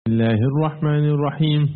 بسم الله الرحمن الرحيم.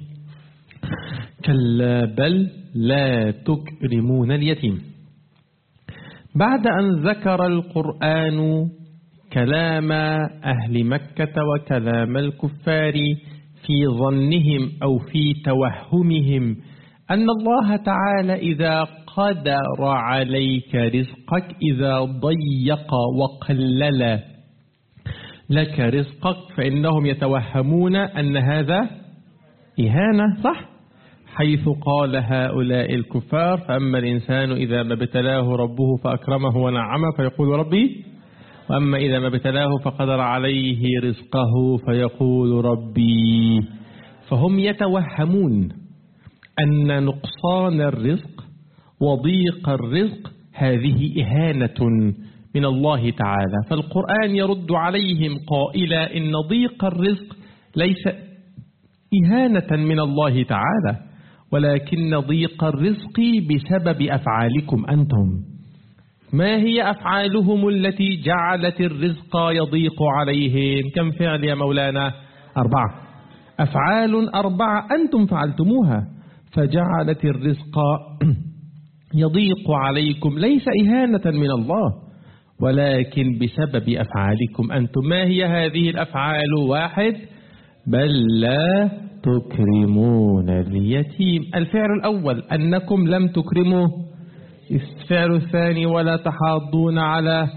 كلا بل لا تكرمون اليتيم. بعد أن ذكر القرآن كلام أهل مكة وكلام الكفار في ظنهم أو في توهمهم أن الله تعالى إذا قدر عليك رزقك، إذا ضيق وقلل لك رزقك، فإنهم يتوهمون أن هذا إهانة، صح؟ حيث قال هؤلاء الكفار: فأما الإنسان إذا ما ابتلاه ربه فأكرمه ونعمه فيقول ربي، وأما إذا ما ابتلاه فقدر عليه رزقه فيقول ربي. فهم يتوهمون أن نقصان الرزق وضيق الرزق هذه إهانة من الله تعالى، فالقرآن يرد عليهم قائلا إن ضيق الرزق ليس إهانة من الله تعالى، ولكن ضيق الرزق بسبب أفعالكم أنتم. ما هي أفعالهم التي جعلت الرزق يضيق عليهم؟ كم فعل يا مولانا؟ 4 أفعال 4 أنتم فعلتموها فجعلت الرزق يضيق عليكم، ليس إهانة من الله ولكن بسبب أفعالكم أنتم. ما هي هذه الأفعال؟ 1 بل لا تكرمون اليتيم. الفعل الأول أنكم لم تكرموا. الفعل الثاني ولا تحاضون على.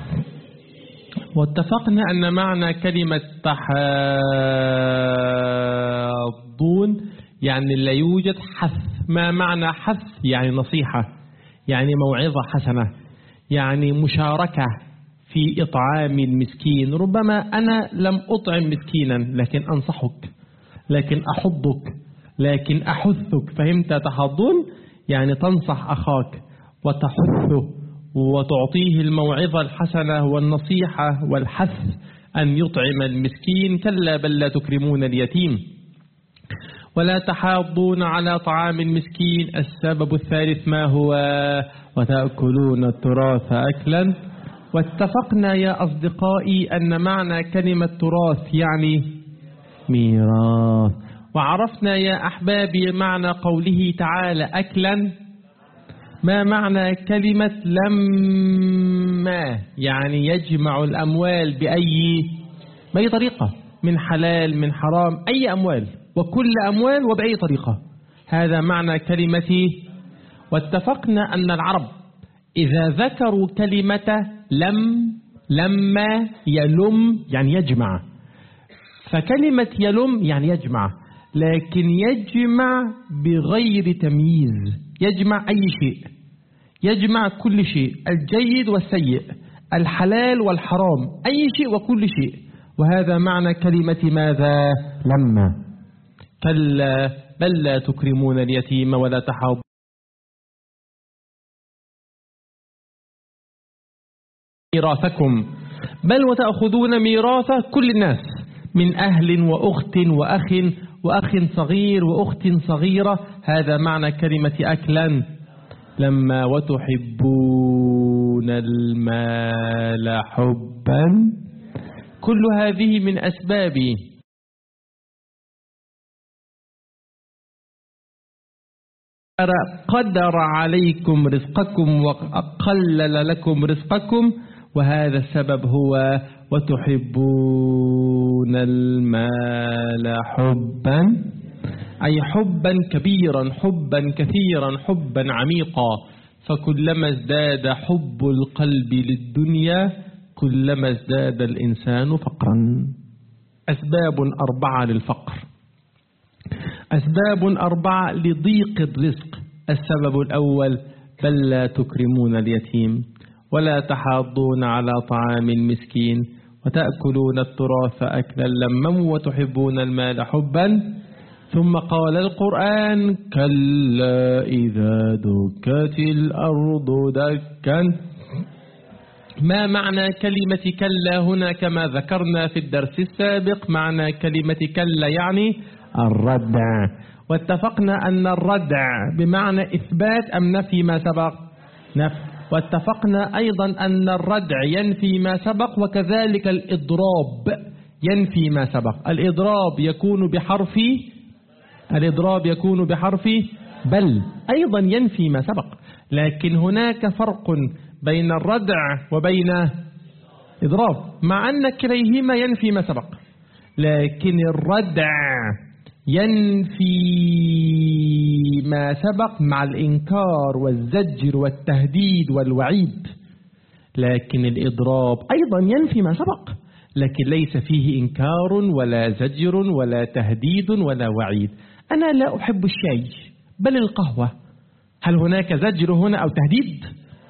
واتفقنا أن معنى كلمة تحاضون يعني لا يوجد حث. ما معنى حث؟ يعني نصيحة، يعني موعظة حسنة، يعني مشاركة في إطعام المسكين. ربما أنا لم أطعم مسكينا لكن أنصحك، لكن أحضك، لكن أحثك. فهمت؟ تحضون يعني تنصح أخاك وتحثه وتعطيه الموعظة الحسنة والنصيحة والحث أن يطعم المسكين. كلا بل لا تكرمون اليتيم ولا تحاضون على طعام المسكين. السبب الثالث ما هو؟ وتأكلون التراث أكلا. واتفقنا يا أصدقائي أن معنى كلمة تراث يعني ميراث. وعرفنا يا أحبابي معنى قوله تعالى أكلا. ما معنى كلمة لما؟ يعني يجمع الأموال بأي طريقة، من حلال من حرام، أي أموال وكل أموال وبأي طريقة. هذا معنى كلمة. واتفقنا أن العرب إذا ذكروا كلمة لما يلم يعني يجمع، فكلمة يلم يعني يجمع، لكن يجمع بغير تمييز، يجمع أي شيء، يجمع كل شيء، الجيد والسيء، الحلال والحرام، أي شيء وكل شيء. وهذا معنى كلمة ماذا؟ لما. كلا بل لا تكرمون اليتيم ولا تحاضون ميراثكم، بل وتأخذون ميراث كل الناس من أهل وأخت وأخ صغير وأخت صغيرة. هذا معنى كلمة أكلا. لما وتحبون المال حبا. كل هذه من أسباب قدر عليكم رزقكم وقلل لكم رزقكم، وهذا السبب هو وتحبون المال حبا، أي حبا كبيرا، حبا كثيرا، حبا عميقا. فكلما ازداد حب القلب للدنيا كلما ازداد الإنسان فقرا. أسباب 4 للفقر، أسباب 4 لضيق الرزق. السبب الأول بل لا تكرمون اليتيم ولا تحاضون على طعام المسكين وتأكلون التراث أكلا لما وتحبون المال حبا. ثم قال القرآن كلا إذا دكت الأرض دكا. ما معنى كلمة كلا هنا؟ كما ذكرنا في الدرس السابق معنى كلمة كلا يعني الردع. واتفقنا أن الردع بمعنى إثبات أم نفي ما سبق؟ نفي. واتفقنا أيضا أن الردع ينفي ما سبق، وكذلك الإضراب ينفي ما سبق. الإضراب يكون بحرف بل أيضا ينفي ما سبق، لكن هناك فرق بين الردع وبين إضراب، مع أن كليهما ينفي ما سبق، لكن الردع ينفي ما سبق مع الإنكار والزجر والتهديد والوعيد، لكن الإضراب أيضا ينفي ما سبق، لكن ليس فيه إنكار ولا زجر ولا تهديد ولا وعيد. أنا لا أحب الشاي بل القهوة، هل هناك زجر هنا أو تهديد؟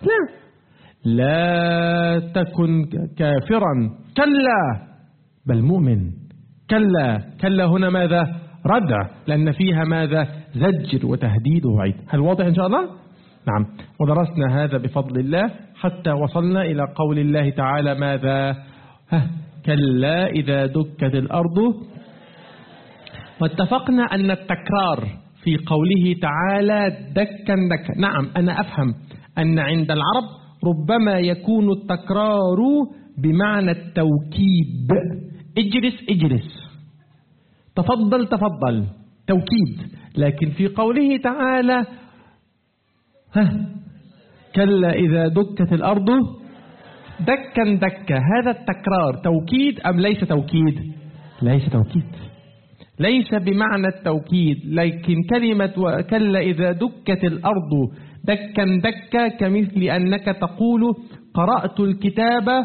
لا تكن كافرا، كلا بل مؤمن. كلا هنا ماذا؟ ردع، لأن فيها ماذا؟ زجر وتهديد ووعيد. هل واضح إن شاء الله؟ نعم. ودرسنا هذا بفضل الله حتى وصلنا إلى قول الله تعالى ماذا؟ كلا إذا دكت الأرض. واتفقنا أن التكرار في قوله تعالى دكا دكا، نعم أنا أفهم أن عند العرب ربما يكون التكرار بمعنى التوكيد، اجلس، تفضل توكيد، لكن في قوله تعالى كلا إذا دكت الأرض دكا دكا، هذا التكرار توكيد أم ليس توكيد؟ ليس توكيد، ليس بمعنى التوكيد، لكن كلمة كلا إذا دكت الأرض دكا دكا كمثل أنك تقول قرأت الكتاب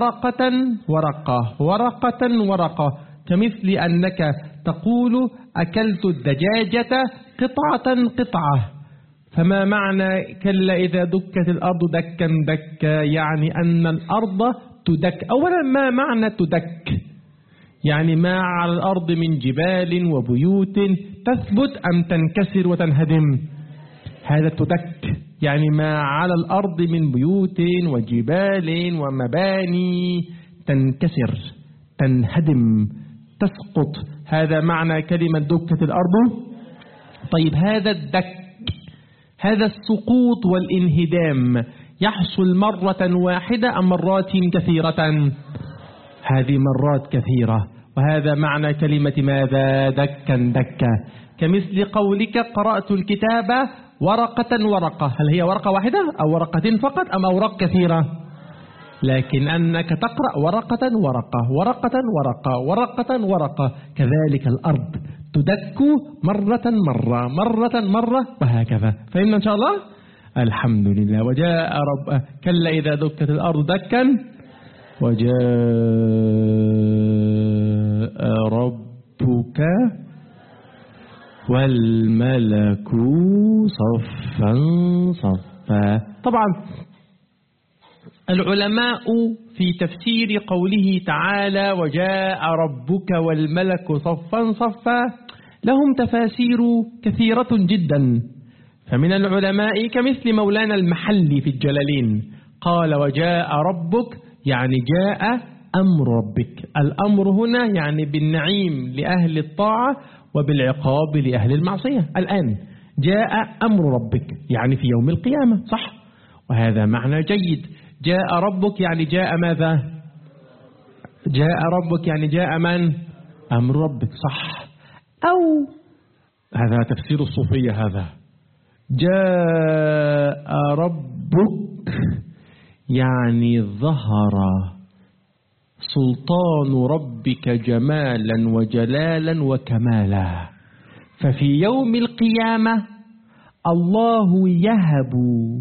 ورقة، كمثل أنك تقول أكلت الدجاجة قطعة. فما معنى كلا إذا دكت الأرض دكا دكا؟ يعني أن الأرض تدك. أولا ما معنى تدك؟ يعني ما على الأرض من جبال وبيوت تثبت أم تنكسر وتنهدم؟ هذا تدك، يعني ما على الأرض من بيوت وجبال ومباني تنكسر تنهدم تسقط، هذا معنى كلمة دكت الأرض. طيب هذا الدك، هذا السقوط والانهدام يحصل مرة واحدة أم مرات كثيرة؟ هذه مرات كثيرة، وهذا معنى كلمة ماذا؟ دكا دكا، كمثل قولك قرأت الكتاب ورقة، هل هي ورقة واحدة أو ورقة فقط أم أوراق كثيرة؟ لكن أنك تقرأ ورقة، كذلك الأرض تدك مرة وهكذا. فهمنا إن شاء الله؟ الحمد لله. وجاء كلا إذا دكت الأرض دكا وجاء ربك والملك صفا صفا. طبعا العلماء في تفسير قوله تعالى وجاء ربك والملك صفا صفا لهم تفاسير كثيرة جدا، فمن العلماء كمثل مولانا المحلي في الجلالين قال وجاء ربك يعني جاء أمر ربك. الأمر هنا يعني بالنعيم لأهل الطاعة وبالعقاب لأهل المعصية. الآن جاء أمر ربك يعني في يوم القيامة، صح؟ وهذا معنى جيد. جاء ربك يعني جاء ماذا؟ جاء ربك يعني جاء من؟ أمر ربك، صح؟ أو هذا تفسير الصوفية، هذا جاء ربك يعني ظهر سلطان ربك جمالا وجلالا وكمالا، ففي يوم القيامة الله يهب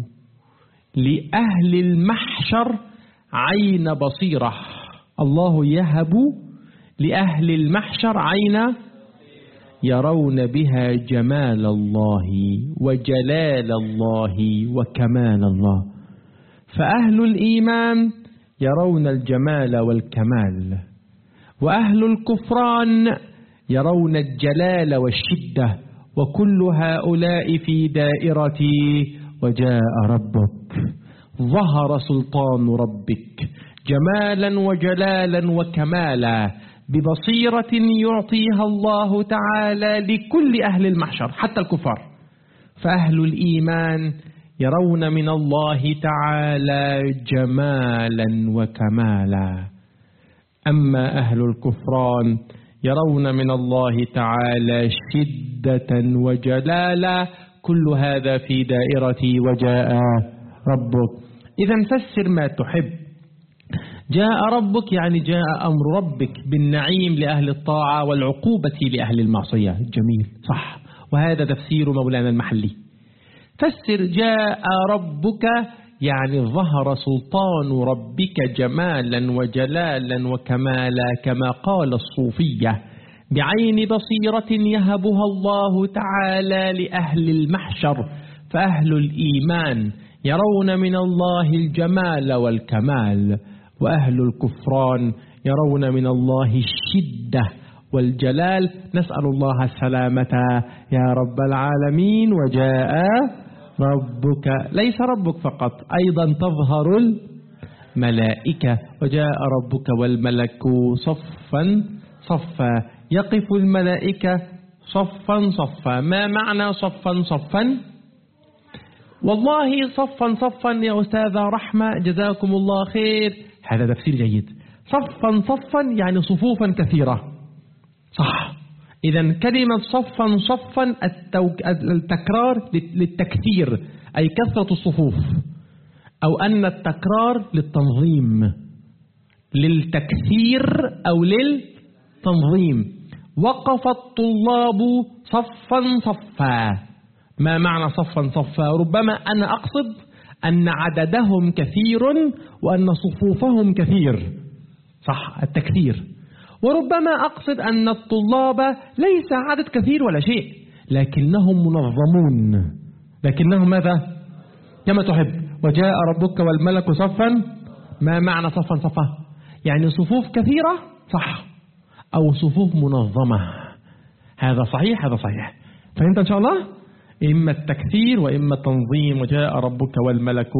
لأهل المحشر عين بصيرة، الله يهب لأهل المحشر عين يرون بها جمال الله وجلال الله وكمال الله. فأهل الإيمان يرون الجمال والكمال، وأهل الكفران يرون الجلال والشدة، وكل هؤلاء في دائرة وجاء ربك. ظهر سلطان ربك جمالا وجلالا وكمالا ببصيرة يعطيها الله تعالى لكل أهل المحشر حتى الكفار. فأهل الإيمان يرون من الله تعالى جمالا وكمالا. أما أهل الكفران يرون من الله تعالى شدة وجلالا. كل هذا في دائرة وجاء ربك. إذا فسر ما تحب. جاء ربك يعني جاء أمر ربك بالنعيم لأهل الطاعة والعقوبة لأهل المعصية. جميل، صح، وهذا تفسير مولانا المحلي. فسر جاء ربك يعني ظهر سلطان ربك جمالا وجلالا وكمالا، كما قال الصوفية، بعين بصيرة يهبها الله تعالى لأهل المحشر. فأهل الإيمان يرون من الله الجمال والكمال، وأهل الكفران يرون من الله الشدة والجلال. نسأل الله السلامة يا رب العالمين. وجاء ربك، ليس ربك فقط، أيضا تظهر الملائكة. وجاء ربك والملك صفا صفا، يقف الملائكة صفا صفا. ما معنى صفا صفا؟ والله صفا صفا يا أستاذة رحمة جزاكم الله خير، هذا تفسير جيد. صفا صفا يعني صفوفا كثيرة، صح. إذا كلمة صفا صفا التكرار للتكثير، أي كثرة الصفوف، أو أن التكرار للتنظيم، للتكثير أو للتنظيم. وقف الطلاب صفا صفا. ما معنى صفا صفا؟ ربما أنا أقصد أن عددهم كثير وأن صفوفهم كثير، صح، التكثير. وربما أقصد أن الطلاب ليس عدد كثير ولا شيء، لكنهم منظمون، لكنهم ماذا؟ كما تحب. وجاء ربك والملك صفا. ما معنى صفا صفا؟ يعني صفوف كثيرة، صح، أو صفوف منظمة. هذا صحيح، هذا صحيح. فهمت إن شاء الله؟ إما التكثير وإما التنظيم. وجاء ربك والملك.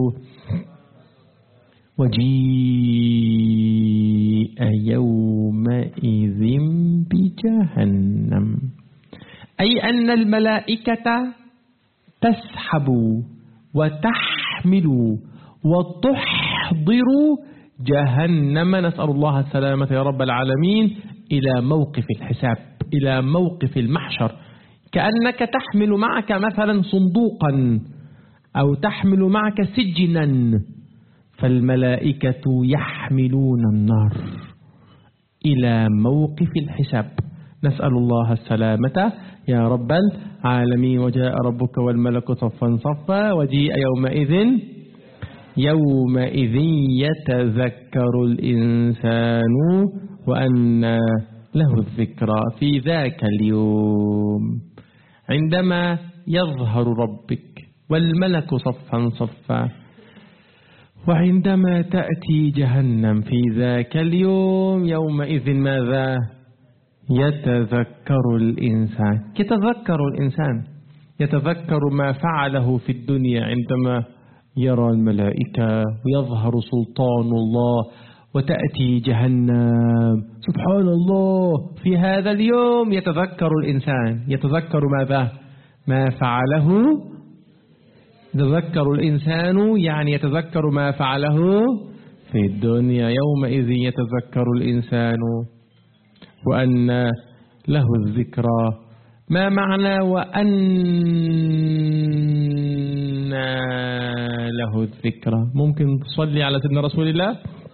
وجيء يومئذ بجهنم، أي أن الملائكة تسحب وتحمل وتحضر جهنم، نسأل الله السلامة يا رب العالمين، إلى موقف الحساب، إلى موقف المحشر. كأنك تحمل معك مثلا صندوقا أو تحمل معك سجنا، فالملائكة يحملون النار إلى موقف الحساب. نسأل الله السلامة يا رب العالمين. وجاء ربك والملك صفا صفا. وجيء يومئذ يتذكر الإنسان وأنى له الذكرى. في ذاك اليوم عندما يظهر ربك والملك صفا صفا، وعندما تأتي جهنم، في ذاك اليوم يومئذ ماذا؟ يتذكر الإنسان. يتذكر الإنسان، يتذكر ما فعله في الدنيا عندما يرى الملائكة ويظهر سلطان الله وتأتي جهنم. سبحان الله، في هذا اليوم يتذكر الإنسان. يتذكر ماذا؟ ما فعله. يتذكر الإنسان يعني يتذكر ما فعله في الدنيا. يومئذ يتذكر الإنسان وأن له الذكرى. ما معنى وأن له الذكرى؟ ممكن تصلي على سيدنا رسول الله.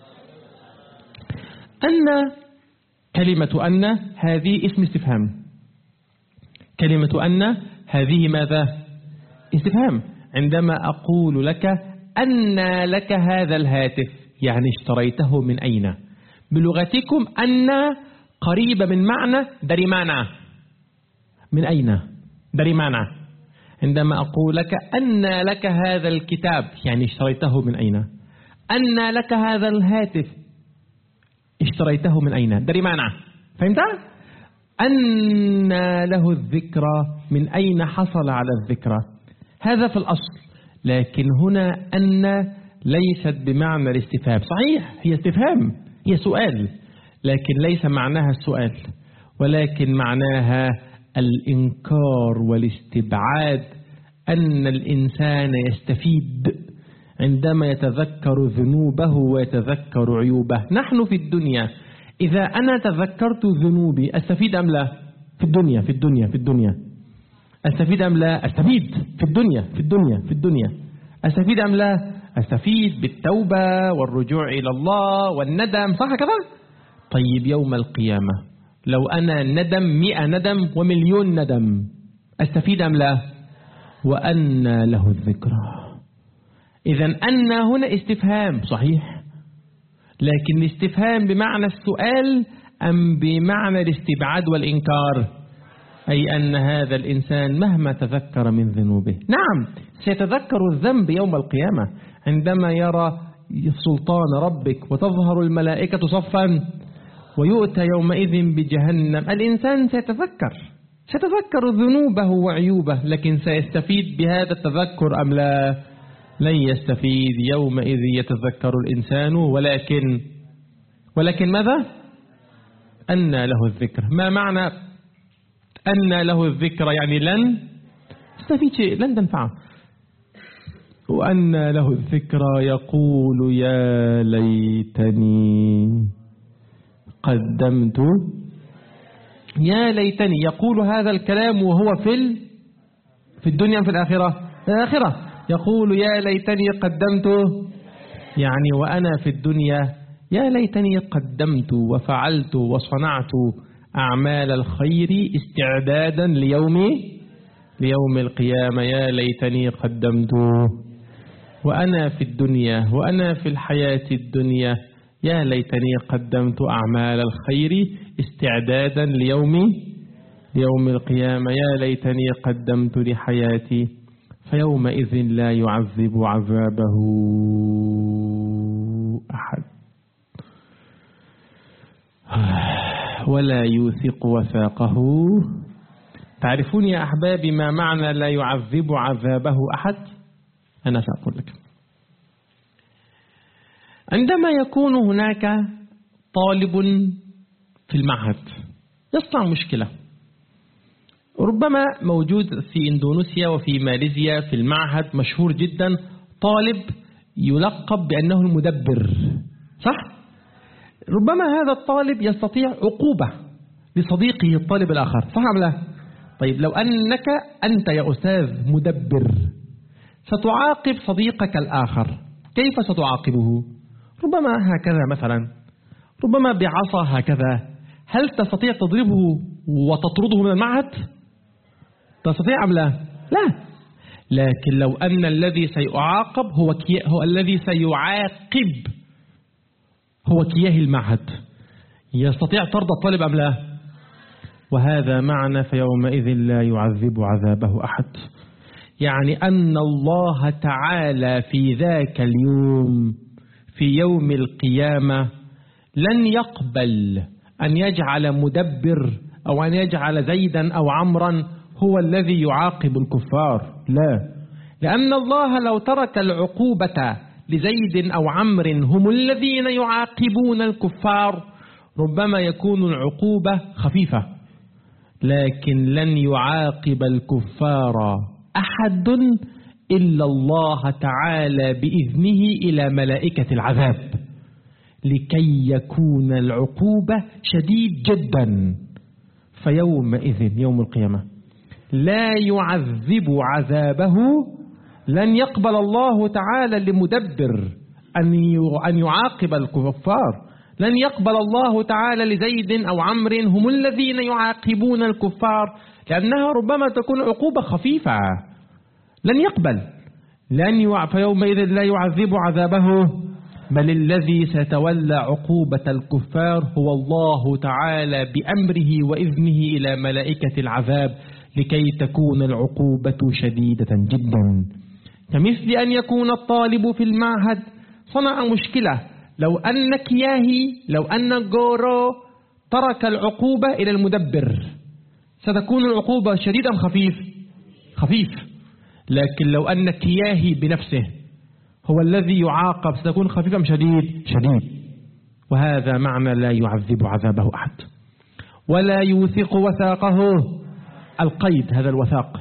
أن، كلمة أن هذه اسم استفهام. كلمة أن هذه ماذا؟ استفهام. عندما أقول لك أن لك هذا الهاتف، يعني اشتريته من أين؟ بلغتكم أن قريبة من معنى دريمانا. من أين؟ دريمانا. عندما أقول لك أن لك هذا الكتاب، يعني اشتريته من أين؟ أن لك هذا الهاتف، اشتريته من أين؟ دريمانا. فهمت؟ أن له الذكرى، من أين حصل على الذكرى؟ هذا في الأصل. لكن هنا أن ليست بمعنى الاستفهام. صحيح هي استفهام، هي سؤال، لكن ليس معناها السؤال، ولكن معناها الإنكار والاستبعاد. أن الإنسان يستفيد عندما يتذكر ذنوبه ويتذكر عيوبه. نحن في الدنيا إذا أنا تذكرت ذنوبي أستفيد أم لا؟ في الدنيا أستفيد أم لا؟ أستفيد في الدنيا أستفيد أم لا؟ أستفيد بالتوبة والرجوع إلى الله والندم، صح كذا؟ طيب يوم القيامة لو أنا ندم 100 ندم ومليون ندم أستفيد أم لا؟ وأن له الذكرى. إذن أن هنا استفهام صحيح، لكن الاستفهام بمعنى السؤال أم بمعنى الاستبعاد والإنكار؟ أي أن هذا الإنسان مهما تذكر من ذنوبه نعم سيتذكر الذنب يوم القيامة عندما يرى سلطان ربك وتظهر الملائكة صفا ويؤتى يومئذ بجهنم. الإنسان سيتذكر ذنوبه وعيوبه، لكن سيستفيد بهذا التذكر أم لا؟ لن يستفيد. يومئذ يتذكر الإنسان ولكن ماذا؟ أن له الذكر. ما معنى أن له الذكر؟ يعني لن يستفيد شيء، لن تنفعه. وأن له الذكرى يقول يا ليتني قدمت، يا ليتني يقول هذا الكلام وهو في الدنيا في الآخرة يقول يا ليتني قدمت، يعني وأنا في الدنيا يا ليتني قدمت وفعلت وصنعت أعمال الخير استعدادا ليوم القيامة. يا ليتني قدمت وأنا في الدنيا وأنا في الحياة الدنيا يا ليتني قدمت أعمال الخير استعدادا ليوم القيامة. يا ليتني قدمت لحياتي فيومئذ لا يعذب عذابه أحد ولا يوثق وثاقه. تعرفون يا أحبابي ما معنى لا يعذب عذابه أحد؟ أنا سأقول لك. عندما يكون هناك طالب في المعهد يصنع مشكلة، ربما موجود في إندونيسيا وفي ماليزيا في المعهد مشهور جدا طالب يلقب بأنه المدبر، صح؟ ربما هذا الطالب يستطيع عقوبة لصديقه الطالب الآخر، صح أم لا؟ طيب لو أنك أنت يا أستاذ مدبر ستعاقب صديقك الآخر، كيف ستعاقبه؟ ربما هكذا مثلا، ربما بعصا هكذا. هل تستطيع تضربه وتطرده من المعهد؟ تستطيع أم لا؟ لا. لكن لو أن الذي سيعاقب هو الذي سيعاقب هو كياه المعهد، يستطيع طرد الطالب أم لا؟ وهذا معنى فيومئذ لا يعذب عذابه أحد. يعني أن الله تعالى في ذاك اليوم في يوم القيامة لن يقبل أن يجعل مدبر أو أن يجعل زيدا أو عمرا هو الذي يعاقب الكفار، لا، لأن الله لو ترك العقوبة لزيد أو عمر هم الذين يعاقبون الكفار ربما يكون العقوبة خفيفة، لكن لن يعاقب الكفار أحد إلا الله تعالى بإذنه إلى ملائكة العذاب لكي يكون العقوبة شديد جدا. فيومئذ يوم القيامة لا يعذب عذابه، لن يقبل الله تعالى لمدبر أن يعاقب الكفار، لن يقبل الله تعالى لزيد أو عمر هم الذين يعاقبون الكفار، لأنها ربما تكون عقوبة خفيفة، لن يقبل فيومئذ لا يعذب عذابه، بل الذي سيتولى عقوبة الكفار هو الله تعالى بأمره وإذنه إلى ملائكة العذاب لكي تكون العقوبة شديدة جدا. كمثل أن يكون الطالب في المعهد صنع مشكلة، لو أن كياهي لو أن جورو ترك العقوبة إلى المدبر ستكون العقوبة شديدة أم خفيف. لكن لو أن كياهي بنفسه هو الذي يعاقب ستكون خفيفة أم شديد. وهذا معنى لا يعذب عذابه أحد ولا يوثق وثاقه. القيد، هذا الوثاق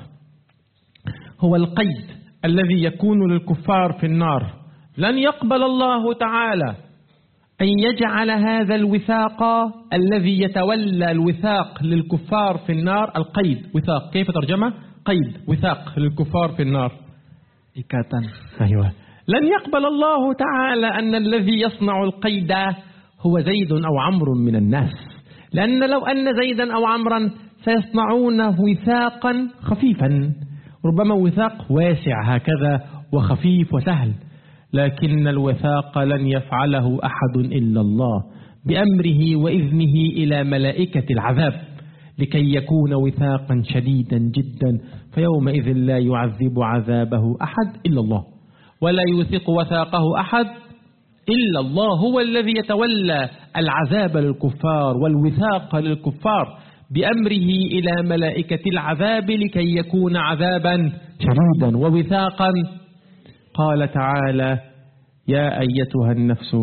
هو القيد الذي يكون للكفار في النار. لن يقبل الله تعالى أن يجعل هذا الوثاق الذي يتولى الوثاق للكفار في النار، القيد وثاق، كيف ترجمة؟ قيد وثاق للكفار في النار، ikatan. أيوة. لن يقبل الله تعالى أن الذي يصنع القيد هو زيد أو عمرو من الناس، لأن لو أن زيدا أو عمرا سيصنعون وثاقا خفيفا، ربما وثاق واسع هكذا وخفيف وسهل، لكن الوثاق لن يفعله أحد إلا الله بأمره وإذنه إلى ملائكة العذاب لكي يكون وثاقا شديدا جدا، فيومئذ لا يعذب عذابه أحد إلا الله، ولا يوثق وثاقه أحد إلا الله. هو الذي يتولى العذاب للكفار والوثاق للكفار بأمره إلى ملائكة العذاب لكي يكون عذابا شديدا ووثاقا. قال تعالى: يا أيتها النفس،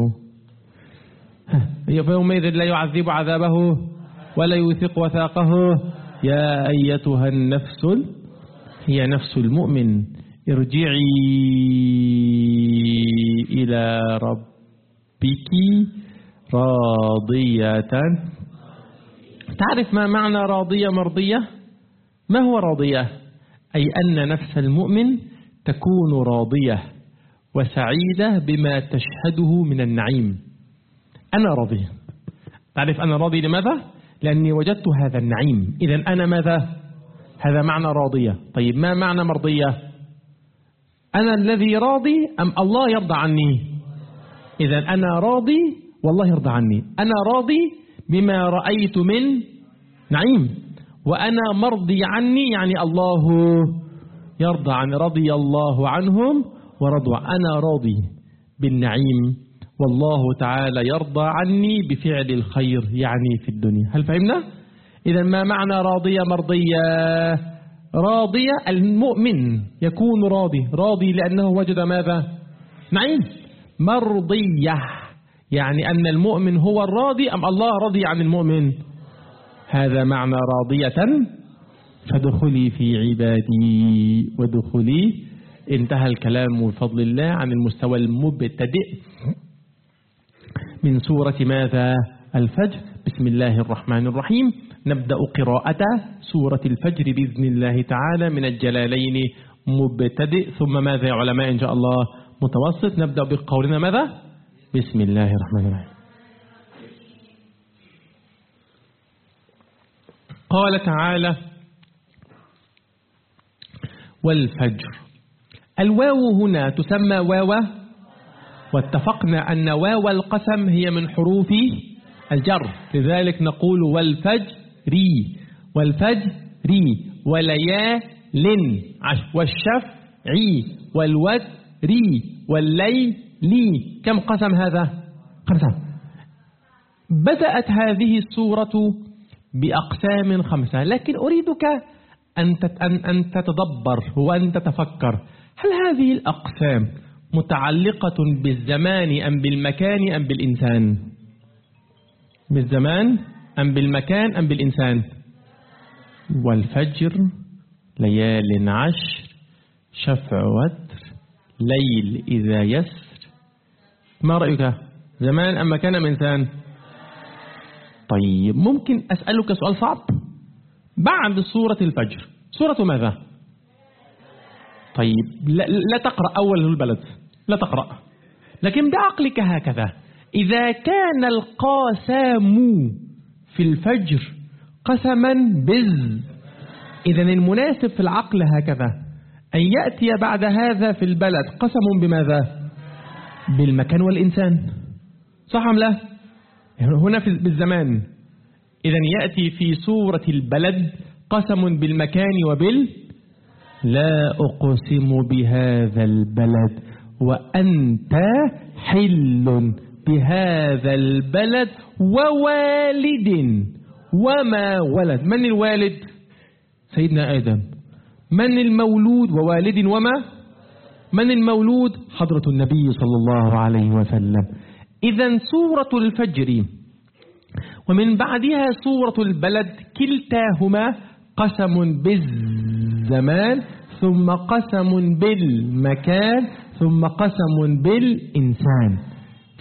فيومئذ لا يعذب عذابه ولا يوثق وثاقه، يا أيتها النفس، هي نفس المؤمن، ارجعي إلى ربك راضية. تعرف ما معنى راضية مرضية؟ ما هو راضية؟ أي أن نفس المؤمن تكون راضية وسعيدة بما تشهده من النعيم. أنا راضية. تعرف أنا راضي لماذا؟ لأني وجدت هذا النعيم، إذن أنا ماذا؟ هذا معنى راضية. طيب ما معنى مرضية؟ أنا الذي راضي أم الله يرضى عني؟ إذن أنا راضي والله يرضى عني. أنا راضي بما رأيت من نعيم، وأنا مرضي عني يعني الله يرضى عني، رضي الله عنهم ورضوا. أنا راضي بالنعيم والله تعالى يرضى عني بفعل الخير يعني في الدنيا. هل فهمنا؟ إذا ما معنى راضية مرضية؟ راضية المؤمن يكون راضي لأنه وجد ماذا؟ نعيم. مرضية يعني أن المؤمن هو الراضي أم الله رضي عن المؤمن؟ هذا معنى راضية. فادخلي في عبادي وادخلي. انتهى الكلام بفضل الله عن المستوى المبتدئ من سورة ماذا؟ الفجر. بسم الله الرحمن الرحيم. نبدأ قراءة سورة الفجر بإذن الله تعالى من الجلالين مبتدئ، ثم ماذا يا علماء إن شاء الله؟ متوسط. نبدأ بقولنا ماذا؟ بسم الله الرحمن الرحيم. قال تعالى: والفجر. الواو هنا تسمى واو، واتفقنا أن واو القسم هي من حروف الجر، لذلك نقول والفجر والفجر وليال والشفع والوتر والليل. كم قسم هذا؟ خمسة. بدأت هذه السورة بأقسام خمسة، لكن أريدك أن تتدبر وأن تتفكر، هل هذه الأقسام متعلقة بالزمان أم بالمكان أم بالإنسان؟ بالزمان أم بالمكان أم بالإنسان؟ والفجر، ليال عشر، شفع وتر، ليل إذا يسر. ما رأيك؟ زمان أم مكان أم إنسان؟ طيب ممكن أسألك سؤال صعب؟ بعد سورة الفجر سورة ماذا؟ طيب لا تقرأ أول البلد، لا تقرأ، لكن بعقلك هكذا، إذا كان القاسم في الفجر قسما إذن المناسب في العقل هكذا أن يأتي بعد هذا في البلد قسم بماذا؟ بالمكان والإنسان، صح أم لا؟ هنا بالزمان، إذن يأتي في سورة البلد قسم بالمكان لا أقسم بهذا البلد وأنت حل بهذا البلد ووالد وما ولد. من الوالد؟ سيدنا آدم. من المولود؟ ووالد وما. من المولود؟ حضرة النبي صلى الله عليه وسلم. إذن سورة الفجر ومن بعدها سورة البلد كلتاهما قسم بالزمان ثم قسم بالمكان ثم قسم بالإنسان.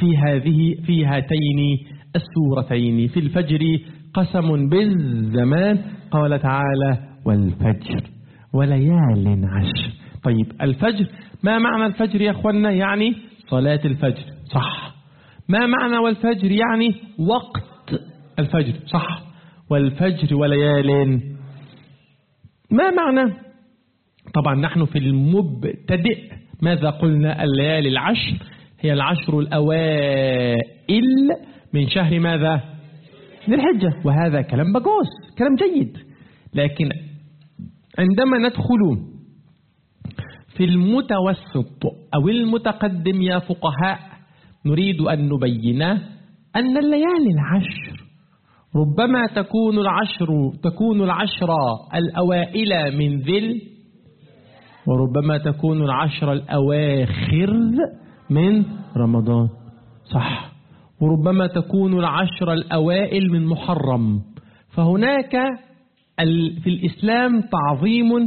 في هاتين السورتين. في الفجر قسم بالزمان، قال تعالى والفجر وليال عشر. طيب الفجر، ما معنى الفجر يا أخوانا؟ يعني صلاة الفجر، صح. ما معنى والفجر؟ يعني وقت الفجر، صح. والفجر وليال، ما معنى؟ طبعا نحن في المبتدئ ماذا قلنا؟ الليالي العشر هي العشر الأوائل من شهر ماذا؟ ذي الحجة. وهذا كلام بقوس، كلام جيد. لكن عندما ندخل في المتوسط أو المتقدم يا فقهاء، نريد أن نبين أن الليالي العشر ربما تكون العشر الأوائل من ذي، وربما تكون العشر الأواخر من رمضان، صح. وربما تكون العشر الأوائل من محرم. فهناك في الإسلام تعظيم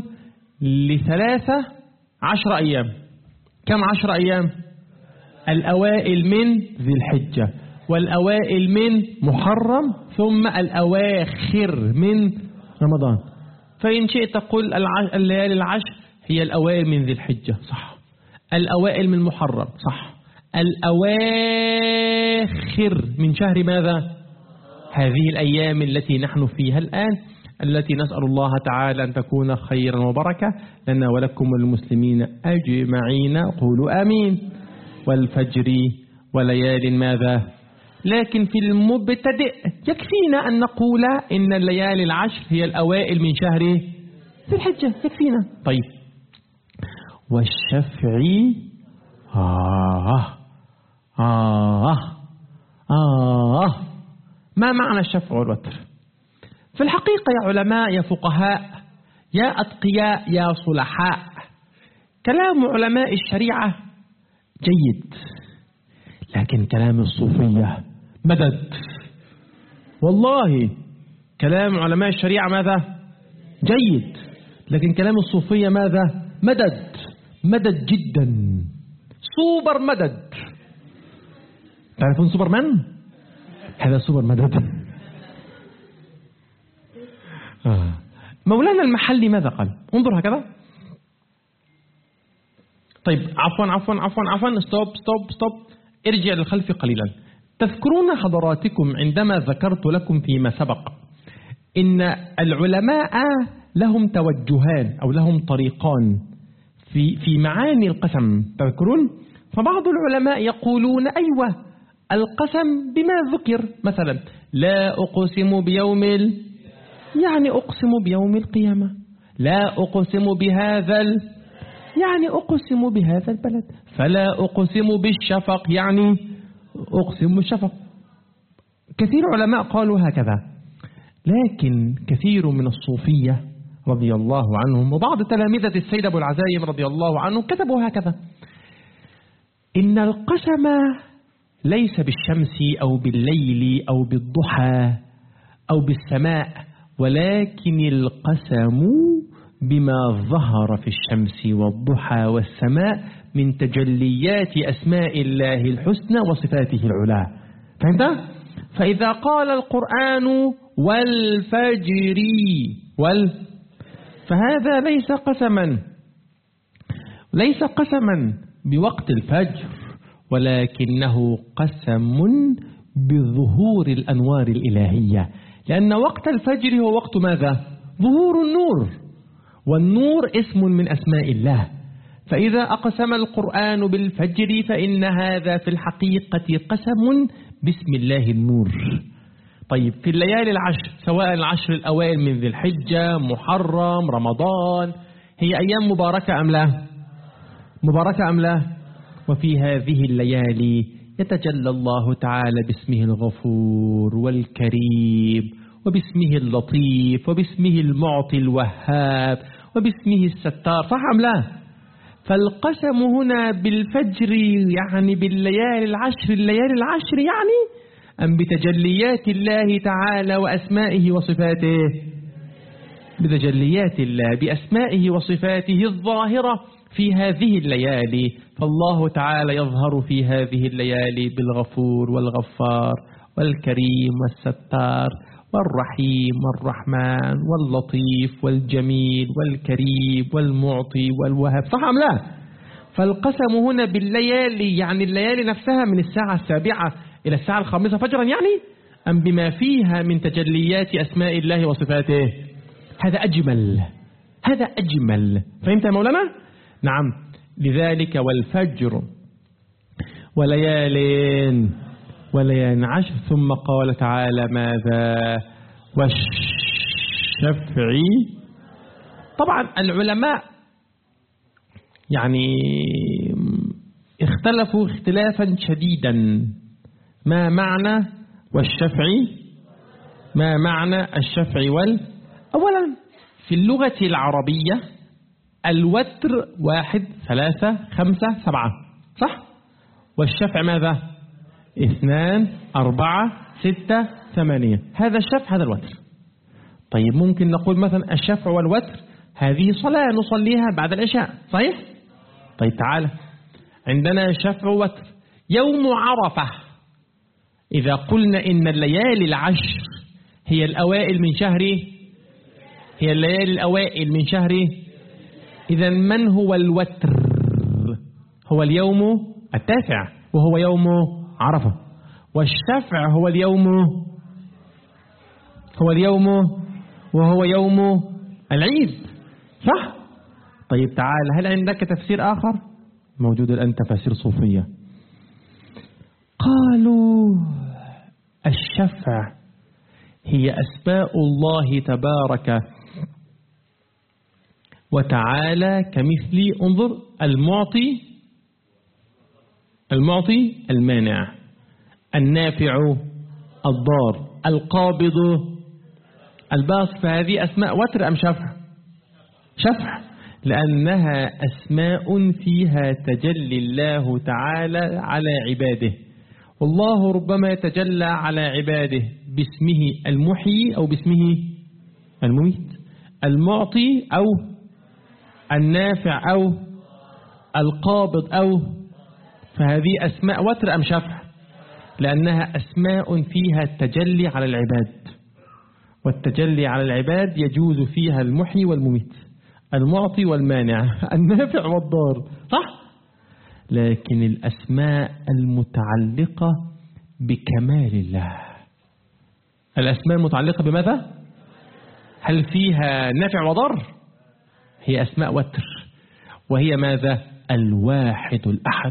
ل13 أيام. كم 10 أيام؟ الأوائل من ذي الحجة، والأوائل من محرم، ثم الأواخر من رمضان. فإن شئت قل الليالي العشر هي الأوائل من ذي الحجة، صح. الأوائل من محرم، صح. الأواخر من شهر ماذا؟ هذه الأيام التي نحن فيها الآن، التي نسأل الله تعالى أن تكون خيرا وبركة لنا ولكم والمسلمين أجمعين. قولوا آمين. والفجر وليال ماذا؟ لكن في المبتدئ يكفينا أن نقول إن الليالي العشر هي الأوائل من شهر ذي الحجة، يكفينا. طيب والشفع ما معنى الشفع والوتر؟ في الحقيقة يا علماء، يا فقهاء، يا أتقياء، يا صلحاء، كلام علماء الشريعة جيد، لكن كلام الصوفية مدد. والله كلام علماء الشريعة ماذا؟ جيد، لكن كلام الصوفية ماذا؟ مدد، مدد جدا، سوبر مدد. تعرفون سوبر مان؟ هذا سوبر مدد. مولانا المحلي ماذا قال؟ انظر هكذا. طيب عفوا ستوب. ارجع للخلف قليلا. تذكرون حضراتكم عندما ذكرت لكم فيما سبق إن العلماء لهم توجهان أو لهم طريقان في معاني القسم، تذكرون؟ فبعض العلماء يقولون أيوة القسم بما ذكر، مثلا لا أقسم بيوم يعني أقسم بيوم القيامة، لا أقسم بهذا يعني أقسم بهذا البلد، فلا أقسم بالشفق يعني أقسم بالشفق. كثير علماء قالوا هكذا، لكن كثير من الصوفية رضي الله عنهم وبعض تلامذة السيد أبو العزايم رضي الله عنه كتبوا هكذا: إن القسم ليس بالشمس أو بالليل أو بالضحى أو بالسماء، ولكن القسم بما ظهر في الشمس والضحى والسماء من تجليات أسماء الله الحسنى وصفاته العلى. فهمت؟ فإذا قال القرآن والفجر فهذا ليس قسما بوقت الفجر، ولكنه قسم بظهور الأنوار الإلهية، لأن وقت الفجر هو وقت ماذا؟ ظهور النور، والنور اسم من أسماء الله. فإذا أقسم القرآن بالفجر فإن هذا في الحقيقة قسم باسم الله النور. طيب في الليالي العشر، سواء العشر الأوائل من ذي الحجة، محرم، رمضان، هي أيام مباركة أم لا؟ مباركة أم لا؟ وفي هذه الليالي يتجلى الله تعالى باسمه الغفور والكريم، وباسمه اللطيف، وباسمه المعطي الوهاب، وباسمه الستار، صح أم لا؟ فالقسم هنا بالفجر يعني بالليالي العشر، الليالي العشر يعني أم بتجليات الله تعالى وأسمائه وصفاته؟ بتجليات الله بأسمائه وصفاته الظاهرة في هذه الليالي، فالله تعالى يظهر في هذه الليالي بالغفور والغفار والكريم والستار والرحيم والرحمن واللطيف والجميل والكريم والمعطي والوهاب، صح أم لا؟ فالقسم هنا بالليالي يعني الليالي نفسها من الساعة 7 إلى الساعة 5 فجرا يعني، أم بما فيها من تجليات أسماء الله وصفاته؟ هذا أجمل، هذا أجمل. فهمت يا مولانا؟ نعم. لذلك والفجر وليال عشر. ثم قال تعالى ماذا؟ والشفع. طبعا العلماء يعني اختلفوا اختلافا شديدا، ما معنى والشفع؟ ما معنى الشفع أولا في اللغة العربية الوتر 1 3 5 7 صح؟ والشفع ماذا؟ 2 4 6 8. هذا الشفع، هذا الوتر. طيب ممكن نقول مثلا الشفع والوتر هذه صلاة نصليها بعد العشاء، صحيح؟ طيب تعالى، عندنا شفع ووتر. يوم عرفة إذا قلنا إن الليالي العشر هي الأوائل من شهر، هي الليالي الأوائل من شهر، إذا من هو الوتر؟ هو اليوم التاسع وهو يوم عرفة. والشفع هو اليوم وهو يوم العيد، صح؟ طيب تعال، هل عندك تفسير آخر؟ موجود الآن تفاسير صوفية قالوا الشفع هي أسماء الله تبارك وتعالى كمثل انظر المعطي المانع، النافع الضار، القابض الباسط. فهذه أسماء وتر أم شفع؟ شفع، لأنها أسماء فيها تجلي الله تعالى على عباده. والله ربما يتجلى على عباده باسمه المحيي أو باسمه المميت، المعطي أو النافع أو القابض أو. فهذه أسماء وتر أم شفع؟ لأنها أسماء فيها التجلي على العباد، والتجلي على العباد يجوز فيها المحيي والمميت، المعطي والمانع، النافع والضار، صح؟ لكن الأسماء المتعلقة بكمال الله، الأسماء المتعلقة بماذا؟ هل فيها نافع وضر؟ هي أسماء وتر، وهي ماذا؟ الواحد الأحد،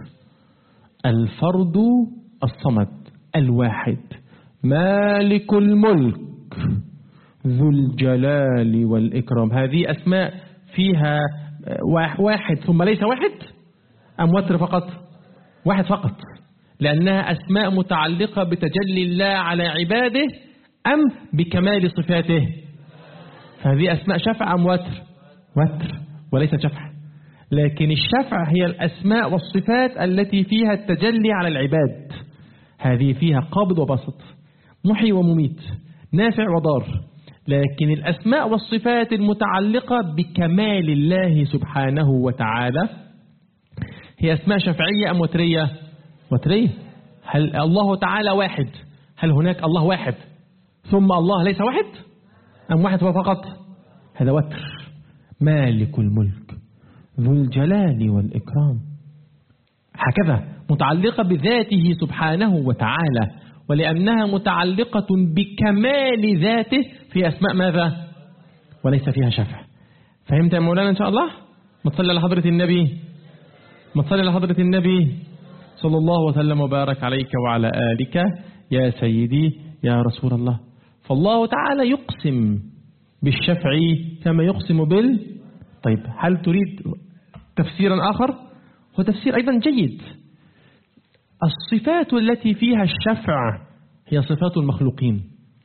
الفرد الصمد، الواحد، مالك الملك، ذو الجلال والإكرام. هذه أسماء فيها واحد ثم ليس واحد، أم وتر فقط؟ واحد فقط، لأنها أسماء متعلقة بتجلي الله على عباده أم بكمال صفاته. فهذه أسماء شفع أم وتر؟ وتر وليس شفع. لكن الشفع هي الأسماء والصفات التي فيها التجلي على العباد، هذه فيها قابض وبسط، محي ومميت، نافع وضار. لكن الأسماء والصفات المتعلقة بكمال الله سبحانه وتعالى هي أسماء شفعية أم وترية؟ وترية. هل الله تعالى واحد؟ هل هناك الله واحد ثم الله ليس واحد، أم واحد فقط؟ هذا وتر، مالك الملك ذو الجلال والإكرام، هكذا متعلقة بذاته سبحانه وتعالى، ولأنها متعلقة بكمال ذاته في أسماء ماذا؟ وليس فيها شفع. فهمت يا مولانا إن شاء الله؟ ما تصلي على حضرة النبي، ما تصلي على حضرة النبي صلى الله وسلم وبارك عليك وعلى آلك يا سيدي يا رسول الله. فالله تعالى يقسم بالشفع كما يقسم طيب هل تريد تفسيرا آخر؟ هو تفسير أيضا جيد. الصفات التي فيها الشفع هي صفات المخلوقين.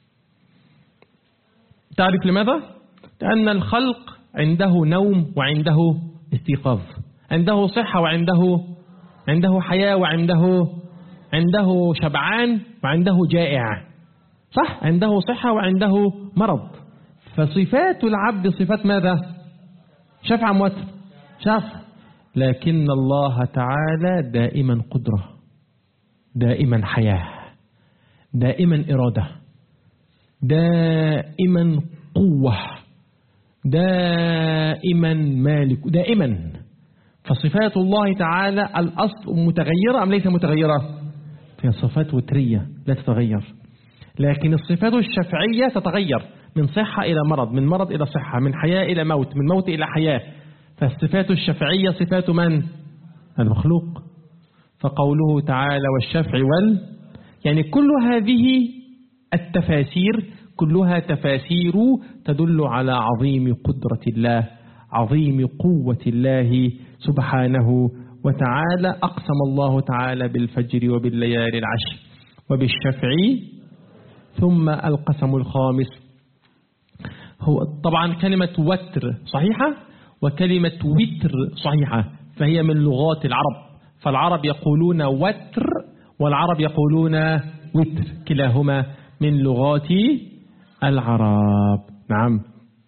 تعرف لماذا؟ لأن الخلق عنده نوم وعنده استيقاظ، عنده صحة وعنده حياة وعنده شبعان وعنده جائع، صح؟ عنده صحة وعنده مرض. فصفات العبد صفات ماذا؟ شفع أم وتر؟ شفع. لكن الله تعالى دائما قدرة، دائما حياة، دائما إرادة، دائما قوة، دائما مالك، دائما. فصفات الله تعالى الأصل متغيرة أم ليس متغيرة؟ هي صفات وترية لا تتغير. لكن الصفات الشفعية تتغير من صحة إلى مرض، من مرض إلى صحة، من حياة إلى موت، من موت إلى حياة. فالصفات الشفعية صفات من؟ المخلوق. فقوله تعالى والشفع يعني كل هذه التفاسير كلها تفاسير تدل على عظيم قدرة الله، عظيم قوة الله سبحانه وتعالى. أقسم الله تعالى بالفجر وبالليالي العشر وبالشفع. ثم القسم الخامس هو طبعا كلمة وتر صحيحة وكلمة وتر صحيحة، فهي من لغات العرب. فالعرب يقولون وتر والعرب يقولون وتر، كلاهما من لغات العرب. نعم.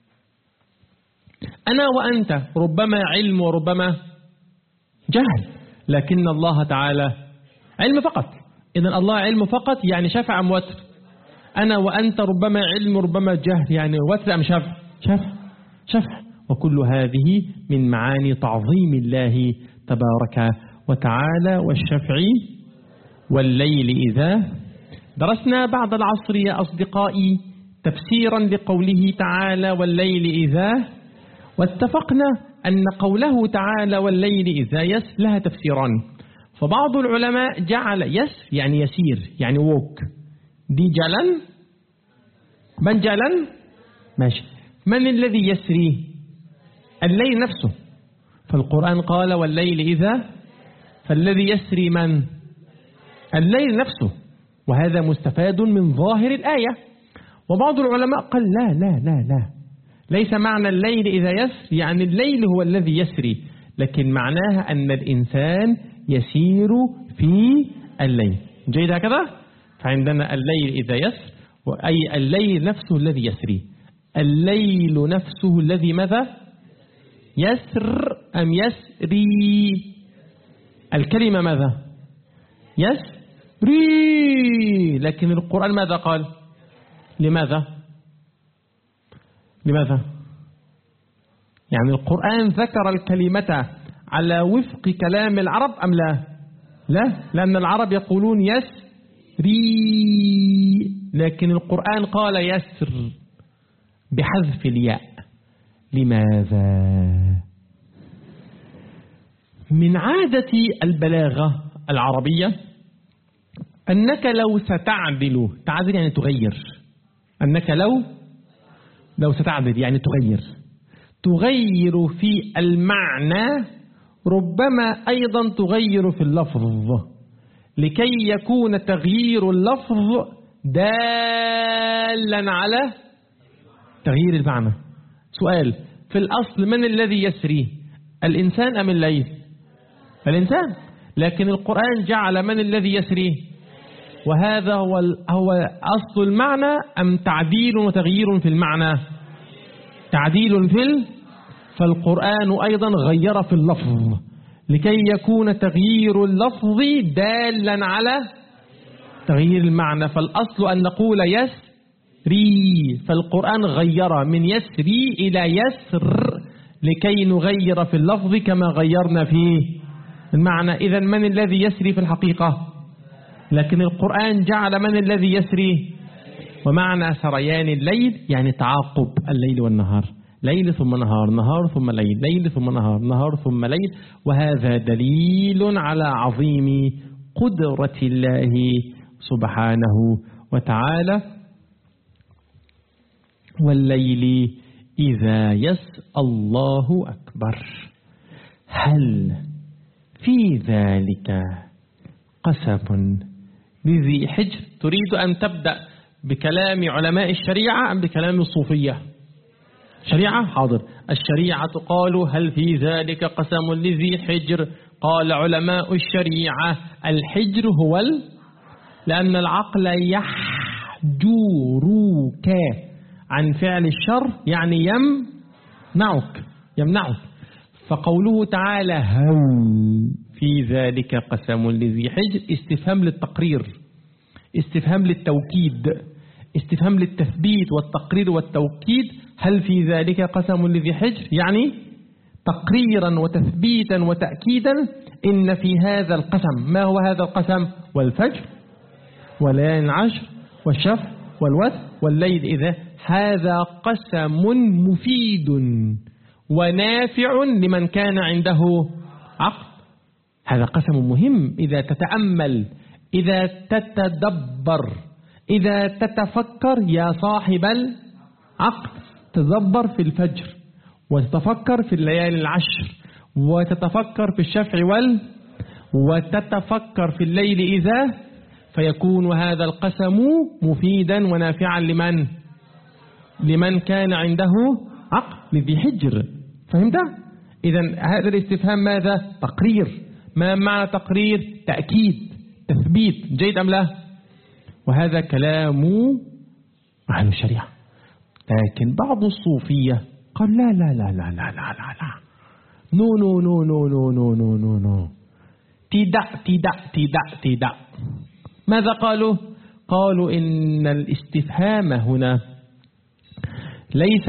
أنا وأنت ربما علم وربما جهل، لكن الله تعالى علم فقط. إذن الله علم فقط يعني شفع أم وتر؟ أنا وأنت ربما علم وربما جهل يعني وتر أم شفع؟ شفع. وكل هذه من معاني تعظيم الله تبارك وتعالى. والشفع والليل إذا درسنا بعد العصر يا أصدقائي تفسيرا لقوله تعالى والليل إذا، واتفقنا أن قوله تعالى والليل إذا يس لها تفسيران. فبعض العلماء جعل يس يعني يسير يعني ووك، دي جلن من جلن ماشي. من الذي يسري؟ الليل نفسه. فالقرآن قال والليل إذا، فالذي يسري من؟ الليل نفسه، وهذا مستفاد من ظاهر الآية. وبعض العلماء قال لا لا لا لا، ليس معنى الليل إذا يسري يعني الليل هو الذي يسري، لكن معناها أن الإنسان يسير في الليل. جيد هكذا؟ فعندنا الليل إذا يسر أي الليل نفسه الذي يسري. الليل نفسه الذي ماذا؟ يسر أم يسري؟ الكلمة ماذا؟ يسري. لكن القرآن ماذا قال؟ لماذا؟ يعني القرآن ذكر الكلمة على وفق كلام العرب أم لا؟ لا، لأن العرب يقولون يسري، لكن القرآن قال يسر بحذف الياء. لماذا؟ من عادة البلاغة العربية أنك لو ستعدل، تعدل يعني تغير، أنك لو ستعدل يعني تغير في المعنى، ربما أيضا تغير في اللفظ، لكي يكون تغيير اللفظ دالا على تغيير المعنى. سؤال: في الأصل من الذي يسري؟ الإنسان أم الليل؟ الإنسان. لكن القرآن جعل من الذي يسري؟ وهذا هو أصل المعنى أم تعديل وتغيير في المعنى؟ تعديل فالقرآن أيضا غير في اللفظ لكي يكون تغيير اللفظ دالا على تغيير المعنى. فالأصل أن نقول يسري، فالقرآن غير من يسري إلى يسر لكي نغير في اللفظ كما غيرنا في المعنى. إذن من الذي يسري في الحقيقة؟ لكن القرآن جعل من الذي يسري. ومعنى سريان الليل يعني تعاقب الليل والنهار، ليل ثم نهار، نهار ثم ليل، ليل ثم نهار، نهار ثم ليل. وهذا دليل على عظيم قدرة الله سبحانه وتعالى. والليل إذا الله أكبر. هل في ذلك قسم لذي حجر؟ تريد أن تبدأ بكلام علماء الشريعة أم بكلام الصوفية؟ شريعة؟ حاضر. الشريعة قالوا هل في ذلك قسم لذي حجر؟ قال علماء الشريعة الحجر هو لأن العقل يحجرك عن فعل الشر يعني يمنعك. فقوله تعالى هل في ذلك قسم لذي حجر استفهام للتقرير، استفهام للتوكيد، استفهام للتثبيت والتقرير والتوكيد. هل في ذلك قسم لذي حجر يعني تقريرا وتثبيتا وتأكيدا إن في هذا القسم. ما هو هذا القسم؟ والفجر وليال العشر والشفع والوتر والليل إذا. هذا قسم مفيد ونافع لمن كان عنده عقل. هذا قسم مهم إذا تتأمل، إذا تتدبر، إذا تتفكر يا صاحب العقل. تدبر في الفجر وتتفكر في الليالي العشر وتتفكر في الشفع وتتفكر في الليل إذا، فيكون هذا القسم مفيدا ونافعا لمن كان عنده عقل لذي حجر. فهمت؟ إذن هذا الاستفهام ماذا؟ تقرير. ما معنى تقرير؟ تأكيد، تثبيت. جيد أم لا؟ وهذا كلام أهل الشريعة. لكن بعض الصوفية قال لا لا لا لا لا لا لا نو نو نو نو نو نو نو نو نو تدع. ماذا قالوا؟ قالوا إن الاستفهام هنا ليس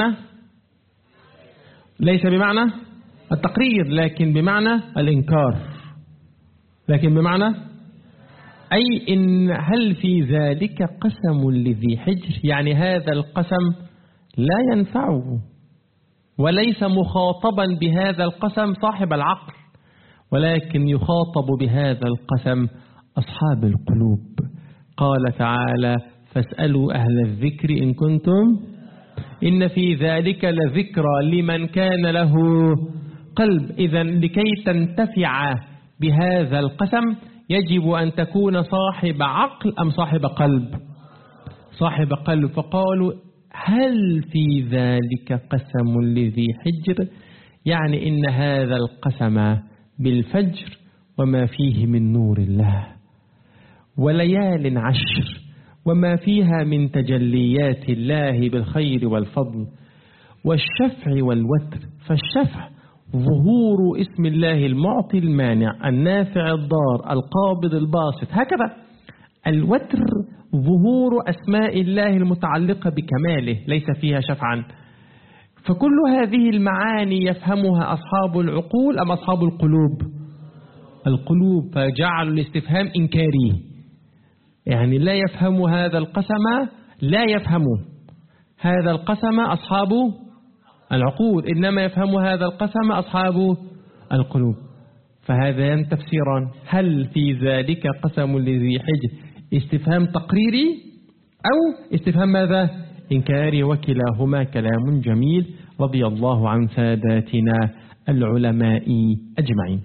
بمعنى التقرير، لكن بمعنى الإنكار. لكن بمعنى أي إن هل في ذلك قسم لذي حجر، يعني هذا القسم لا ينفعه وليس مخاطبا بهذا القسم صاحب العقل، ولكن يخاطب بهذا القسم أصحاب القلوب. قال تعالى فاسألوا أهل الذكر إن كنتم إن في ذلك لذكرى لمن كان له قلب. إذن لكي تنتفع بهذا القسم يجب أن تكون صاحب عقل أم صاحب قلب؟ صاحب قلب. فقالوا هل في ذلك قسم لذي حجر، يعني إن هذا القسم بالفجر وما فيه من نور الله وليال عشر وما فيها من تجليات الله بالخير والفضل والشفع والوتر. فالشفع ظهور اسم الله المعطي المانع النافع الضار القابض الباسط، هكذا. الوتر ظهور أسماء الله المتعلقة بكماله ليس فيها شفعا. فكل هذه المعاني يفهمها أصحاب العقول أم أصحاب القلوب؟ القلوب. فجعلوا الاستفهام إنكاري، يعني لا يفهم هذا القسم، لا يفهم هذا القسم أصحاب العقول، إنما يفهم هذا القسم أصحاب القلوب. فهذان تفسيران. هل في ذلك قسم لذي حجر استفهام تقريري أو استفهام ماذا؟ إنكاري. وكلاهما كلام جميل رضي الله عن ساداتنا العلماء أجمعين.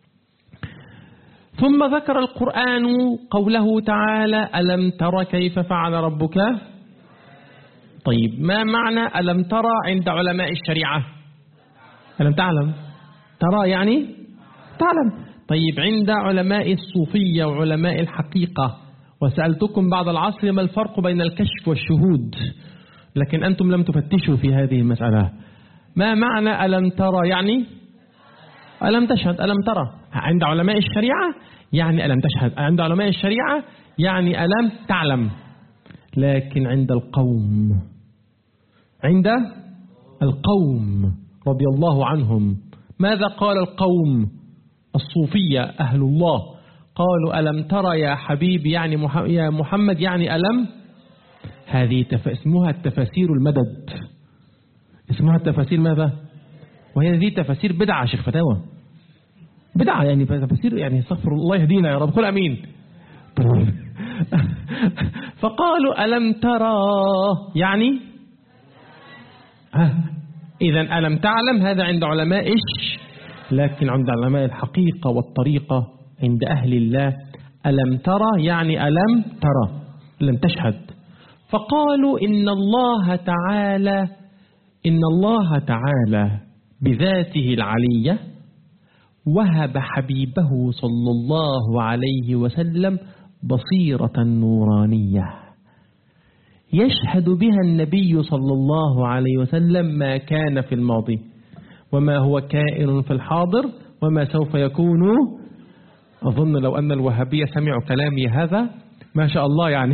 ثم ذكر القرآن قوله تعالى ألم تر كيف فعل ربك. طيب ما معنى ألم ترى عند علماء الشريعة؟ ألم تعلم. ترى يعني تعلم. طيب عند علماء الصوفية وعلماء الحقيقة، وسألتكم بعد العصر ما الفرق بين الكشف والشهود، لكن أنتم لم تفتشوا في هذه المسألة. ما معنى ألم ترى؟ يعني ألم تشهد. ألم ترى عند علماء الشريعة يعني ألم تشهد، عند علماء الشريعة يعني ألم تعلم. لكن عند القوم رضي الله عنهم ماذا قال القوم الصوفية أهل الله؟ قالوا ألم ترى يا حبيبي يعني يا محمد يعني ألم. هذه اسمها التفاسير المدد، اسمها التفاسير ماذا؟ وهي هذه تفاسير بدعة شيخ فتاوى، بدعة يعني تفاسير يعني استغفر الله يهدينا يا رب قل أمين. فقالوا ألم ترى يعني إذن ألم تعلم هذا عند علماء لكن عند علماء الحقيقة والطريقة عند أهل الله ألم ترى يعني ألم ترى لم تشهد. فقالوا إن الله تعالى بذاته العلية وهب حبيبه صلى الله عليه وسلم بصيرة نورانية يشهد بها النبي صلى الله عليه وسلم ما كان في الماضي وما هو كائن في الحاضر وما سوف يكون. أظن لو أن الوهابية سمعوا كلامي هذا ما شاء الله يعني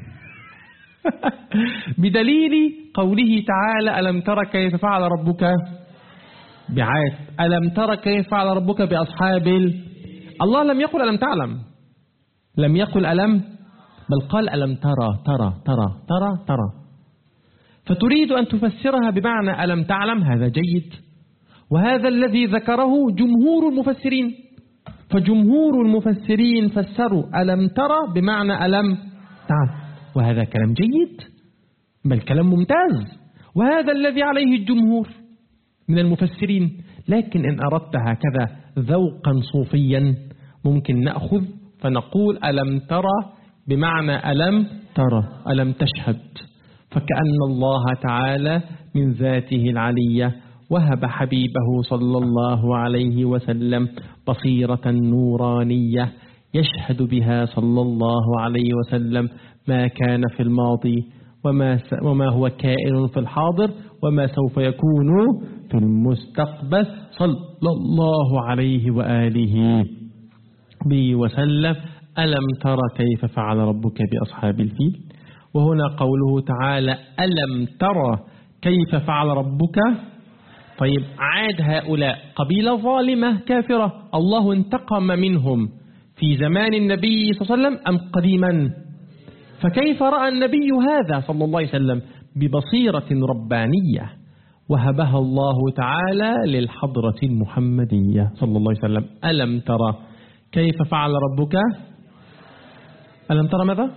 بدليل قوله تعالى ألم تر كيف فعل ربك بعاد، ألم تر كيف فعل ربك بأصحاب الله لم يقل ألم تعلم، لم يقل ألم، بل قال ألم ترى ترى ترى ترى ترى. فتريد أن تفسرها بمعنى ألم تعلم، هذا جيد، وهذا الذي ذكره جمهور المفسرين. فجمهور المفسرين فسروا ألم ترى بمعنى ألم تعلم، وهذا كلام جيد بل كلام ممتاز، وهذا الذي عليه الجمهور من المفسرين. لكن إن أردت هكذا ذوقا صوفيا ممكن نأخذ فنقول ألم ترى بمعنى ألم ترى، ألم تشهد. فكأن الله تعالى من ذاته العلية وهب حبيبه صلى الله عليه وسلم بصيرة نورانية يشهد بها صلى الله عليه وسلم ما كان في الماضي وما هو كائن في الحاضر وما سوف يكون في المستقبل صلى الله عليه وآله وسلم. ألم ترى كيف فعل ربك بأصحاب الفيل. وهنا قوله تعالى ألم ترى كيف فعل ربك. طيب عاد هؤلاء قبيلة ظالمة كافرة، الله انتقم منهم في زمان النبي صلى الله عليه وسلم أم قديما؟ فكيف رأى النبي هذا صلى الله عليه وسلم؟ ببصيرة ربانية وهبها الله تعالى للحضرة المحمدية صلى الله عليه وسلم. ألم ترى كيف فعل ربك. ألم ترى ماذا؟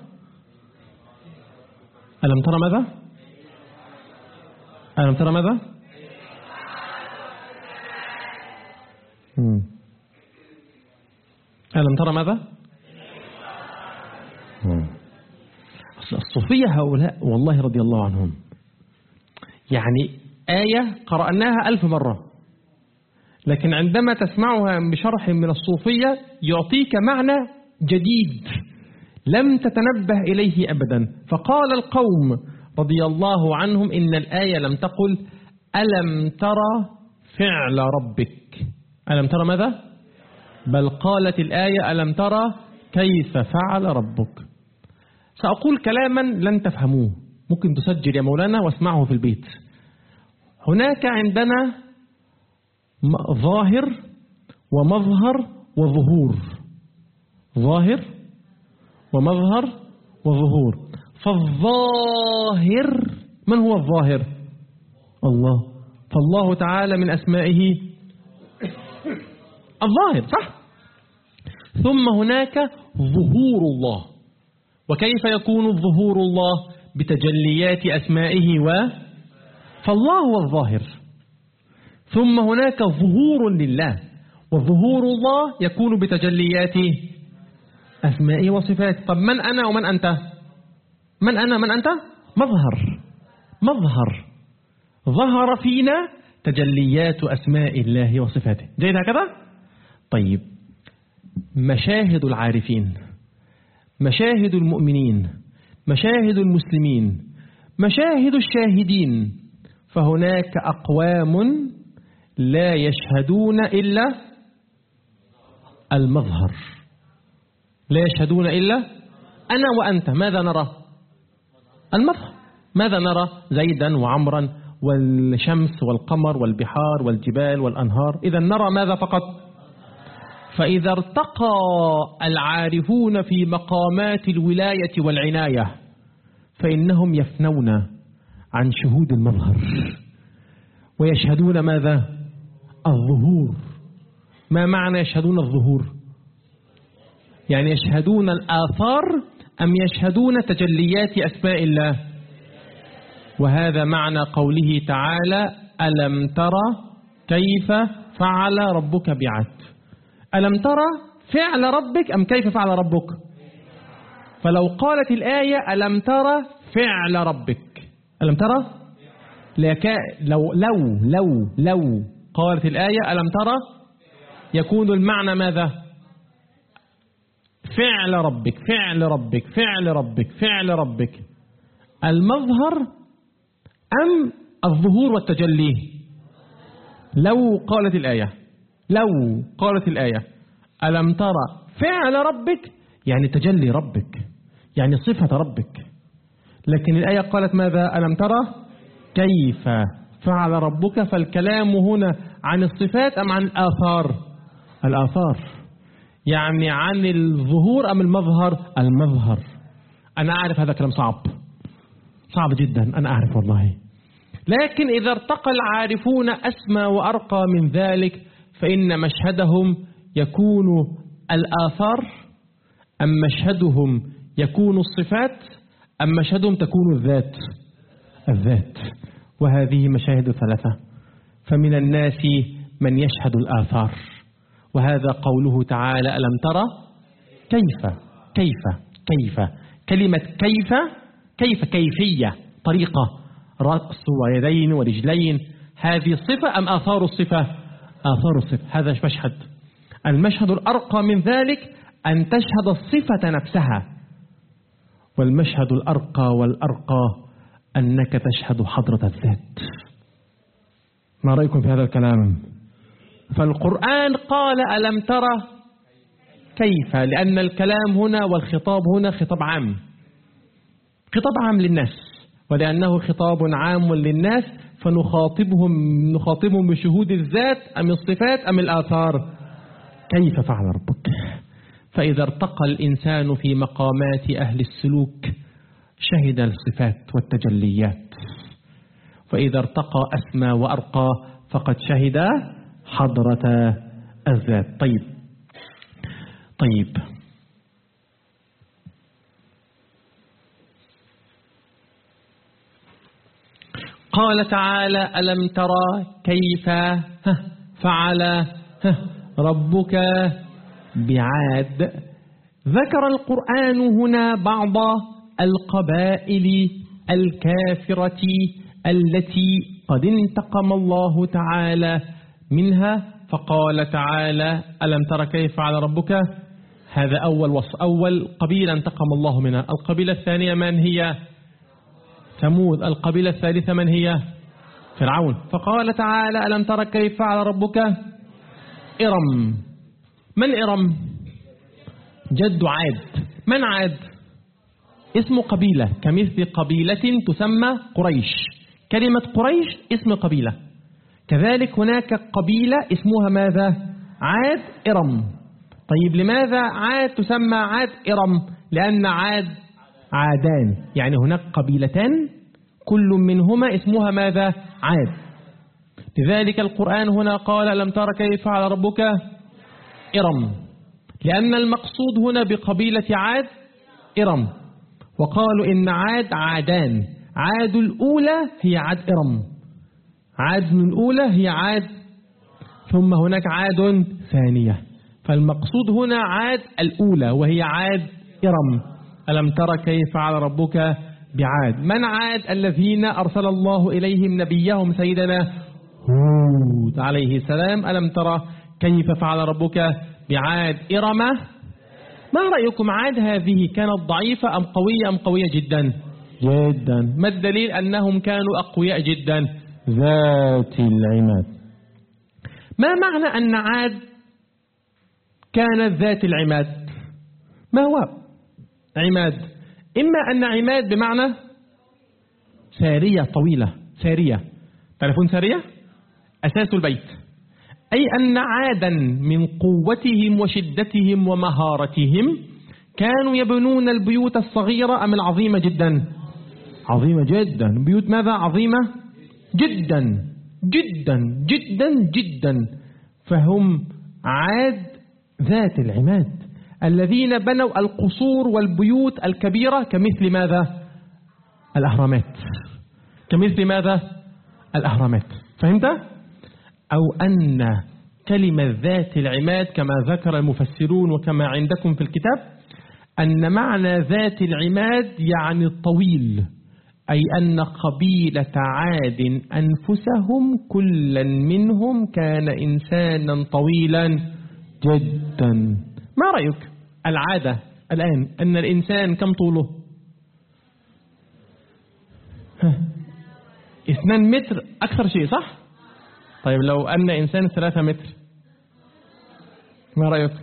ألم ترى ماذا؟ ألم ترى ماذا؟ ألم ترى ماذا؟ الصوفية هؤلاء والله رضي الله عنهم، يعني آية قرأناها 1000 مرة، لكن عندما تسمعها بشرح من الصوفية يعطيك معنى جديد لم تتنبه إليه أبدا. فقال القوم رضي الله عنهم إن الآية لم تقل ألم ترى فعل ربك، ألم ترى ماذا؟ بل قالت الآية ألم ترى كيف فعل ربك. سأقول كلاما لن تفهموه، ممكن تسجل يا مولانا واسمعه في البيت. هناك عندنا ظاهر ومظهر وظهور، ظاهر ومظهر وظهور. فالظاهر من هو الظاهر؟ الله. فالله تعالى من أسمائه الظاهر، صح؟ ثم هناك ظهور الله. وكيف يكون الظهور الله؟ بتجليات أسمائه فالله هو الظاهر. ثم هناك ظهور لله، وظهور الله يكون بتجليات أسمائه وصفاته. طب من أنا ومن أنت؟ من أنا من أنت؟ مظهر، مظهر ظهر فينا تجليات أسماء الله وصفاته. جيد هكذا؟ طيب مشاهد العارفين، مشاهد المؤمنين، مشاهد المسلمين، مشاهد الشاهدين. فهناك أقوام لا يشهدون إلا المظهر، لا يشهدون إلا أنا وأنت. ماذا نرى؟ المظهر. ماذا نرى؟ زيدا وعمرا والشمس والقمر والبحار والجبال والأنهار. إذا نرى ماذا فقط؟ فإذا ارتقى العارفون في مقامات الولاية والعناية فإنهم يفنون عن شهود المظهر ويشهدون ماذا؟ الظهور. ما معنى يشهدون الظهور؟ يعني يشهدون الآثار أم يشهدون تجليات أسماء الله؟ وهذا معنى قوله تعالى ألم ترى كيف فعل ربك بعاد. ألم ترى فعل ربك أم كيف فعل ربك؟ فلو قالت الآية ألم ترى فعل ربك، ألم ترى لو قالت الآية ألم ترى يكون المعنى ماذا؟ فعل ربك فعل ربك فعل ربك فعل ربك. المظهر أم الظهور والتجلي؟ لو قالت الآية ألم ترى فعل ربك، يعني تجلي ربك، يعني صفة ربك. لكن الآية قالت ماذا؟ ألم ترى كيف فعل ربك. فالكلام هنا عن الصفات أم عن الآثار؟ الآثار، يعني عن الظهور أم المظهر؟ المظهر. أنا أعرف هذا كلام صعب جدا، أنا أعرف والله. لكن إذا ارتقى العارفون أسمى وأرقى من ذلك، فإن مشهدهم يكون الآثار، أم مشهدهم يكون الصفات، أم مشهدهم تكون الذات. وهذه مشاهد ثلاثة. فمن الناس من يشهد الآثار، وهذا قوله تعالى ألم ترى كيف. كلمة كيف كيفية، طريقة، رأس ويدين ورجلين، هذه صفة أم آثار الصفة؟ آثار الصفة. هذا مشهد. المشهد الأرقى من ذلك أن تشهد الصفة نفسها، والمشهد الأرقى أنك تشهد حضرة الذات. ما رأيكم في هذا الكلام؟ فالقرآن قال ألم ترى كيف، لأن الكلام هنا والخطاب هنا خطاب عام للناس، ولأنه خطاب عام للناس فنخاطبهم بشهود الذات أم الصفات أم الآثار؟ كيف فعل ربك. فإذا ارتقى الإنسان في مقامات أهل السلوك شهد الصفات والتجليات، فإذا ارتقى أسمى وأرقى فقد شهد حضرة الذات. طيب قال تعالى ألم ترى كيف فعل ربك بعاد. ذكر القرآن هنا بعض القبائل الكافرة التي قد انتقم الله تعالى منها، فقال تعالى ألم ترى كيف فعل ربك. هذا أول قبيلة انتقم الله منها. القبيلة الثانية من هي؟ ثمود. القبيلة الثالثة من هي؟ فرعون. فقال تعالى ألم ترى كيف فعل ربك إرم. من إرم؟ جد عاد. من عاد؟ اسم قبيلة، كمثل قبيلة تسمى قريش. كلمة قريش اسم قبيلة، كذلك هناك قبيلة اسمها ماذا؟ عاد إرم. طيب لماذا عاد تسمى عاد إرم؟ لأن عادان، يعني هناك قبيلتان كل منهما اسمها ماذا؟ عاد. لذلك القرآن هنا قال ألم ترى كيف فعل ربك إرم، لأن المقصود هنا بقبيلة عاد إرم. وقالوا إن عادان، عاد الأولى هي عاد إرم، عاد الأولى هي عاد، ثم هناك عاد ثانية. فالمقصود هنا عاد الأولى وهي عاد إرم. ألم ترى كيف فعل ربك بعاد. من عاد؟ الذين أرسل الله إليهم نبيهم سيدنا هود عليه السلام. ألم ترى كيف فعل ربك بعاد إرم. ما رأيكم، عاد هذه كانت ضعيفة أم قوية؟ أم قوية جدا؟ ما الدليل أنهم كانوا أقوياء جدا؟ ذات العماد. ما معنى أن عاد كانت ذات العماد؟ ما هو عماد؟ إما أن عماد بمعنى سارية طويلة، سارية، تعرفون سارية؟ أساس البيت. أي أن عادا من قوتهم وشدتهم ومهارتهم كانوا يبنون البيوت الصغيرة أم العظيمة جدا؟ عظيمة جدا. بيوت ماذا؟ عظيمة جدا جدا جدا جدا. فهم عاد ذات العماد الذين بنوا القصور والبيوت الكبيرة كمثل ماذا؟ الأهرامات. كمثل ماذا؟ الأهرامات. فهمت؟ أو أن كلمة ذات العماد كما ذكر المفسرون وكما عندكم في الكتاب أن معنى ذات العماد يعني الطويل، أي أن قبيلة عاد أنفسهم كلا منهم كان إنسانا طويلا جدا. ما رأيك العادة الآن أن الإنسان كم طوله؟ 2 متر أكثر شيء، صح؟ طيب لو أن إنسان 3 متر، ما رأيك؟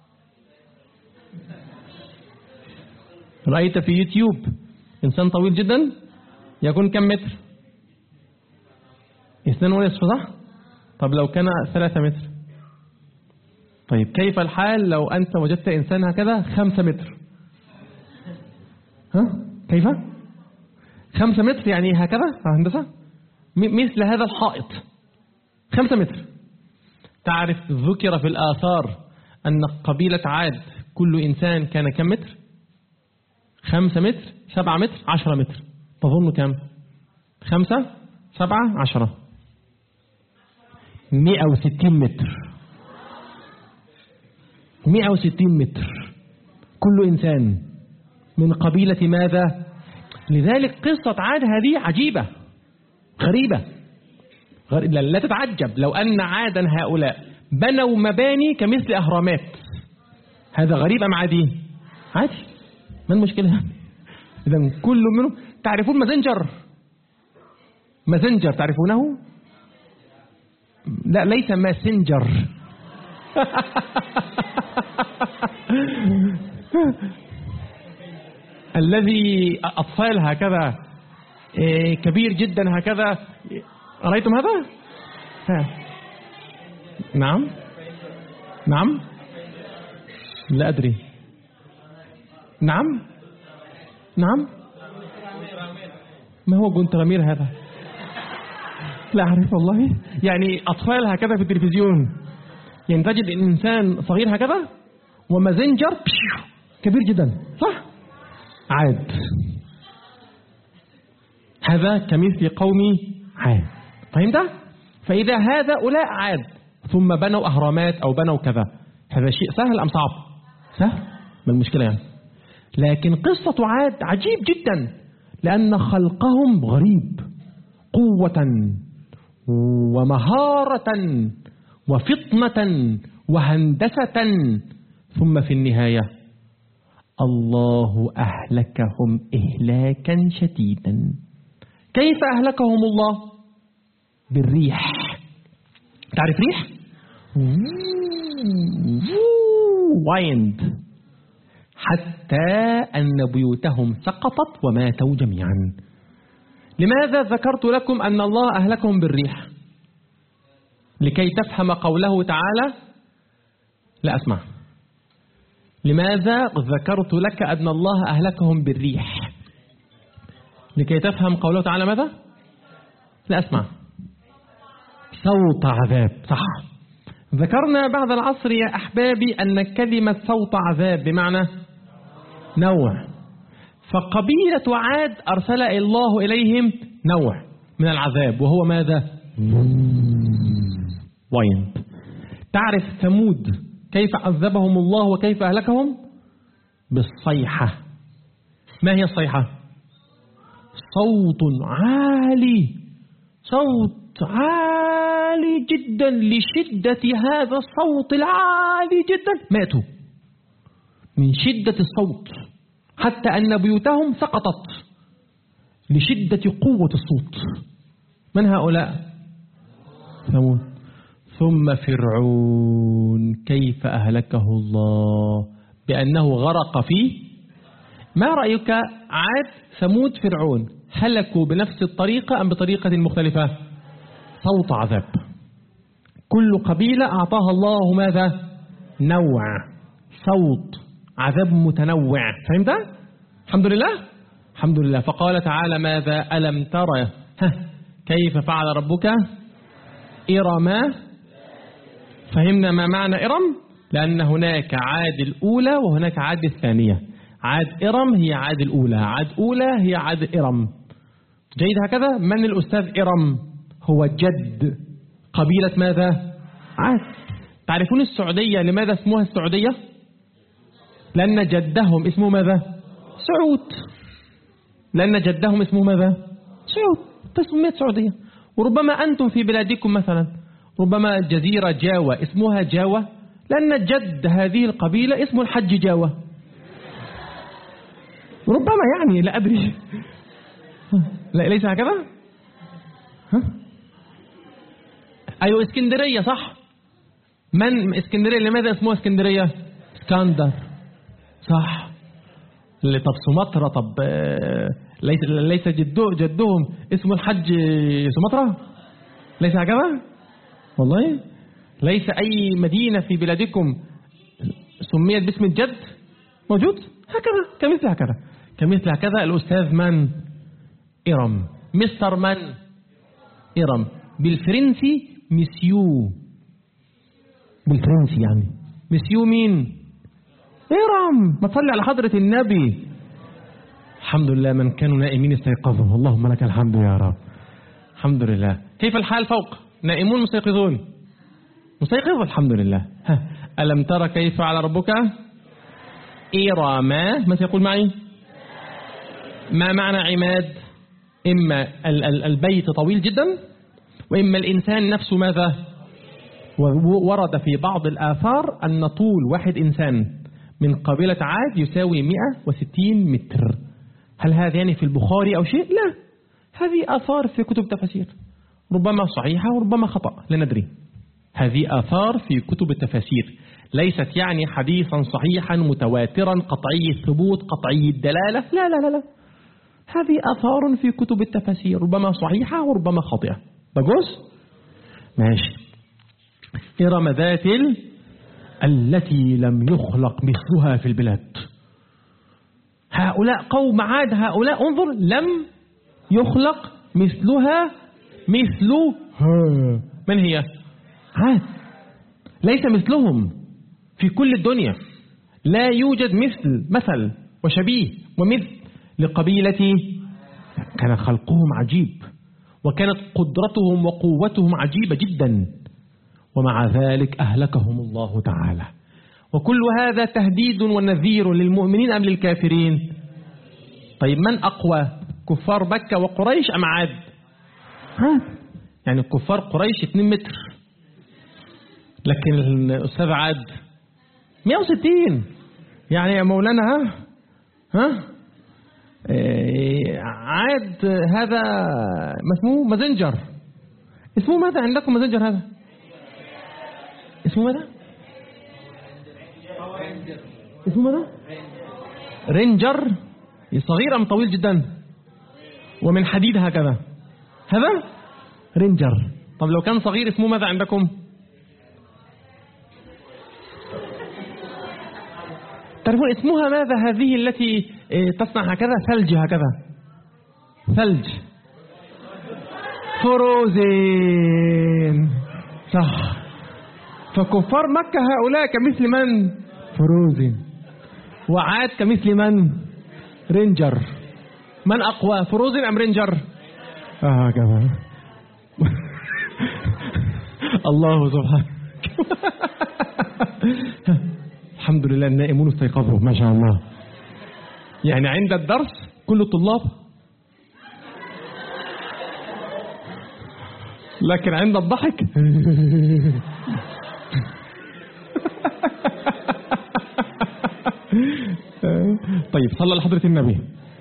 رأيت في يوتيوب إنسان طويل جدا يكون كم متر؟ 2.5 صح؟ طب لو كان 3 متر، طيب كيف الحال لو أنت وجدت إنسان هكذا 5 متر؟ ها؟ كيف؟ 5 متر يعني هكذا هندسة؟ مثل هذا الحائط 5 متر. تعرف ذكر في الآثار أن قبيلة عاد كل إنسان كان كم متر؟ 5 متر، 7 متر، 10 متر. تظن كم؟ 5، 7، 10، 160 متر. 160 متر كل إنسان من قبيلة ماذا؟ لذلك قصة عاد هذه عجيبة غريبة. لا تتعجب لو أن عادا هؤلاء بنوا مباني كمثل أهرامات. هذا غريب أم عادي؟ عادي، ما المشكلة؟ إذا كل منهم. تعرفون مازنجر تعرفونه؟ لا، ليس ماسنجر. الذي أطفال هكذا كبير جدا هكذا، رأيتم هذا؟ نعم لا أدري. نعم ما هو جونترامير هذا؟ لا أعرف والله. يعني أطفال هكذا في التلفزيون، يعني تجد إنسان صغير هكذا ومازنجر كبير جدا صح؟ عاد هذا كمثل قوم عاد. فهمت؟ فإذا هؤلاء عاد ثم بنوا أهرامات أو بنوا كذا، هذا شيء سهل أم صعب؟ سهل، ما المشكلة يعني؟ لكن قصة عاد عجيب جدا لأن خلقهم غريب، قوة ومهارة وفطنة وهندسة، ثم في النهاية الله أهلكهم إهلاكا شديدا. كيف أهلكهم الله؟ بالريح. تعرف ريح؟ وايند، حتى أن بيوتهم سقطت وماتوا جميعا. لماذا ذكرت لكم أن الله أهلكهم بالريح؟ لكي تفهم قوله تعالى. لا أسمع. لماذا ذكرت لك أن الله أهلكهم بالريح؟ لكي تفهم قوله تعالى ماذا؟ لا أسمع. صوت عذاب، صح. ذكرنا بعد العصر يا أحبابي أن كلمة صوت عذاب بمعنى نوع. فقبيلة عاد أرسل الله إليهم نوع من العذاب وهو ماذا؟ وين. تعرف ثمود كيف عذبهم الله وكيف أهلكهم؟ بالصيحة. ما هي الصيحة؟ صوت عالي، صوت عالي جدا. لشدة هذا الصوت العالي جدا ماتوا من شدة الصوت، حتى أن بيوتهم سقطت لشدة قوة الصوت. من هؤلاء؟ ثمود. ثم فرعون كيف أهلكه الله؟ بأنه غرق فيه. ما رأيك عاد ثمود فرعون هلكوا بنفس الطريقة أم بطريقة مختلفة؟ صوت عذاب. كل قبيلة أعطاها الله ماذا؟ نوع، صوت عذاب متنوع. فهمت؟ الحمد لله. الحمد لله. فقال تعالى ماذا؟ ألم ترى كيف فعل ربك إرم. فهمنا ما معنى إرم؟ لأن هناك عاد الأولى وهناك عاد الثانية. عاد إرم هي عاد الأولى، عاد أولى هي عاد إرم. جيد هكذا. من الأستاذ إرم؟ هو جد قبيلة ماذا؟ عاد. تعرفون السعودية لماذا اسمها السعودية؟ لأن جدهم اسمه ماذا؟ سعود. لأن جدهم اسمه ماذا؟ سعود، تسميت سعودية. وربما أنتم في بلادكم مثلا ربما جزيرة جاوة اسمها جاوة لأن جد هذه القبيلة اسمه الحج جاوة. ربما يعني لا أدري. لا ليس هكذا. أيوة اسكندرية صح. من اسكندرية؟ لماذا اسمها اسكندرية؟ اسكندر صح. طب سمطرة، طب ليس جدهم اسمه الحج سمطرة؟ ليس هكذا والله؟ ليس أي مدينة في بلادكم سميت باسم الجد موجود؟ هكذا كمثل هكذا الأستاذ من؟ إرم. مستر من؟ إرم. بالفرنسي مسيو، بالفرنسي يعني مسيو مين؟ إرم. ما تصلي على حضرة النبي. الحمد لله من كانوا نائمين استيقظوا، اللهم لك الحمد يا رب. الحمد لله. كيف الحال فوق؟ نائمون مستيقظون؟ مستيقظ الحمد لله. ألم ترى كيف فعل ربك؟ إرم. ما سيقول معي؟ ما معنى عماد؟ إما البيت طويل جدا، وإما الإنسان نفسه ماذا؟ ورد في بعض الآثار أن طول واحد إنسان من قبيلة عاد يساوي 160 متر. هل هذا يعني في البخاري أو شيء؟ لا، هذه آثار في كتب تفاسير، ربما صحيحة وربما خطأ لا ندري. هذه آثار في كتب التفاسير، ليست يعني حديثا صحيحا متواترا قطعي الثبوت قطعي الدلالة، لا لا لا لا، هذه آثار في كتب التفاسير ربما صحيحة وربما خاطئة. بجوز؟ ماشي. إرم ذات التي لم يخلق مثلها في البلاد. هؤلاء قوم عاد، هؤلاء انظر لم يخلق مثلها. من هي؟ عاد. ليس مثلهم في كل الدنيا، لا يوجد مثل وشبيه ومثل لقبيلة. كان خلقهم عجيب، وكانت قدرتهم وقوتهم عجيبة جدا، ومع ذلك أهلكهم الله تعالى. وكل هذا تهديد ونذير للمؤمنين أم للكافرين؟ طيب من أقوى، كفار مكة وقريش أم عاد؟ يعني كفار قريش 2 متر، لكن الأستاذ عاد 160. يعني يا مولانا عاد هذا اسمه مازنجر. اسمه ماذا عندكم مازنجر هذا؟ اسمه ماذا؟ اسمه ماذا؟ رينجر. صغير أم طويل جدا ومن حديد هكذا؟ هذا رينجر. طب لو كان صغير اسمه ماذا عندكم؟ تعرفون اسمها ماذا هذه التي تصنع هكذا ثلج هكذا؟ ثلج. فروزين صح. فكفار مكة هؤلاء كمثل من؟ فروزين. وعاد كمثل من؟ رينجر. من أقوى، فروزين أم رينجر؟ كمان الله سبحانه. الحمد لله النائمون استيقظوا ما شاء الله. يعني عند الدرس كل الطلاب، لكن عند الضحك طيب صلى على حضرة النبي.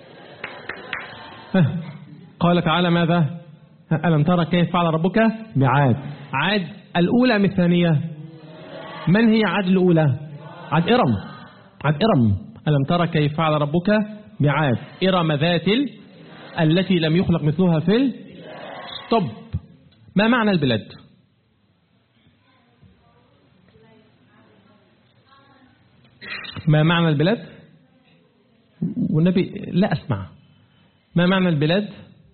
قال تعالى ماذا؟ ألم ترى كيف فعل ربك بعاد. عاد الأولى من الثانية؟ من هي عاد الأولى؟ عاد إرم. ألم ترى كيف فعل ربك بعاد إرم ذات التي لم يخلق مثلها في ستوب. ما معنى البلاد؟ ما معنى البلاد؟ والنبي لا أسمع. ما معنى البلاد؟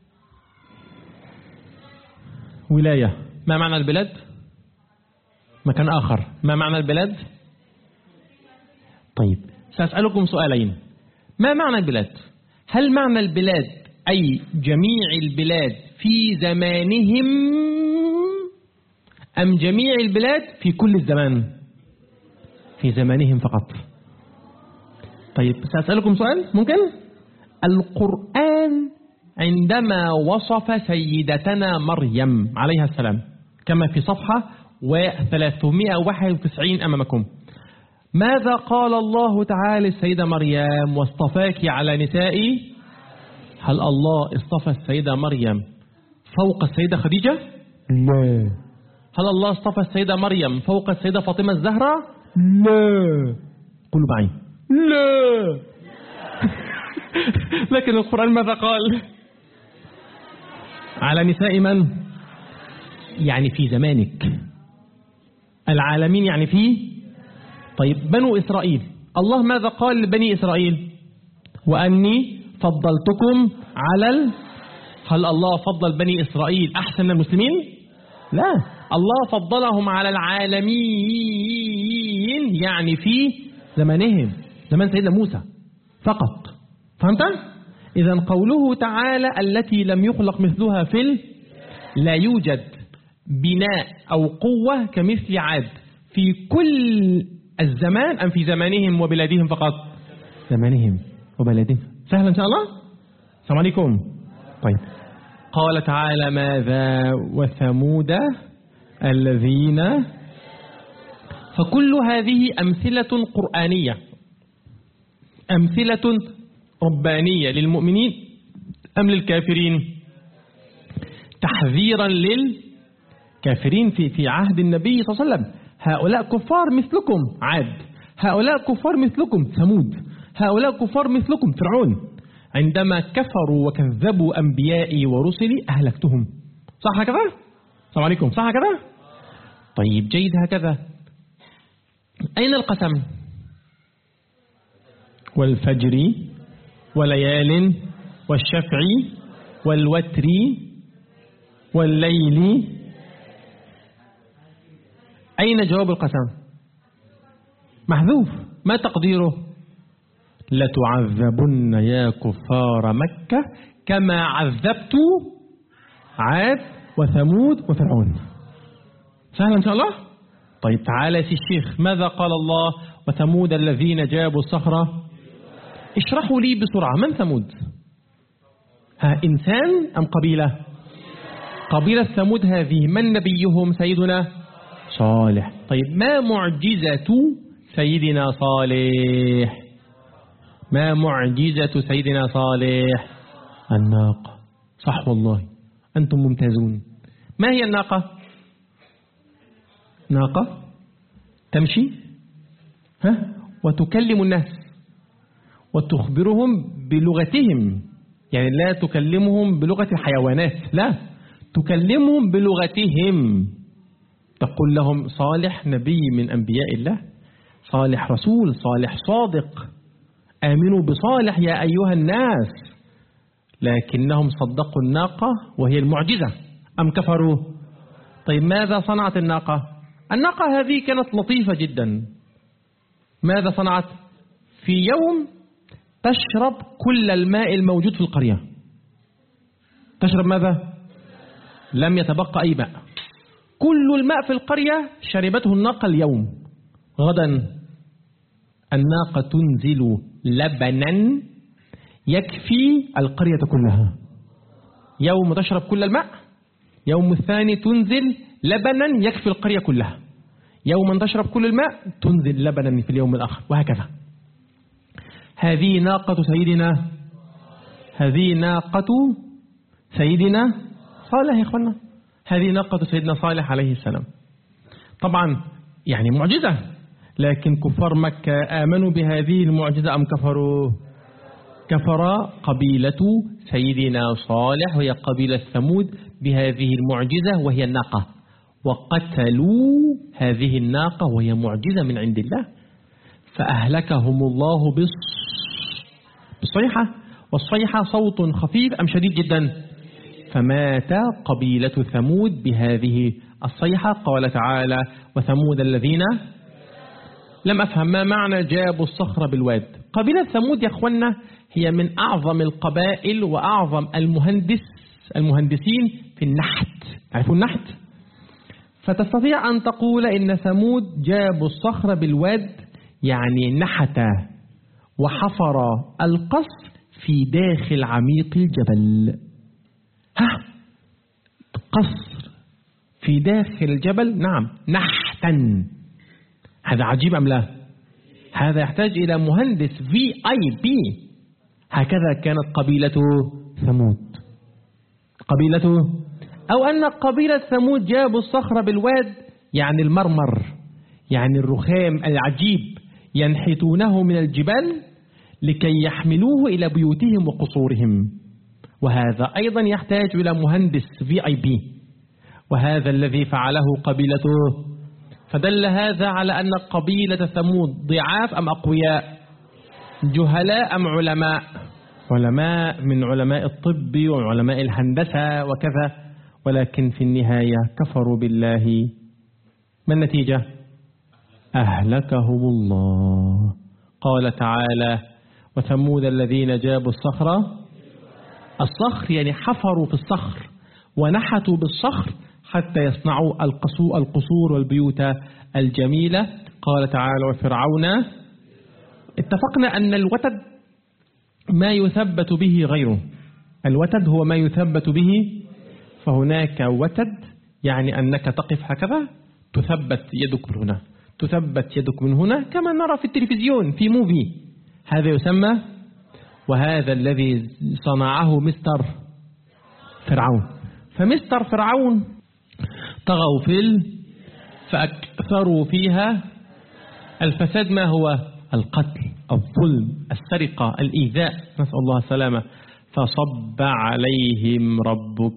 ولاية. ما معنى البلاد؟ مكان آخر. ما معنى البلاد؟ طيب سأسألكم سؤالين. ما معنى البلاد؟ هل معنى البلاد أي جميع البلاد في زمانهم أم جميع البلاد في كل الزمان؟ في زمانهم فقط. طيب سأسألكم سؤال ممكن؟ القرآن عندما وصف سيدتنا مريم عليها السلام كما في صفحة 391 أمامكم، ماذا قال الله تعالى السيدة مريم واصطفاك على نسائي؟ هل الله اصطفى السيدة مريم فوق السيدة خديجة؟ لا. هل الله اصطفى السيدة مريم فوق السيدة فاطمة الزهراء؟ لا. قولوا معي لا. لكن القرآن ماذا قال؟ على نساء من؟ يعني في زمانك. العالمين يعني في. طيب بنو إسرائيل، الله ماذا قال لبني إسرائيل؟ وأني فضلتكم على هل الله فضل بني إسرائيل أحسن من المسلمين؟ لا، الله فضلهم على العالمين، يعني في زمانهم، زمان سيدنا موسى فقط. فهمت؟ إذن قوله تعالى التي لم يخلق مثلها لا يوجد بناء أو قوة كمثل عاد في كل الزمان أم في زمانهم وبلادهم فقط؟ زمانهم وبلادهم. سهل إن شاء الله؟ السلام عليكم. طيب قال تعالى ماذا وثمود الذين. فكل هذه أمثلة قرآنية، أمثلة ربانية للمؤمنين أم للكافرين؟ تحذيرا للكافرين في عهد النبي صلى الله عليه وسلم. هؤلاء كفار مثلكم عاد، هؤلاء كفار مثلكم ثمود، هؤلاء كفار مثلكم فرعون. عندما كفروا وكذبوا أنبيائي ورسلي أهلكتهم. صح هكذا؟ السلام عليكم. صح هكذا؟ طيب جيد هكذا. أين القسم؟ والفجر وليال والشفع والوتر والليل. أين جواب القسم؟ محذوف. ما تقديره؟ لتعذبن يا كفار مكة كما عذبت عاد وثمود وفرعون. سهل إن شاء الله؟ طيب تعالى يا الشيخ، ماذا قال الله وثمود الذين جابوا الصخرة؟ اشرحوا لي بسرعة، من ثمود؟ إنسان أم قبيلة؟ قبيلة ثمود هذه من نبيهم؟ سيدنا صالح. طيب ما معجزة سيدنا صالح؟ ما معجزة سيدنا صالح؟ الناقة. صح والله، أنتم ممتازون. ما هي الناقة؟ ناقة تمشي وتكلم الناس وتخبرهم بلغتهم، يعني لا تكلمهم بلغة الحيوانات، لا تكلمهم بلغتهم. تقول لهم صالح نبي من أنبياء الله، صالح رسول، صالح صادق، آمنوا بصالح يا أيها الناس. لكنهم صدقوا الناقة وهي المعجزة أم كفروا؟ طيب ماذا صنعت الناقة؟ الناقة هذه كانت لطيفة جدا. ماذا صنعت؟ في يوم تشرب كل الماء الموجود في القرية. تشرب ماذا؟ لم يتبقى أي ماء، كل الماء في القرية شربته الناقة اليوم. غدا الناقة تنزل لبنا يكفي القرية كلها. يوم تشرب كل الماء، يوم الثاني تنزل لبنا يكفي القرية كلها، يوما تشرب كل الماء تنزل لبنا في اليوم الآخر، وهكذا. هذه ناقة سيدنا، هذه ناقة سيدنا صالح يا إخوانا، هذه ناقة سيدنا صالح عليه السلام. طبعا يعني معجزة، لكن كفار مكة آمنوا بهذه المعجزة أم كفروا؟ كفر قبيلة سيدنا صالح وهي قبيلة ثمود بهذه المعجزة وهي الناقة، وقتلوا هذه الناقة وهي معجزة من عند الله، فأهلكهم الله بالصيحة. والصيحة صوت خفيف أم شديد جدا؟ فمات قبيلة ثمود بهذه الصيحة. قال تعالى وثمود الذين لم أفهم ما معنى جابوا الصخر بالواد. قبيلة ثمود يا أخوانا هي من أعظم القبائل وأعظم المهندسين في النحت. تعرفوا النحت؟ فتستطيع أن تقول إن ثمود جابوا الصخر بالواد، يعني نحت وحفر القصر في داخل عميق الجبل. قصر في داخل الجبل، نعم، نحتا. هذا عجيب أم لا؟ هذا يحتاج إلى مهندس VIP. هكذا كانت قبيلة ثمود. قبيلة أو أن قبيلة ثمود جابوا الصخر بالواد، يعني المرمر، يعني الرخام العجيب، ينحتونه من الجبال لكي يحملوه إلى بيوتهم وقصورهم. وهذا أيضا يحتاج إلى مهندس VIP، وهذا الذي فعله قبيلته. فدل هذا على أن قبيلة ثمود ضعاف أم أقوياء، جهلاء أم علماء، علماء من علماء الطب وعلماء الهندسة وكذا، ولكن في النهاية كفروا بالله. ما النتيجة؟ أهلكهم الله. قال تعالى: وثمود الذين جابوا الصخر يعني حفروا في الصخر ونحتوا بالصخر حتى يصنعوا القصور والبيوت الجميلة. قال تعالى: وفرعون. اتفقنا أن الوتد ما يثبت به غيره، الوتد هو ما يثبت به، فهناك وتد يعني أنك تقف هكذا تثبت يدك من هنا، تثبت يدك من هنا، كما نرى في التلفزيون في موفي، هذا يسمى. وهذا الذي صنعه مستر فرعون. فمستر فرعون طغوا فأكثروا فيها الفساد. ما هو؟ القتل، الظلم، السرقة، الإيذاء، نسأل الله السلامة. فصب عليهم ربك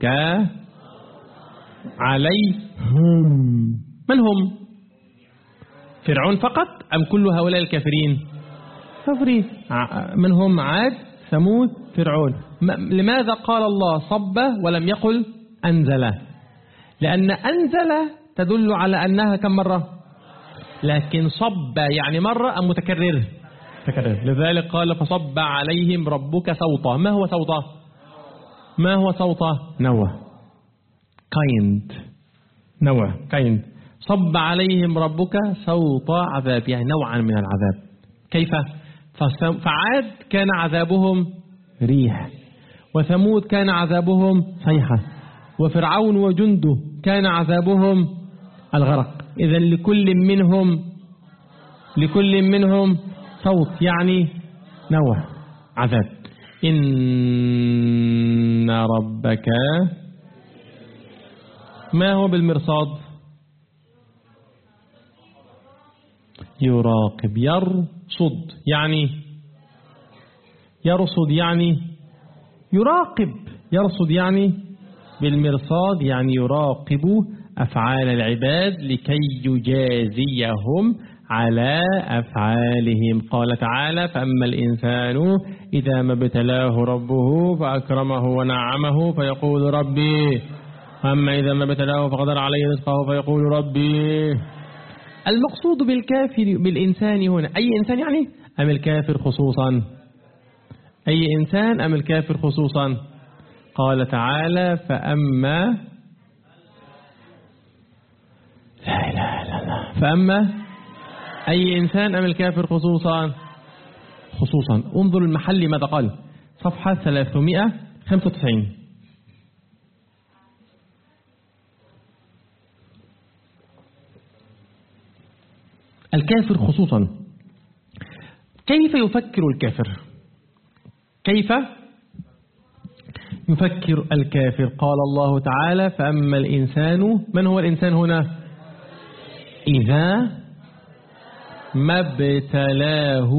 عليهم. من هم؟ فرعون فقط أم كل هؤلاء الكافرين؟ كافرين. من هم؟ عاد، ثمود، فرعون. لماذا قال الله صب ولم يقل أنزل؟ لأن أنزل تدل على أنها كم مرة، لكن صب يعني مرة أم متكرر؟ متكرر. لذلك قال فصب عليهم ربك سوطا. ما هو سوطا؟ ما هو سوطا؟ نوع، كايند، نوع، كايند. صب عليهم ربك سوط عذاب، يعني نوعا من العذاب. كيف؟ فعاد كان عذابهم ريح، وثمود كان عذابهم صيحة، وفرعون وجنده كان عذابهم الغرق. إذن لكل منهم صوت، يعني نوع عذاب. إن ربك ما هو بالمرصاد؟ يراقب، يرصد يعني يرصد، يعني يراقب، يرصد يعني بالمرصاد، يعني يراقب أفعال العباد لكي يجازيهم على أفعالهم. قال تعالى: فأما الإنسان إذا ما ابتلاه ربه فأكرمه ونعمه فيقول ربي، أما إذا ما ابتلاه فقدر عليه رزقه فيقول ربي. المقصود بالكافر بالإنسان هنا أي إنسان يعني، أم الكافر خصوصا؟ أي إنسان أم الكافر خصوصا؟ قال تعالى: فأما، لا إله إلا الله، فأما أي إنسان أم الكافر خصوصا؟ خصوصا. انظر المحل ماذا قال، صفحة 395. الكافر خصوصا. كيف يفكر الكافر؟ كيف يفكر الكافر؟ قال الله تعالى: فأما الإنسان. من هو الإنسان هنا؟ إذا ما ابتلاه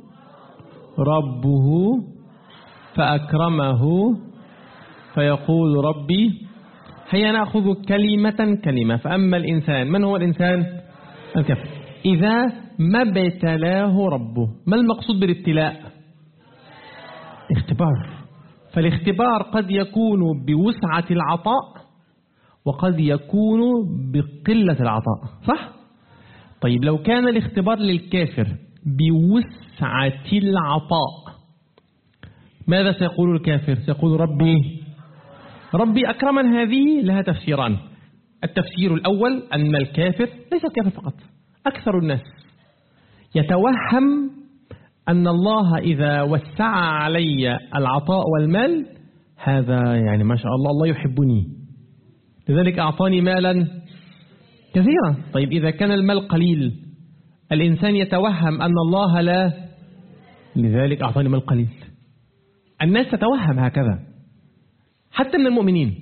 ربه فأكرمه فيقول ربي. هيا نأخذ كلمة كلمة. فأما الإنسان، من هو الإنسان؟ الكافر. إذا ما ابتلاه ربه. ما المقصود بالابتلاء؟ اختبار. فالاختبار قد يكون بوسعة العطاء وقد يكون بقلة العطاء، صح؟ طيب لو كان الاختبار للكافر بوسعة العطاء، ماذا سيقول الكافر؟ سيقول ربي أكرما. هذه لها تفسيران. التفسير الأول أن الكافر ليس الكافر فقط، أكثر الناس يتوهم أن الله إذا وسع علي العطاء والمال هذا يعني ما شاء الله، الله يحبني لذلك أعطاني مالا كثيرا. طيب إذا كان المال قليل الإنسان يتوهم أن الله لا، لذلك أعطاني مال قليل. الناس تتوهم هكذا حتى من المؤمنين.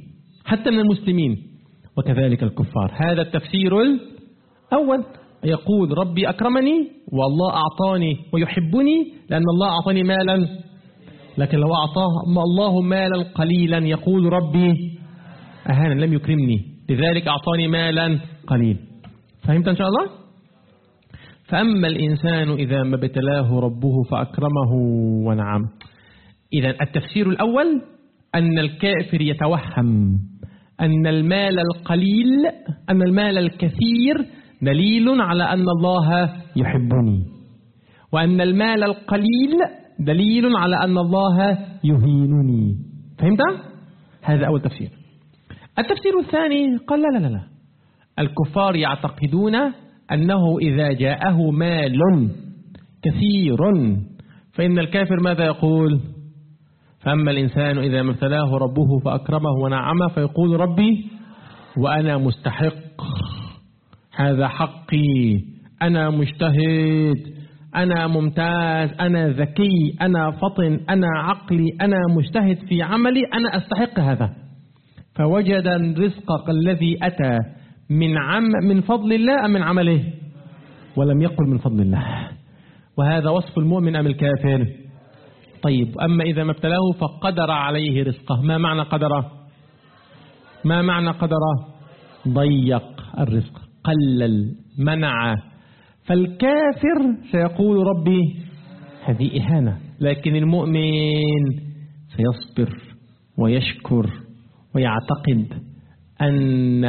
حتى من المسلمين، وكذلك الكفار. هذا التفسير الأول، يقول ربي أكرمني والله أعطاني ويحبني لأن الله أعطاني مالا، لكن لو أعطاه الله مالا قليلا يقول ربي أهانا لم يكرمني لذلك أعطاني مالا قليل. فهمت إن شاء الله؟ فأما الإنسان إذا ما ابتلاه ربه فأكرمه ونعم. إذا التفسير الأول أن الكافر يتوهم أن المال القليل أن المال الكثير دليل على أن الله يحبني، وأن المال القليل دليل على أن الله يهينني. فهمت؟ هذا أول تفسير. التفسير الثاني قال لا لا لا، الكفار يعتقدون أنه إذا جاءه مال كثير فإن الكافر ماذا يقول؟ فأما الإنسان إذا ما ابتلاه ربه فأكرمه ونعمه فيقول ربي وأنا مستحق، هذا حقي، أنا مجتهد، أنا ممتاز، أنا ذكي، أنا فطن، أنا عقلي، أنا مجتهد في عملي، أنا أستحق هذا. فوجد الرزق الذي أتى من فضل الله أم من عمله؟ ولم يقل من فضل الله. وهذا وصف المؤمن أم الكافر؟ طيب، أما إذا ما ابتلاه فقدر عليه رزقه، ما معنى قدره؟ ما معنى قدره؟ ضيق الرزق، قلل، منع. فالكافر سيقول ربي هذه إهانة، لكن المؤمن سيصبر ويشكر ويعتقد أن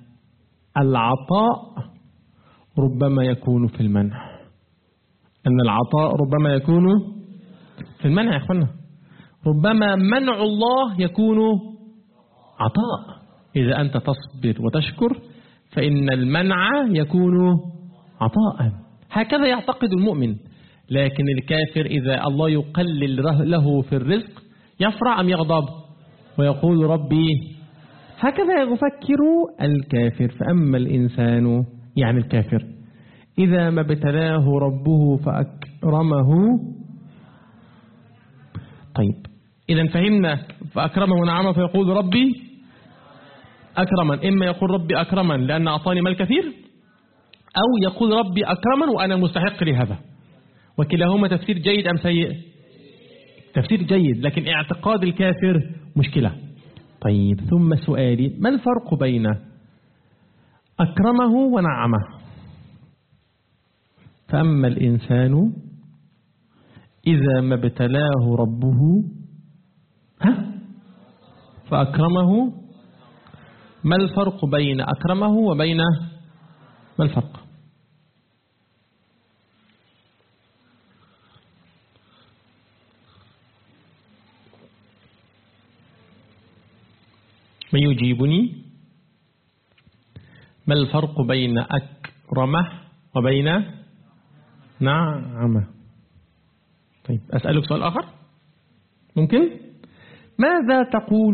العطاء ربما يكون في المنع، أن العطاء ربما يكون في المنع. يا أخوانا، ربما منع الله يكون عطاء. إذا أنت تصبر وتشكر فإن المنع يكون عطاء. هكذا يعتقد المؤمن. لكن الكافر إذا الله يقلل له في الرزق يفرح أم يغضب ويقول ربي؟ هكذا يفكر الكافر. فأما الإنسان يعني الكافر إذا ما ابتلاه ربه فأكرمه. طيب، إذا فهمنا فأكرمه ونعمه فيقول ربي أكرما. إما يقول ربي أكرما لأن أعطاني مال كثير، أو يقول ربي أكرما وأنا مستحق لهذا. وكلاهما تفسير جيد أم سيء؟ تفسير جيد، لكن اعتقاد الكافر مشكلة. طيب، ثم سؤالي، ما الفرق بين أكرمه ونعمه؟ فأما الإنسان إذا ما ابتلاه ربه فأكرمه. ما الفرق بين أكرمه وبين ما الفرق؟ من يجيبني؟ ما الفرق بين أكرمه وبين نعمه؟ طيب، أسألك سؤال آخر ممكن؟ ماذا تقول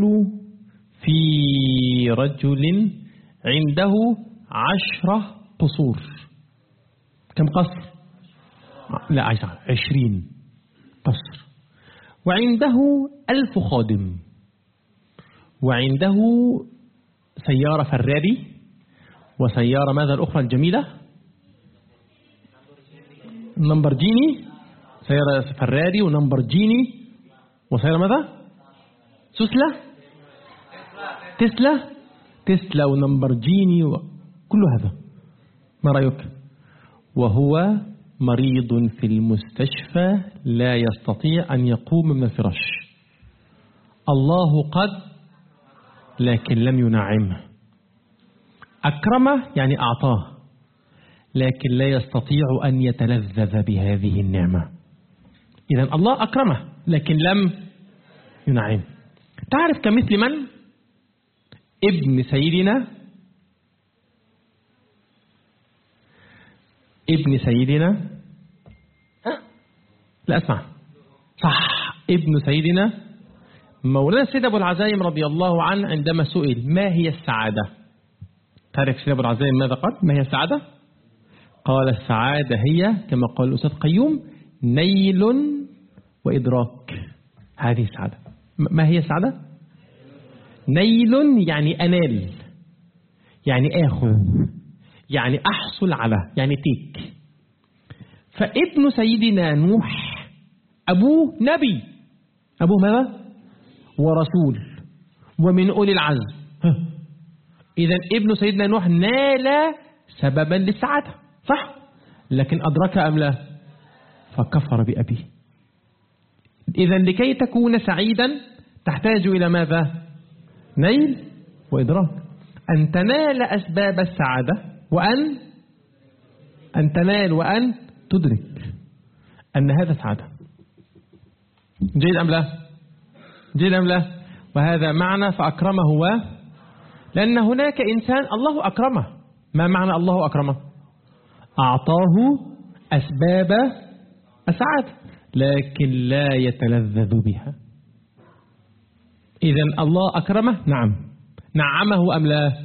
في رجل عنده 10 قصور؟ كم قصر؟ لا، 20 قصر. وعنده 1000 خادم، وعنده سيارة فراري، وسيارة ماذا الأخرى الجميلة؟ نمبرجيني، سيارة فراري ونمبرجيني، وسيارة ماذا؟ تسلا ونمبرجيني وكل هذا. ما رأيك؟ وهو مريض في المستشفى لا يستطيع أن يقوم من الفراش. الله قد لكن لم ينعمه. أكرمه يعني أعطاه، لكن لا يستطيع أن يتلذذ بهذه النعمة. إذن الله أكرمه لكن لم ينعم. تعرف كمثل من؟ ابن سيدنا لا أسمع صح، ابن سيدنا مولانا سيد أبو العزايم رضي الله عنه عندما سئل ما هي السعادة، تعرف سيد أبو العزايم ماذا قال؟ ما هي السعادة؟ قال السعادة هي كما قال الأستاذ قيوم نيل وإدراك. هذه السعادة. ما هي السعادة؟ نيل يعني أنال، يعني آخذ، يعني أحصل على، يعني تيك. فابن سيدنا نوح أبوه نبي، أبوه ماذا؟ ورسول ومن أولي العزم. إذن ابن سيدنا نوح نال سببا للسعادة، صح؟ لكن أدرك أم لا؟ فكفر بأبيه. إذن لكي تكون سعيدا تحتاج إلى ماذا؟ نيل وإدراك، أن تنال أسباب السعادة، وأن تنال وأن تدرك أن هذا سعادة. جيد أم لا؟ جيد أم لا؟ وهذا معنى فأكرمه لأن هناك إنسان الله أكرمه. ما معنى الله أكرمه؟ أعطاه أسباب السعادة لكن لا يتلذذ بها. إذن الله أكرمه، نعم. نعمه أم لا؟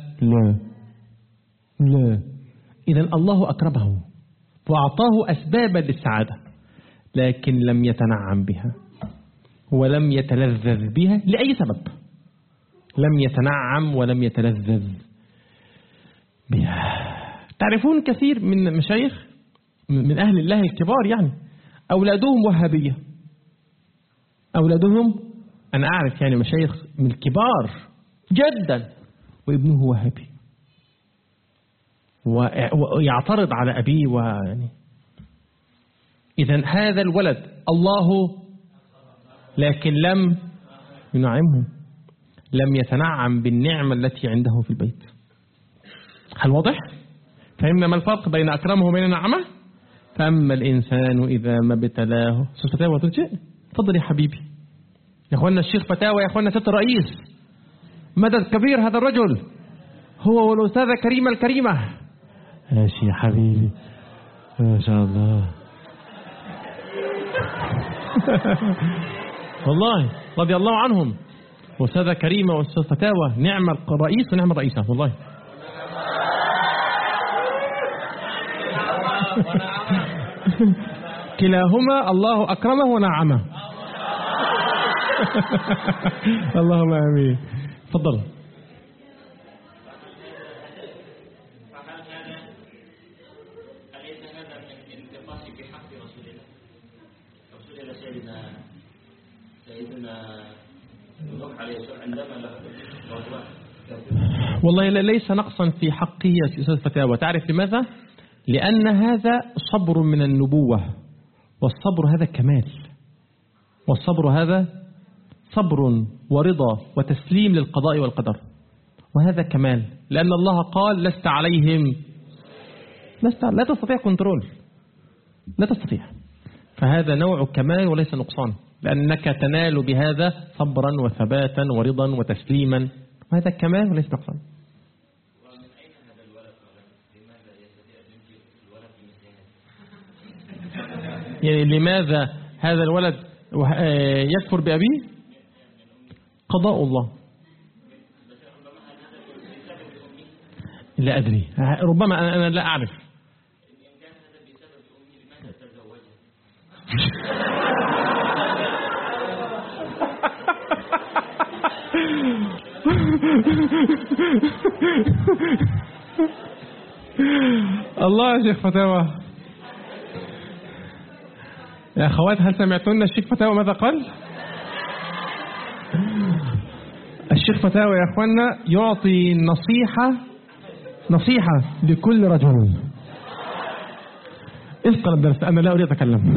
لا. إذن الله أكرمه وأعطاه أسبابا للسعادة لكن لم يتنعم بها ولم يتلذذ بها لأي سبب. لم يتنعم ولم يتلذذ بها. تعرفون كثير من مشايخ من أهل الله الكبار يعني أولادهم وهابية. أولادهم، أنا أعرف يعني مشايخ من الكبار جدا وابنه وهابي ويعترض على أبيه ويعني. إذن هذا الولد الله لكن لم ينعمه، لم يتنعم بالنعمة التي عنده في البيت. هل واضح؟ فهمنا ما الفرق بين أكرمه وبين نعمه؟ فأما الإنسان إذا ما ابتلاه. أستاذ فتاوى ترجع؟ تفضل يا حبيبي. يا أخوانا الشيخ فتاوى، يا أخوانا ست الرئيس، مدد كبير هذا الرجل، هو والأستاذة كريمة الكريمة. ماشي يا حبيبي، ما شاء الله. والله رضي الله عنهم، أستاذة كريمة وأستاذ فتاوى، نعم الرئيس ونعم الرئيسة والله. كلاهما الله أكرمه ونعمه. اللهم آمين. تفضل. والله ليس نقصا في حقه يا أستاذ فتاوى. تعرف لماذا؟ لأن هذا صبر من النبوة، والصبر هذا كمال، والصبر هذا صبر ورضا وتسليم للقضاء والقدر، وهذا كمال. لأن الله قال لست عليهم، لا تستطيع كنترول، لا تستطيع. فهذا نوع كمال وليس نقصان، لأنك تنال بهذا صبرا وثباتا ورضا وتسليما، وهذا كمال وليس نقصان. يعني لماذا هذا الولد يكفر بأبيه؟ قضاء الله. لا أدري، ربما أنا لا أعرف. الله يا شيخ فتاوى. يا أخوات هل سمعتن الشيخ فتاوى ماذا قال؟ الشيخ فتاوى يا أخوانا يعطي نصيحة لكل رجل. اسقل الدرس، أنا لا أريد أتكلم.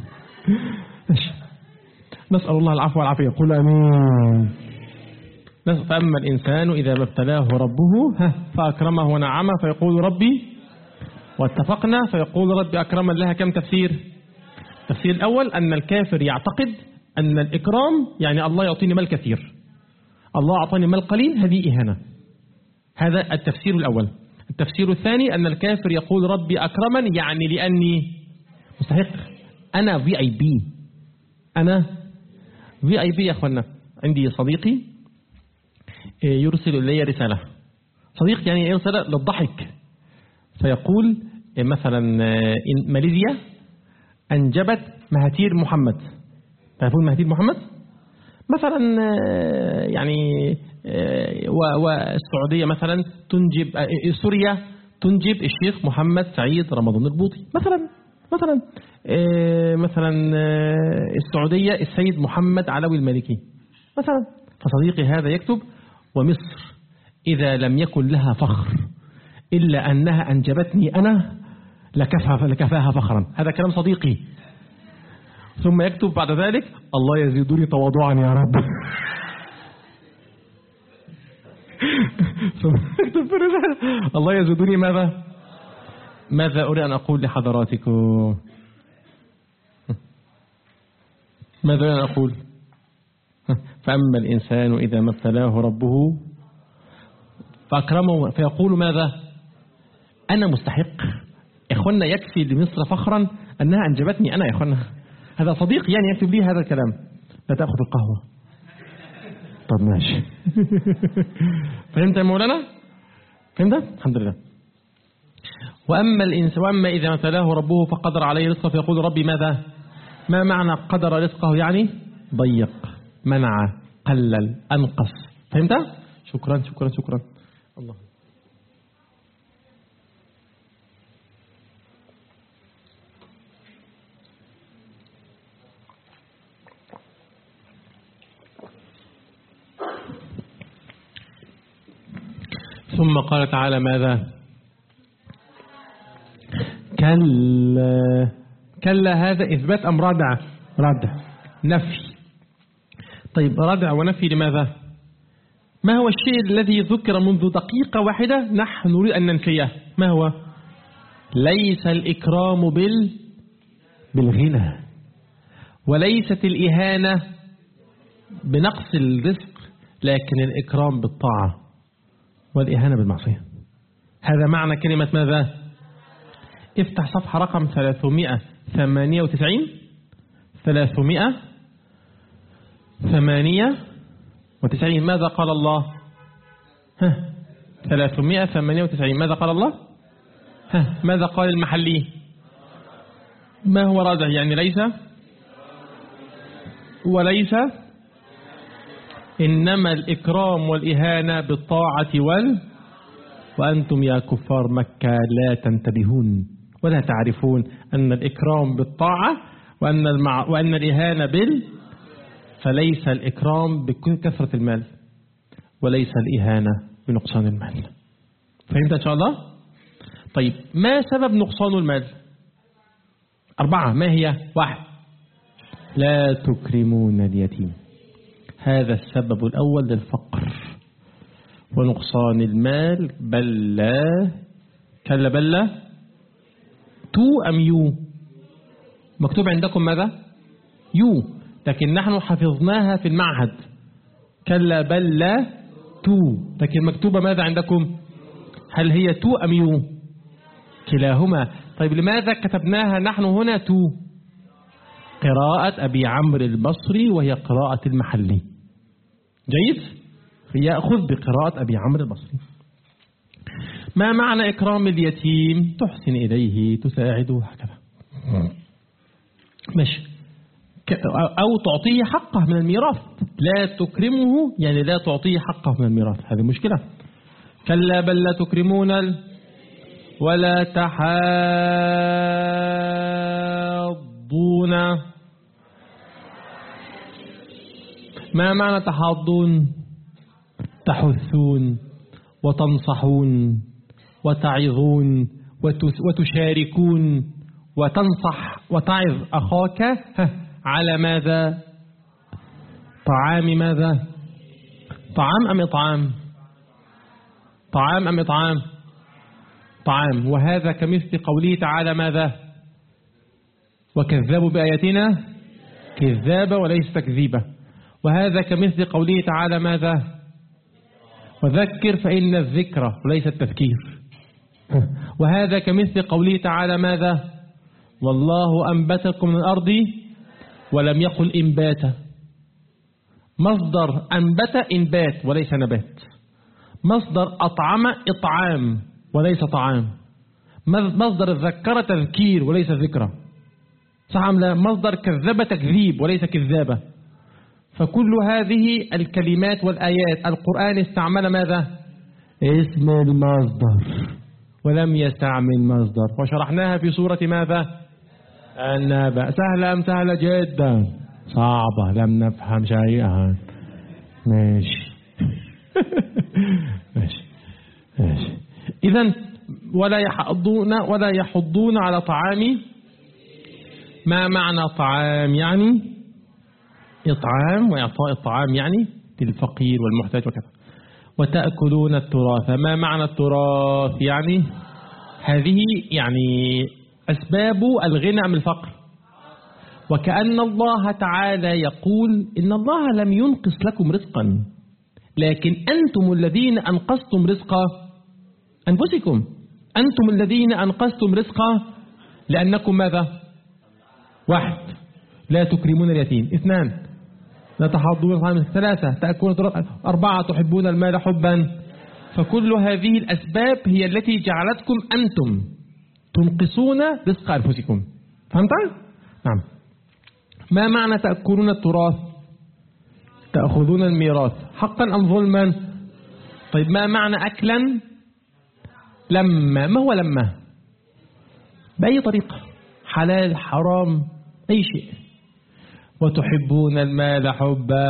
نسأل الله العفو والعافية، قل آمين. فأما الإنسان إذا ما ابتلاه ربه فأكرمه ونعمه فيقول ربي، واتفقنا فيقول ربي أكرما لها كم تفسير؟ التفسير الأول أن الكافر يعتقد أن الإكرام يعني الله يعطيني مال كثير، الله أعطاني مال قليل، هذه إهانة. هذا التفسير الأول. التفسير الثاني أن الكافر يقول ربي أكرمن يعني لأني مستحق، أنا VIP، أنا VIP يا أخوانا. عندي صديقي يرسل إلي رسالة، صديق يعني يرسل للضحك، فيقول مثلا ماليزيا أنجبت مهاتير محمد. تعرفون مهاتير محمد؟ مثلا يعني والسعودية مثلا تنجب، سوريا تنجب الشيخ محمد سعيد رمضان البوطي مثلا السعودية السيد محمد علوي المالكي مثلا. فصديقي هذا يكتب: ومصر إذا لم يكن لها فخر إلا أنها أنجبتني أنا لكفاها فخرا. هذا كلام صديقي. ثم يكتب بعد ذلك: الله يزيدني تواضعا يا رب. ثم يكتب في الرسالة: الله يزيدني ماذا أريد أن أقول لحضراتكم؟ ماذا أريد أن أقول؟ فأما الإنسان إذا ما ابتلاه ربه فأكرمه فيقول ماذا؟ أنا مستحق. إخوانا يكفي لمصر فخرا أنها أنجبتني أنا. يا إخوانا هذا صديق يعني يكتب لي هذا الكلام. لا تأخذ القهوة. طب ماشي. فهمت يا مولانا؟ فهمت؟ الحمد لله. وأما إذا ما ابتلاه ربه فقدر عليه رزقه فيقول ربي ماذا؟ ما معنى قدر رزقه؟ يعني ضيق، منع، قلل، أنقص. فهمت؟ شكرا شكرا شكرا. الله. ثم قال تعالى ماذا؟ كلا. هذا إثبات أم ردع؟ ردع، نفي. طيب ردع ونفي لماذا؟ ما هو الشيء الذي ذكر منذ دقيقة واحدة نحن نريد أن ننفيه؟ ما هو؟ ليس الإكرام بالغنى، وليست الإهانة بنقص الرزق، لكن الإكرام بالطاعة والإهانة بالمعصية. هذا معنى كلمة ماذا؟ افتح صفحة رقم 398. 398 ماذا قال الله؟ 398 ماذا قال الله؟ ماذا قال المحلي؟ ما هو رادع؟ يعني ليس وليس، إنما الإكرام والإهانة بالطاعة وأنتم يا كفار مكة لا تنتبهون ولا تعرفون أن الإكرام بالطاعة وأن الإهانة فليس الإكرام بكثرة المال، وليس الإهانة بنقصان المال. فهمت إن شاء الله؟ طيب ما سبب نقصان المال؟ 4. ما هي؟ 1. لا تكرمون اليتيم. هذا السبب الأول للفقر ونقصان المال. كلا تو أم يو؟ مكتوب عندكم ماذا؟ يو، لكن نحن حفظناها في المعهد. كلا بل لا تو، لكن مكتوبة ماذا عندكم؟ هل هي تو أم يو؟ كلاهما. طيب لماذا كتبناها نحن هنا تو؟ قراءة أبي عمرو البصري وهي قراءة المحلي. جيد؟ يأخذ بقراءة أبي عمرو البصري. ما معنى إكرام اليتيم؟ تحسن إليه، تساعده، هكذا. ماشي. أو تعطيه حقه من الميراث. لا تكرمه يعني لا تعطيه حقه من الميراث، هذه مشكلة. كلا بل لا تكرمون ولا تحاضون. ما معنى تحاضون؟ تحثون وتنصحون وتعظون وتشاركون وتنصح وتعظ أخاك على ماذا؟ طعام ماذا؟ طعام أم إطعام؟ طعام أم إطعام؟ طعام. وهذا كمثل قوله تعالى ماذا؟ وكذبوا بآياتنا كذابة وليس تكذيبة. وهذا كمثل قوله تعالى ماذا؟ وذكر فإن الذكرى وليس التذكير. وهذا كمثل قوله تعالى ماذا؟ والله أنبتكم من الأرض ولم يقل إنباتا. مصدر أنبت إنبات وليس نبات. مصدر أطعم إطعام وليس طعام. مصدر ذكر تذكير وليس ذكرى. صح أم لا؟ مصدر كذب تكذيب وليس كذابة. فكل هذه الكلمات والآيات القرآن استعمل ماذا؟ اسم المصدر ولم يستعمل مصدر، وشرحناها في سورة ماذا؟ النبأ. سهلة أم سهلة جدا؟ صعبة، لم نفهم شيئا. ماشي ماشي ماشي. إذن ولا يحضون على طعام. ما معنى طعام؟ يعني إطعام، وإعطاء الطعام يعني للفقير والمحتاج وكذا. وتأكلون التراث. ما معنى التراث؟ يعني هذه يعني أسباب الغنى من الفقر. وكأن الله تعالى يقول إن الله لم ينقص لكم رزقا، لكن أنتم الذين أنقصتم رزق أنفسكم. أنتم الذين أنقصتم رزقا لأنكم ماذا؟ 1. لا تكرمون اليتيم. 2. لا تحضون الطعام. 3. تأكلون التراث. 4. تحبون المال حبا. فكل هذه الأسباب هي التي جعلتكم أنتم تنقصون رزق أنفسكم. فهمت؟ نعم. ما معنى تأكلون التراث؟ تأخذون الميراث حقا أم ظلما؟ طيب ما معنى أكلا؟ لما. ما هو لما؟ بأي طريقة؟ حلال حرام أي شيء. وتحبون المال حبا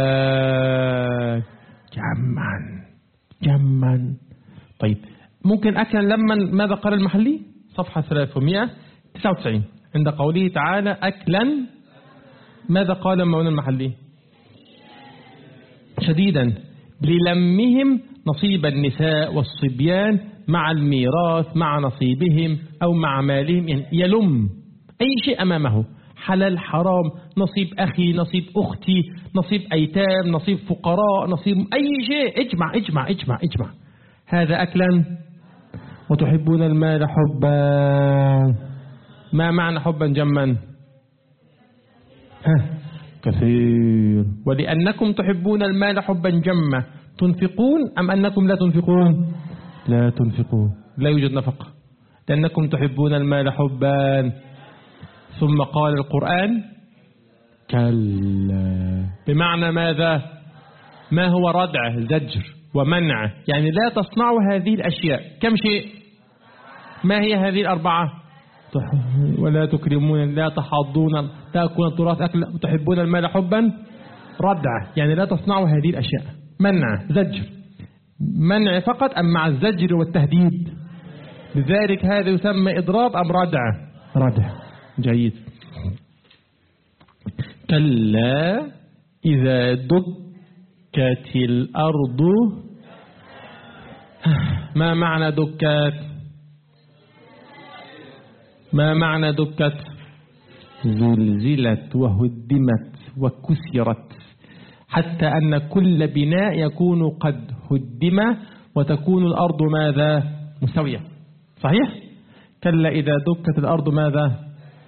جما. طيب ممكن أكلا لما ماذا قال المحلي؟ صفحة 399 عند قوله تعالى أكلا ماذا قال المولى المحلي؟ شديدا للمهم نصيب النساء والصبيان مع الميراث مع نصيبهم أو مع مالهم، يعني يلم أي شيء أمامه، حلال حرام، نصيب أخي، نصيب أختي، نصيب أيتام، نصيب فقراء، نصيب أي شيء. اجمع اجمع اجمع اجمع. هذا أكلا. وتحبون المال حبا. ما معنى حبا جما؟ كثير. ولأنكم تحبون المال حبا جما تنفقون أم أنكم لا تنفقون؟ لا تنفقون، لا يوجد نفقة لأنكم تحبون المال حبا. ثم قال القرآن كلا. بمعنى ماذا؟ ما هو ردع؟ زجر ومنع، يعني لا تصنعوا هذه الأشياء. كم شيء؟ ما هي هذه الأربعة؟ ولا تكرمون، لا تحضون، تأكلون التراث أكلا، وتحبون المال حبا. ردع يعني لا تصنعوا هذه الأشياء. منع زجر. منع فقط أم مع الزجر والتهديد؟ لذلك هذا يسمى إضراب أم ردع؟ ردع. جيد. كلا إذا دكت الأرض. ما معنى دكت؟ ما معنى دكت؟ زلزلت وهدمت وكسرت، حتى أن كل بناء يكون قد هدم وتكون الأرض ماذا؟ مستوية. صحيح؟ كلا إذا دكت الأرض ماذا؟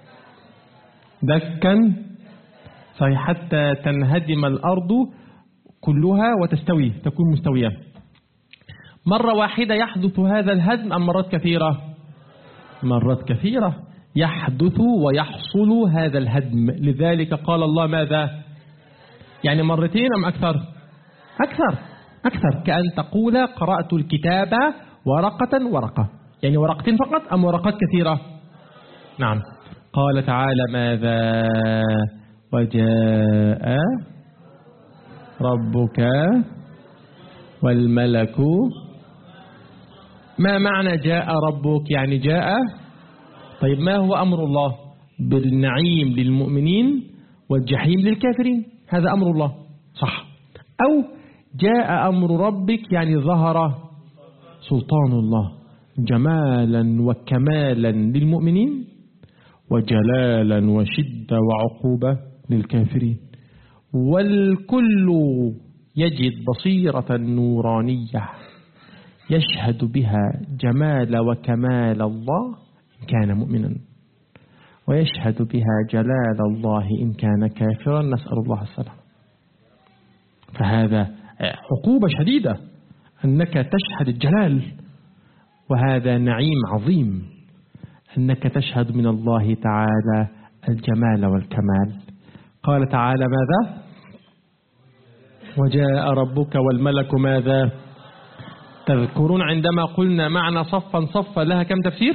دكا. صحيح، حتى تنهدم الأرض كلها وتستوي، تكون مستوية. مرة واحدة يحدث هذا الهدم أم مرات كثيرة؟ مرات كثيرة يحدث ويحصل هذا الهدم. لذلك قال الله ماذا؟ يعني مرتين أم أكثر؟ أكثر. كأن تقول قرأت الكتاب ورقة ورقة، يعني ورقتين فقط أم ورقات كثيرة؟ نعم. قال تعالى ماذا؟ وجاء ربك والملك. ما معنى جاء ربك؟ يعني جاء. طيب ما هو أمر الله؟ بالنعيم للمؤمنين والجحيم للكافرين، هذا أمر الله. صح. أو جاء أمر ربك يعني ظهر سلطان الله جمالا وكمالا للمؤمنين وجلالا وشدة وعقوبة للكافرين، والكل يجد بصيرة نورانية يشهد بها جمال وكمال الله إن كان مؤمنا، ويشهد بها جلال الله إن كان كافرا، نسأل الله السلام. فهذا عقوبة شديدة أنك تشهد الجلال، وهذا نعيم عظيم أنك تشهد من الله تعالى الجمال والكمال. قال تعالى ماذا؟ وجاء ربك والملك ماذا؟ تذكرون عندما قلنا معنى صفا صفا لها كم تفسير؟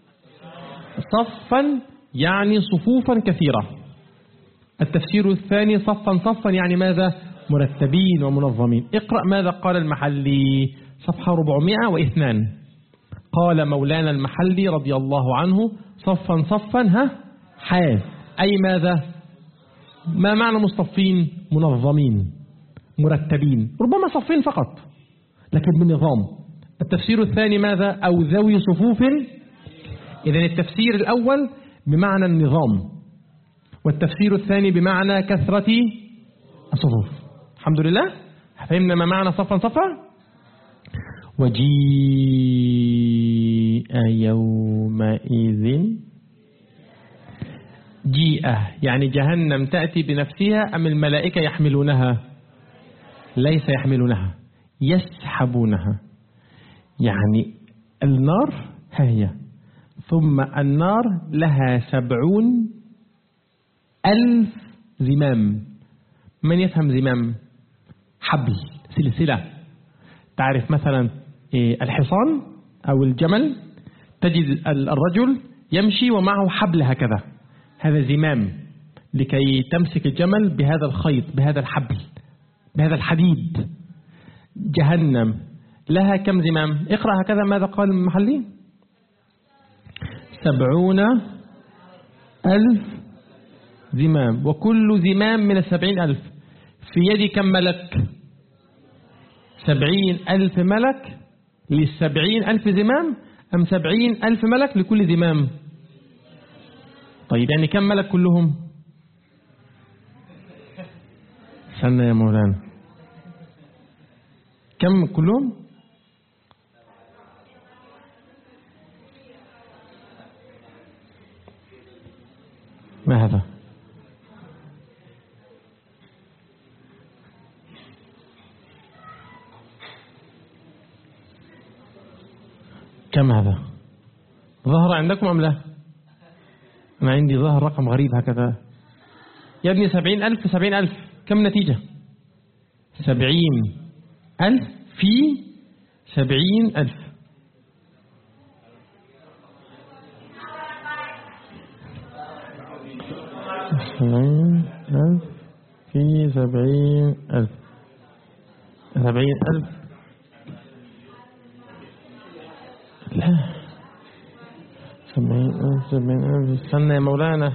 صفا يعني صفوفا كثيرة. التفسير الثاني صفا صفا يعني ماذا؟ مرتبين ومنظمين. اقرأ ماذا قال المحلي، صفحة 402. قال مولانا المحلي رضي الله عنه صفا صفا حال، أي ماذا؟ ما معنى مصطفين؟ منظمين مرتبين، ربما صفين فقط لكن بنظام. التفسير الثاني ماذا؟ أو ذوي صفوف. إذن التفسير الأول بمعنى النظام، والتفسير الثاني بمعنى كثرة الصفوف. الحمد لله فهمنا ما معنى صفا صفا. وجيء يومئذ، جيء يعني جهنم تأتي بنفسها أم الملائكة يحملونها؟ ليس يحملونها، يسحبونها. يعني النار هي، ثم النار لها 70,000 زمام. من يفهم زمام؟ حبل، سلسلة. تعرف مثلا الحصان أو الجمل، تجد الرجل يمشي ومعه حبل هكذا، هذا زمام لكي تمسك الجمل بهذا الخيط، بهذا الحبل، بهذا الحديد. جهنم لها كم زمام؟ اقرأ هكذا ماذا قال المحلي؟ 70,000 زمام، وكل زمام من 70,000. في يد كم ملك؟ 70,000 ملك ل70,000 زمام، أم 70,000 ملك لكل زمام؟ طيب يعني كم ملك كلهم؟ استنى يا مولانا، كم كلهم؟ ما هذا؟ كم هذا؟ ظهر عندكم أم لا؟ أنا عندي ظهر رقم غريب هكذا يا ابني. 70,000 70,000 كم نتيجة؟ 70,000 في 70,000. في 70,000. 70,000 لا 70,000. استنى يا مولانا.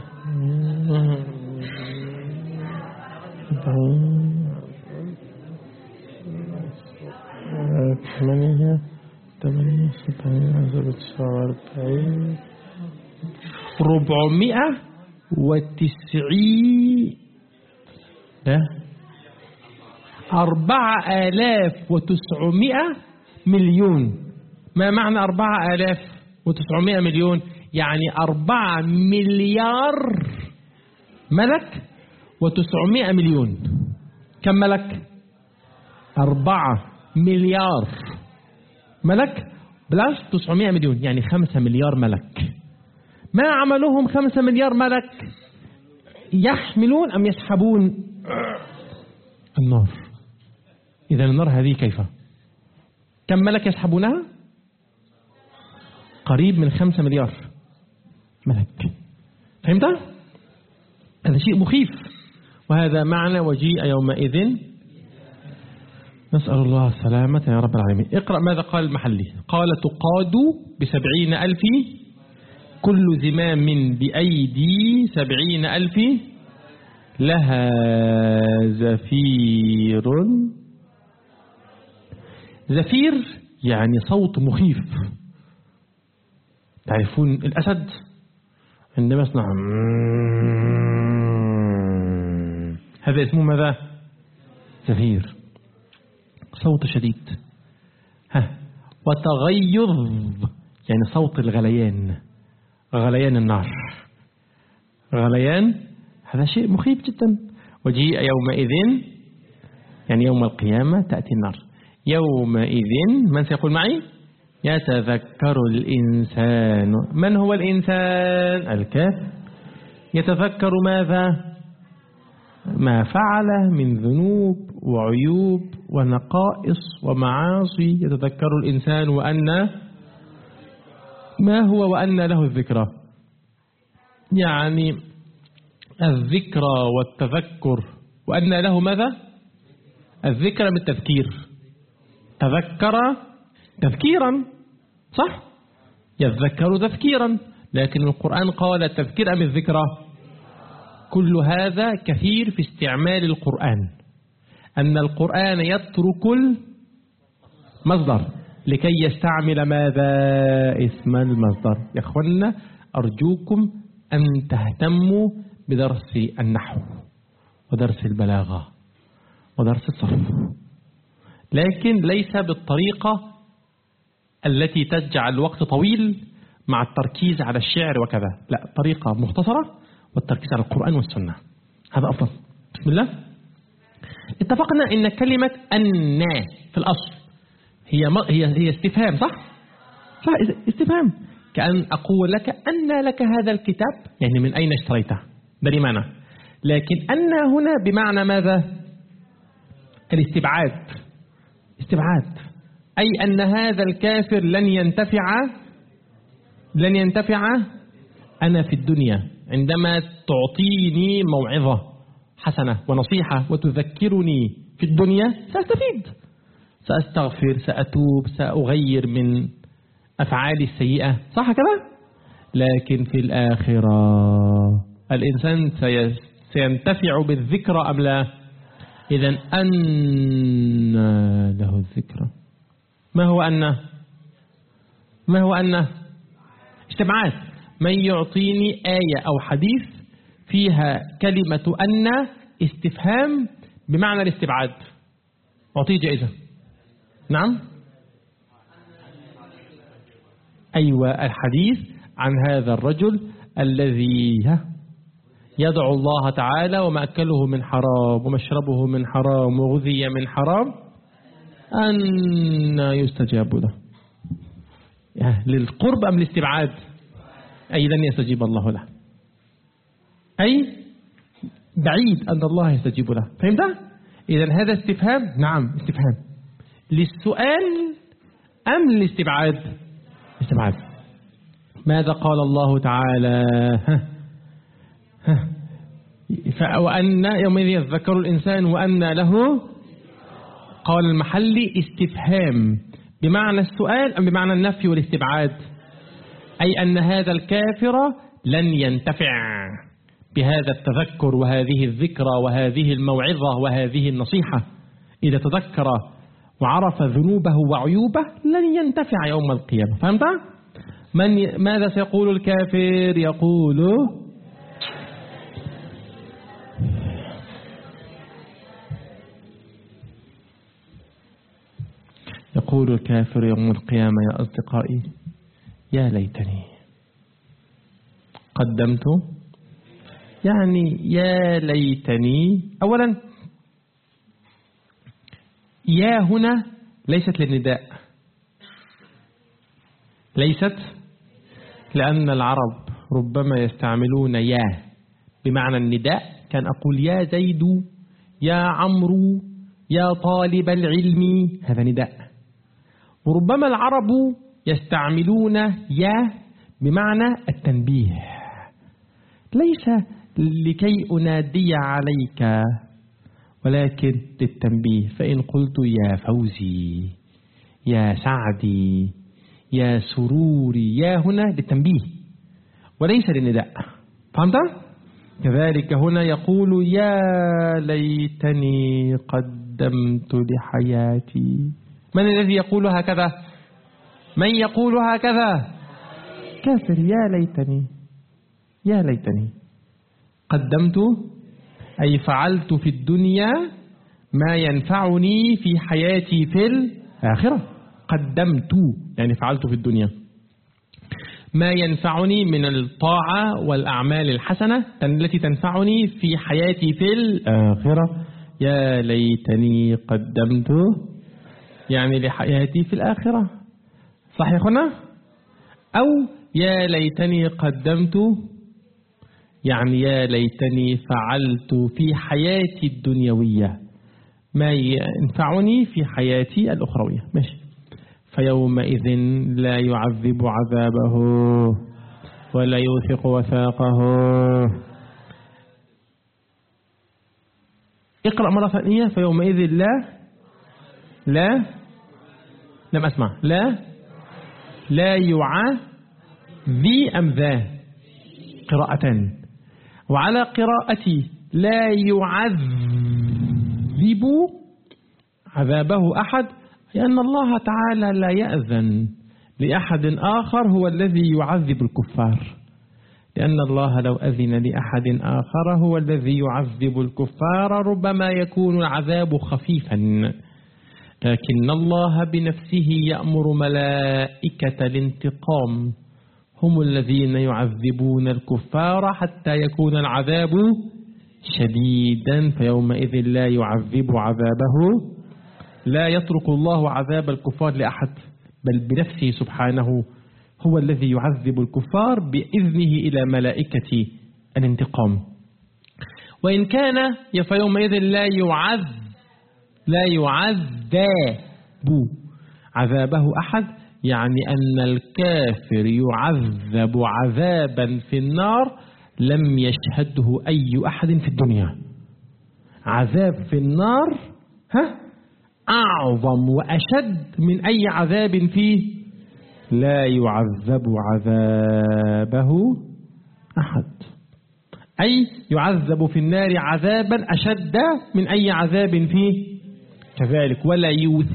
4,900 مليون. ما معنى 4,900 مليون؟ يعني 4 مليار ملك و900 مليون. كم ملك؟ 4 مليار ملك بلس 900 مليون، يعني 5 مليار ملك. ما عملهم 5 مليار ملك؟ يحملون أم يسحبون النار؟ إذا النار هذه كيف؟ كم ملك يسحبونها؟ قريب من 5 مليار ملك. فهمت؟ هذا شيء مخيف. وهذا معنى وجيء يومئذ. نسأل الله السلامة يا رب العالمين. اقرأ ماذا قال المحلي. قال تقاد ب70,000 كل زمام بأيدي 70,000 لها زفير. زفير يعني صوت مخيف. تعرفون الأسد عندما يصنع هذا اسمه ماذا؟ زفير، صوت شديد. وتغيظ يعني صوت الغليان، غليان النار، غليان. هذا شيء مخيف جدا. وجيء يومئذ يعني يوم القيامة تأتي النار. يومئذ من سيقول معي؟ يتذكر الإنسان. من هو الإنسان؟ الكافر. يتذكر ماذا؟ ما فعل من ذنوب وعيوب ونقائص ومعاصي يتذكر الإنسان ما هو وأن له الذكرى. يعني الذكرى والتذكر، وأن له ماذا؟ الذكرى بالتذكير، تذكر تذكيرا، صح؟ يذكر تذكيرا، لكن القرآن قال التذكير أم الذكرى؟ كل هذا كثير في استعمال القرآن، أن القرآن يترك المصدر لكي يستعمل ماذا؟ اسم المصدر. يا أخوانا أرجوكم أن تهتموا بدرس النحو ودرس البلاغة ودرس الصرف، لكن ليس بالطريقة التي تجعل الوقت طويل مع التركيز على الشعر وكذا، لا، طريقة مختصرة والتركيز على القرآن والسنة، هذا أفضل. بسم الله. اتفقنا إن كلمة أن في الأصل هي استفهام، صح؟ استفهام، كأن أقول لك أن لك هذا الكتاب، يعني من أين اشتريته، ده لي معنى. لكن أن هنا بمعنى ماذا؟ الاستبعاد، استبعاد، أي أن هذا الكافر لن ينتفع أنا في الدنيا عندما تعطيني موعظة حسنة ونصيحة وتذكرني في الدنيا، سأستفيد، سأستغفر، سأتوب، سأغير من أفعالي السيئة، صح كده؟ لكن في الآخرة الإنسان سينتفع بالذكرى أم لا؟ إذن أن له الذكرى. ما هو أن؟ استبعاد. من يعطيني آية أو حديث فيها كلمة أن استفهام بمعنى الاستبعاد أعطيه جائزة. نعم، أيوة، الحديث عن هذا الرجل الذي يدعو الله تعالى ومأكله من حرام ومشربه من حرام وغذي من حرام، أن يستجاب له. للقرب أم الاستبعاد؟ أي لن يستجيب الله له، أي بعيد أن الله يستجيب له. فهمت؟ إذن هذا استفهام، نعم استفهام للسؤال أم للاستبعاد؟ استبعاد. ماذا قال الله تعالى؟ وأن يومئذ يذكر الإنسان وأن له، قال المحلي استفهام بمعنى السؤال أم بمعنى النفي والاستبعاد؟ أي أن هذا الكافر لن ينتفع بهذا التذكر وهذه الذكرى وهذه الموعظة وهذه النصيحة. إذا تذكر وعرف ذنوبه وعيوبه لن ينتفع يوم القيامة. فهمت؟ ماذا سيقول الكافر؟ يقول الكافر يوم القيامة: يا أصدقائي، يا ليتني قدمت، يعني يا ليتني. أولا يا هنا ليست للنداء، ليست، لأن العرب ربما يستعملون يا بمعنى النداء، كان أقول يا زيد، يا عمرو، يا طالب العلم، هذا نداء. وربما العرب يستعملون يا بمعنى التنبيه، ليس لكي أنادي عليك ولكن للتنبيه. فإن قلت يا فوزي، يا سعدي، يا سروري، يا هنا للتنبيه وليس للنداء. فهمت؟ كذلك هنا يقول يا ليتني قدمت لحياتي. من الذي يقول هكذا؟ من يقول هكذا؟ كافر. يا ليتني، يا ليتني قدمت، أي فعلت في الدنيا ما ينفعني في حياتي في الآخرة. قدمت يعني فعلت في الدنيا ما ينفعني من الطاعة والأعمال الحسنة التي تنفعني في حياتي في الآخرة. يا ليتني قدمت يعني لحياتي في الآخرة، صح يا أخوانا؟ أو يا ليتني قدمت يعني يا ليتني فعلت في حياتي الدنيوية ما ينفعني في حياتي الأخروية. ماشي. فيومئذ لا يعذب عذابه ولا يوثق وثاقه. اقرأ مرة ثانية. فيومئذ لا لم أسمع. لا يعذب أم ذا قراءتان. وعلى قراءتي لا يعذب عذابه أحد، لأن الله تعالى لا يأذن لأحد آخر هو الذي يعذب الكفار، لأن الله لو أذن لأحد آخر هو الذي يعذب الكفار ربما يكون العذاب خفيفا، لكن الله بنفسه يأمر ملائكة الانتقام هم الذين يعذبون الكفار حتى يكون العذاب شديدا. فيومئذ لا يعذب عذابه، لا يترك الله عذاب الكفار لأحد، بل بنفسه سبحانه هو الذي يعذب الكفار بإذنه إلى ملائكة الانتقام. وإن كان فيومئذ لا يعذب عذابه أحد، يعني أن الكافر يعذب عذابا في النار لم يشهده أي أحد في الدنيا. عذاب في النار أعظم وأشد من أي عذاب فيه. لا يعذب عذابه أحد، أي يعذب في النار عذابا أشد من أي عذاب فيه كذلك. ولا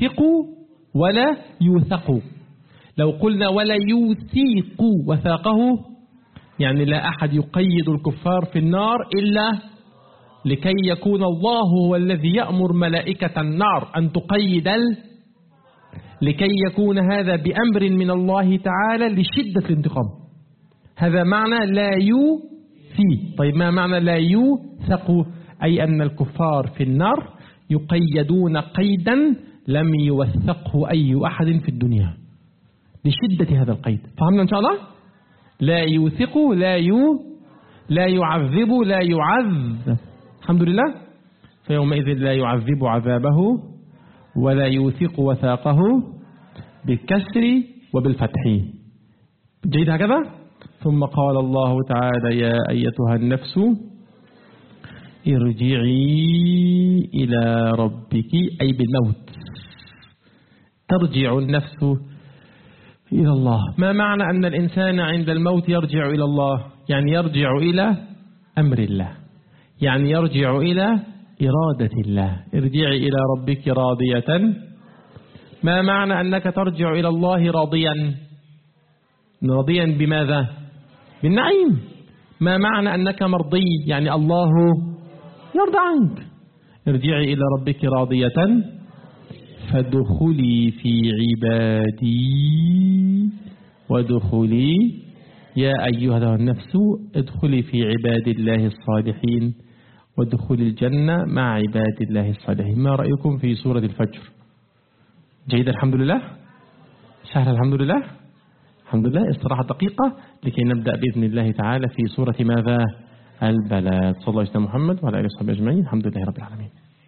يوثق. لو قلنا ولا يوثق وثاقه، يعني لا أحد يقيد الكفار في النار إلا لكي يكون الله هو الذي يأمر ملائكة النار أن تقيد، لكي يكون هذا بأمر من الله تعالى لشدة الانتقام. هذا معنى لا يوثي. طيب ما معنى لا يوثق؟ أي أن الكفار في النار يقيدون قيدا لم يوثقه أي أحد في الدنيا لشدة هذا القيد. فهمنا إن شاء الله؟ لا يوثق، لا يعذب، لا يعذب. الحمد لله. فيومئذ لا يعذب عذابه ولا يوثق وثاقه بالكسر وبالفتح. جيد هكذا. ثم قال الله تعالى يا أيتها النفس ارجعي إلى ربك، أي بالموت ترجع النفس إلى الله. ما معنى أن الإنسان عند الموت يرجع إلى الله؟ يعني يرجع إلى أمر الله، يعني يرجع إلى إرادة الله. ارجعي إلى ربك راضية. ما معنى أنك ترجع إلى الله راضيا؟ راضيا بماذا؟ بالنعيم. ما معنى أنك مرضي؟ يعني الله يرضى عنك. ارجعي إلى ربك راضية فادخلي في عبادي وادخلي يا أيها النفس ادخلي في عباد الله الصالحين وادخلي الجنة مع عباد الله الصالحين. ما رأيكم في سورة الفجر؟ جيد الحمد لله. سهل الحمد لله. الحمد لله. استراحة دقيقة لكي نبدأ بإذن الله تعالى في سورة ماذا؟ البلد. صلى الله عليه محمد وعلى آله وصحبه أجمعين. الحمد لله رب العالمين.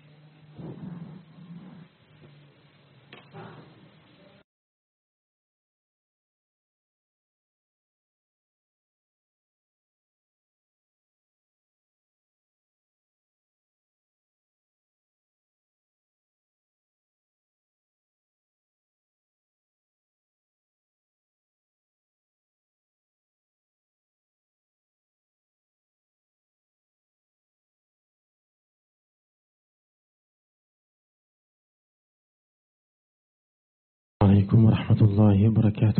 عليكم ورحمة الله وبركاته.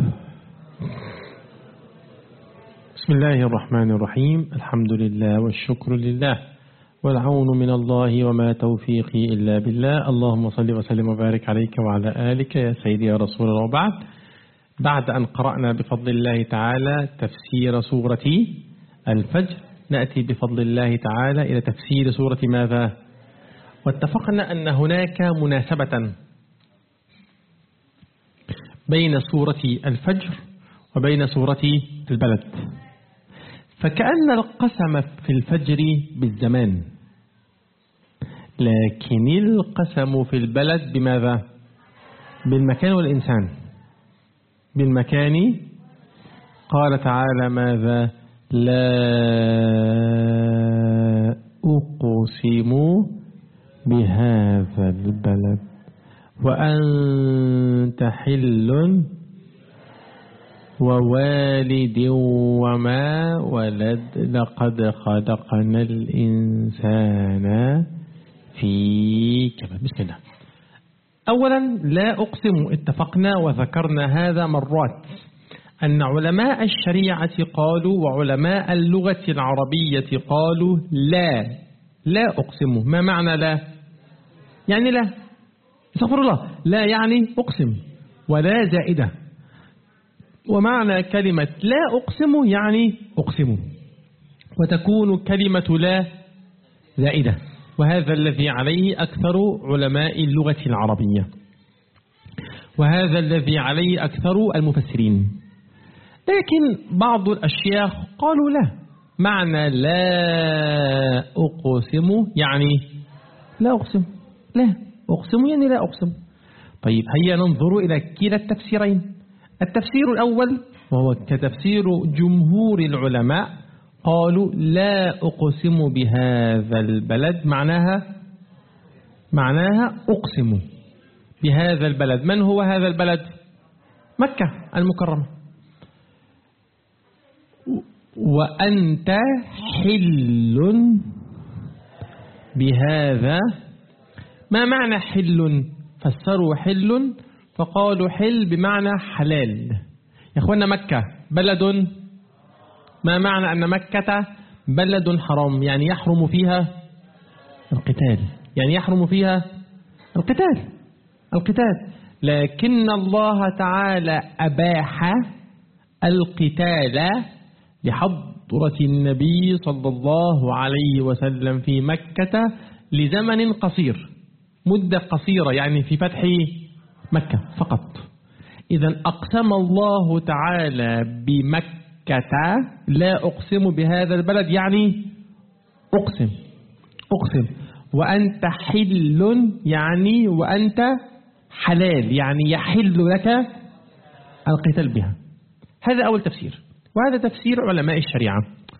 بسم الله الرحمن الرحيم. الحمد لله والشكر لله والعون من الله وما توفيقي إلا بالله. اللهم صل وسلم وبارك عليك وعلى آلك يا سيدي يا رسول الله. وبعد، بعد أن قرأنا بفضل الله تعالى تفسير سورة الفجر، نأتي بفضل الله تعالى إلى تفسير سورة ماذا؟ واتفقنا أن هناك مناسبة بين سورة الفجر وبين سورة البلد، فكأن القسم في الفجر بالزمان، لكن القسم في البلد بماذا؟ بالمكان والإنسان. بالمكان قال تعالى ماذا؟ لا أقسم بهذا البلد وأنت حل ووالد وما ولد لقد خلقنا الإنسان في كبد. بسم الله. أولا لا أقسم، اتفقنا وذكرنا هذا مرات أن علماء الشريعة قالوا وعلماء اللغة العربية قالوا لا أقسم. ما معنى لا؟ يعني لا، استغفر الله، لا يعني أقسم ولا زائدة. ومعنى كلمة لا أقسم يعني أقسم، وتكون كلمة لا زائدة، وهذا الذي عليه أكثر علماء اللغة العربية، وهذا الذي عليه أكثر المفسرين. لكن بعض الأشياخ قالوا لا، معنى لا أقسم يعني لا أقسم، لا أقسم يعني لا أقسم. طيب هيا ننظر إلى كلا التفسيرين. التفسير الأول وهو كتفسير جمهور العلماء قالوا لا أقسم بهذا البلد، معناها أقسم بهذا البلد. من هو هذا البلد؟ مكة المكرمة. وأنت حل بهذا. ما معنى حل؟ فسروا حل فقالوا حل بمعنى حلال. يا أخوانا مكة بلد، ما معنى أن مكة بلد حرام؟ يعني يحرم فيها القتال، يعني يحرم فيها القتال. لكن الله تعالى أباح القتال لحضرة النبي صلى الله عليه وسلم في مكة لزمن قصير، مدة قصيرة، يعني في فتح مكة فقط. إذا أقسم الله تعالى بمكة لا أقسم بهذا البلد يعني أقسم. وأنت حل يعني وأنت حلال، يعني يحل لك القتال بها. هذا أول تفسير، وهذا تفسير علماء الشريعة.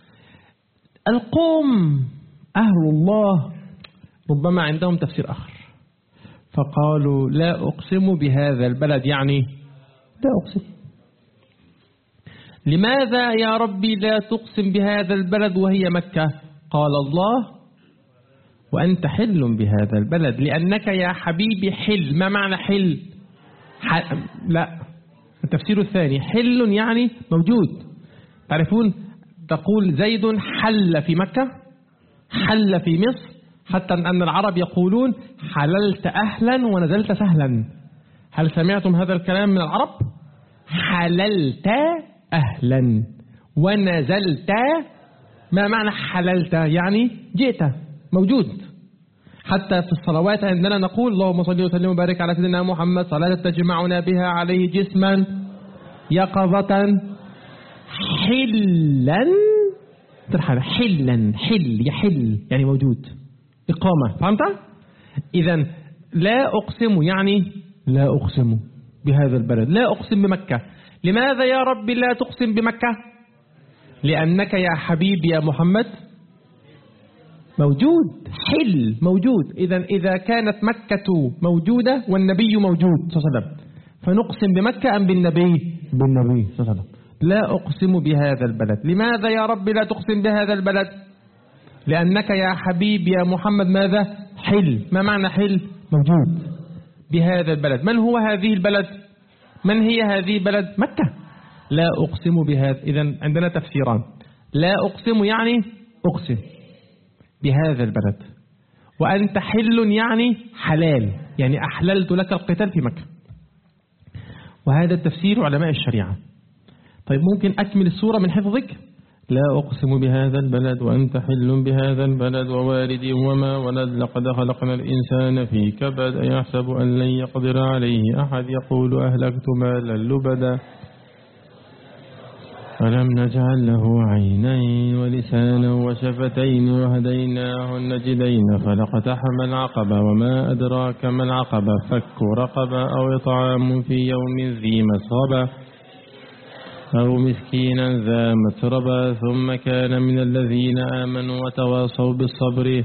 القوم أهل الله ربما عندهم تفسير آخر، فقالوا لا أقسم بهذا البلد يعني لا أقسم. لماذا يا ربي لا تقسم بهذا البلد وهي مكة؟ قال الله وأنت حل بهذا البلد لأنك يا حبيبي حل. ما معنى حل؟ لا، التفسير الثاني حل يعني موجود. تعرفون تقول زيد حل في مكة، حل في مصر، حتى أن العرب يقولون حللت أهلا ونزلت سهلا. هل سمعتم هذا الكلام من العرب؟ حللت أهلا ونزلت. ما معنى حللت؟ يعني جئت، موجود. حتى في الصلوات عندنا نقول اللهم صل وسلم وبارك على سيدنا محمد صلاة تجمعنا بها عليه جسما يقظة حلا ترحل. حل يحل يعني موجود، إقامة. فهمت؟ إذن لا أقسم يعني لا أقسم بهذا البلد، لا أقسم بمكة. لماذا يا رب لا تقسم بمكة؟ لأنك يا حبيبي يا محمد موجود، حل موجود. إذا كانت مكة موجودة والنبي موجود صلى الله عليه وسلم فنقسم بمكة أم بالنبي؟ بالنبي صلى الله عليه وسلم. لا أقسم بهذا البلد. لماذا يا رب لا تقسم بهذا البلد؟ لأنك يا حبيبي يا محمد ماذا؟ حل. ما معنى حل؟ موجود بهذا البلد. من هو هذه البلد؟ من هي هذه البلد؟ مكة. لا أقسم بهذا. إذن عندنا تفسيران. لا أقسم يعني أقسم بهذا البلد، وأنت حل يعني حلال، يعني أحللت لك القتال في مكة. وهذا التفسير علماء الشريعة. طيب ممكن أكمل السورة من حفظك؟ لا أقسم بهذا البلد وأنت حل بهذا البلد ووالد وما ولد لقد خلقنا الإنسان في كبد أيحسب أن لن يقدر عليه أحد يقول أهلكت مالا لبدا ألم نجعل له عينين ولسانا وشفتين وهديناه النجدين فلاقتحم العقبة وما أدراك ما العقبة فك رقبة أو إطعام في يوم ذي مسغبة أو مسكينا ذا متربة ثم كان من الذين آمنوا وتواصوا بالصبر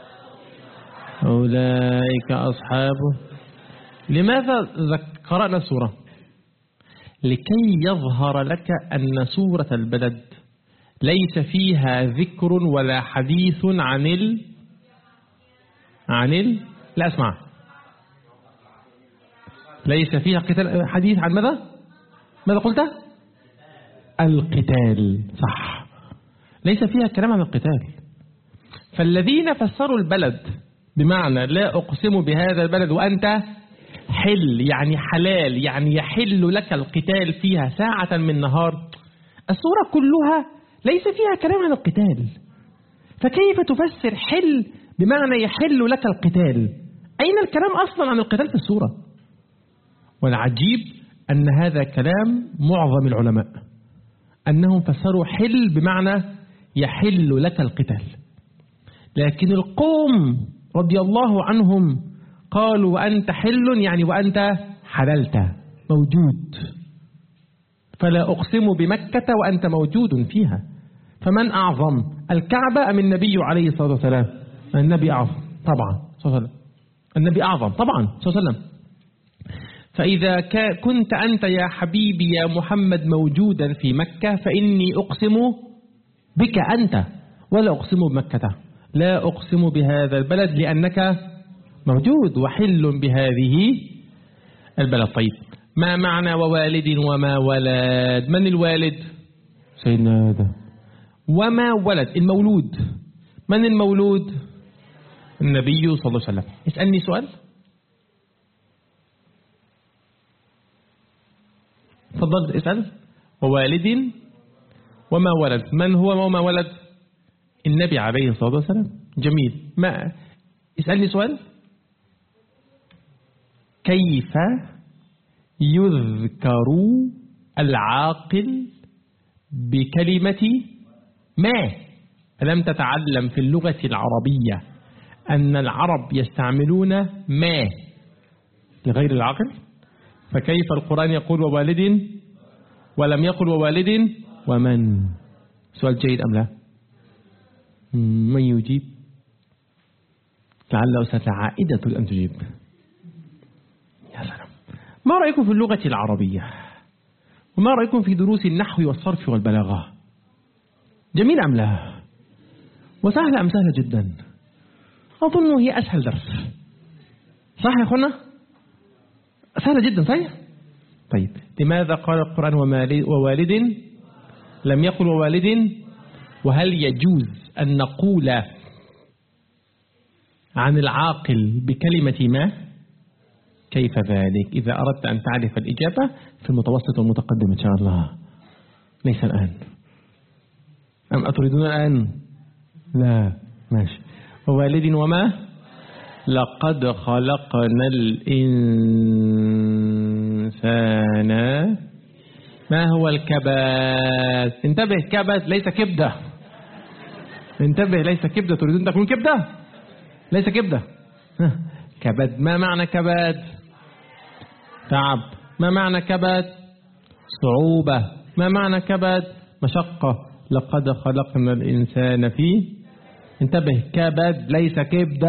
أولئك أصحابه. لماذا قرأنا السورة؟ لكي يظهر لك أن سورة البلد ليس فيها ذكر ولا حديث لا اسمع، ليس فيها حديث عن ماذا قلت؟ القتال، صح، ليس فيها كلام عن القتال. فالذين فسروا البلد بمعنى لا أقسم بهذا البلد وأنت حل، يعني حلال، يعني يحل لك القتال فيها ساعة من نهار، السورة كلها ليس فيها كلام عن القتال، فكيف تفسر حل بمعنى يحل لك القتال؟ أين الكلام أصلا عن القتال في السورة؟ والعجيب أن هذا كلام معظم العلماء، أنهم فسروا حل بمعنى يحل لك القتال، لكن القوم رضي الله عنهم قالوا وأنت حل، يعني وأنت حللت موجود، فلا أقسم بمكة وأنت موجود فيها. فمن أعظم، الكعبة أم النبي عليه الصلاة والسلام؟ النبي أعظم طبعا صلى الله عليه وسلم، النبي أعظم طبعا صلى الله عليه وسلم. فإذا كنت أنت يا حبيبي يا محمد موجودا في مكة فإني أقسم بك أنت ولا أقسم بمكة، لا أقسم بهذا البلد لأنك موجود وحل بهذه البلد. طيب، ما معنى ووالد وما ولد؟ من الوالد؟ سيدنا آدم. وما ولد المولود، من المولود؟ النبي صلى الله عليه وسلم. اسألني سؤال، تفضل اسأل. ووالد وما ولد، من هو وما ولد؟ النبي عليه الصلاة والسلام. جميل. ما اسألني سؤال، كيف يذكر العاقل بكلمة ما؟ ألم تتعلم في اللغة العربية أن العرب يستعملون ما لغير العاقل؟ فكيف القرآن يقول ووالد ولم يقل ووالد ومن؟ سؤال جيد أم لا؟ من يجيب؟ لعل أستاذ عائدة تريد أن تجيب. يا سلام. ما رأيكم في اللغة العربية؟ وما رأيكم في دروس النحو والصرف والبلاغة؟ جميل أم لا؟ وسهلة أم سهلة جدا؟ أظن هي أسهل درس، صح يا أخوانا؟ سهلة جدا صحيح؟ طيب، لماذا قال القرآن ووالد لم يقل ووالد؟ وهل يجوز أن نقول عن العاقل بكلمة ما؟ كيف ذلك؟ إذا أردت أن تعرف الإجابة في المتوسط والمتقدم إن شاء الله، ليس الآن. أم أتريدون الآن؟ لا، ماشي. ووالد وما؟ لقد خلقنا الإنسان. ما هو الكبد؟ انتبه، كبد ليس كبدة، انتبه، ليس كبدة. تريدون تكون كبدة؟ ليس كبدة. كبد. ما معنى كبد؟ تعب. ما معنى كبد؟ صعوبة. ما معنى كبد؟ مشقة. لقد خلقنا الإنسان في، انتبه، كبد ليس كبدة.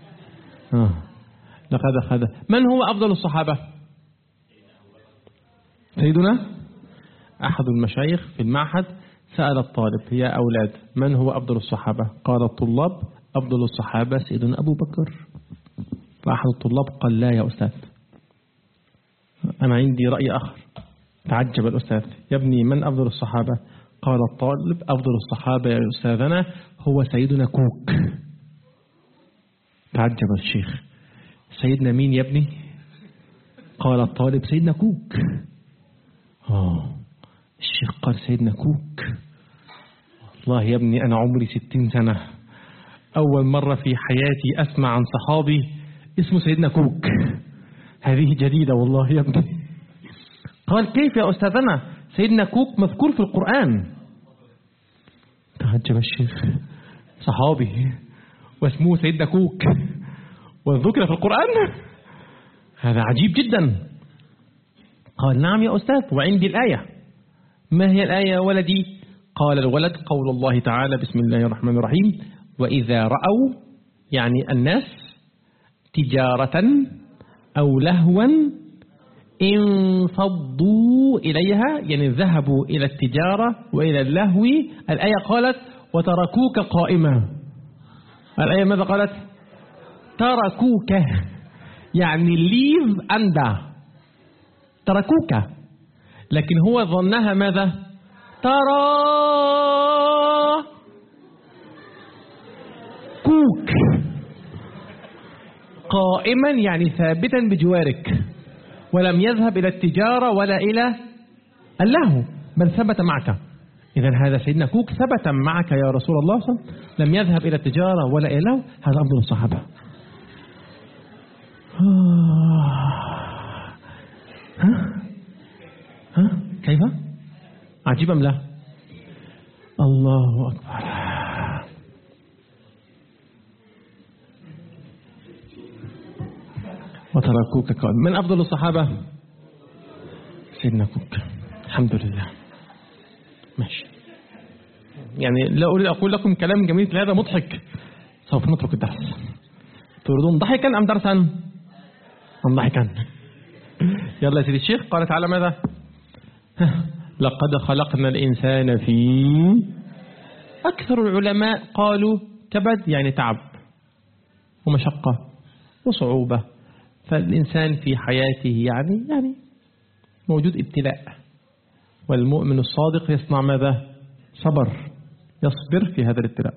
لقد خلق. من هو أفضل الصحابة؟ سيدنا أحد المشايخ في المعهد سأل الطالب يا أولاد من هو أفضل الصحابة؟ قال الطلاب أفضل الصحابة سيدنا أبو بكر. وأحد الطلاب قال لا يا أستاذ، أنا عندي رأي آخر. تعجب الأستاذ، يا ابني من أفضل الصحابة؟ قال الطالب أفضل الصحابة يا أستاذنا هو سيدنا كوك. تعجب الشيخ، سيدنا مين يا ابني؟ قال الطالب سيدنا كوك. الشيخ قال سيدنا كوك. والله يا ابني أنا عمري 60 سنة، أول مرة في حياتي أسمع عن صحابي اسمه سيدنا كوك، هذه جديدة والله يا ابني. قال كيف يا أستاذنا؟ سيدنا كوك مذكور في القرآن. عجب الشيخ، صحابي واسمه سيدنا كوك وذكر في القرآن، هذا عجيب جدا. قال نعم يا أستاذ وعندي الآية. ما هي الآية يا ولدي؟ قال الولد قول الله تعالى بسم الله الرحمن الرحيم وإذا رأوا يعني الناس تجارة أو لهوا انفضوا إليها، يعني ذهبوا إلى التجارة وإلى اللهو. الآية قالت وتركوك قائمة. الآية ماذا قالت؟ تركوك، يعني leave and تركوك، لكن هو ظنها ماذا؟ ترى كوك قائما، يعني ثابتا بجوارك، ولم يذهب إلى التجارة ولا إلى اللهو بل ثبت معك. إذن هذا سيدنا كوك ثبت معك يا رسول الله صلى الله عليه وسلم، لم يذهب إلى التجارة ولا إلى اللهو. هذا أفضل الصحابة. ها كيف؟ عجيب أم لا؟ الله أكبر. وتركوك قائما. من أفضل الصحابة؟ سيدنا كوك. الحمد لله. ماشي. يعني لا أريد أقول لكم كلام جميل، هذا مضحك، سوف نترك الدرس. تريدون ضحكا أم درسا؟ أم ضحكا؟ يلا يا سيدي الشيخ. قال تعالى ماذا؟ لقد خلقنا الإنسان في، أكثر العلماء قالوا كبد، يعني تعب ومشقة وصعوبة. فالإنسان في حياته يعني موجود ابتلاء، والمؤمن الصادق يصنع ماذا؟ صبر، يصبر في هذا الابتلاء.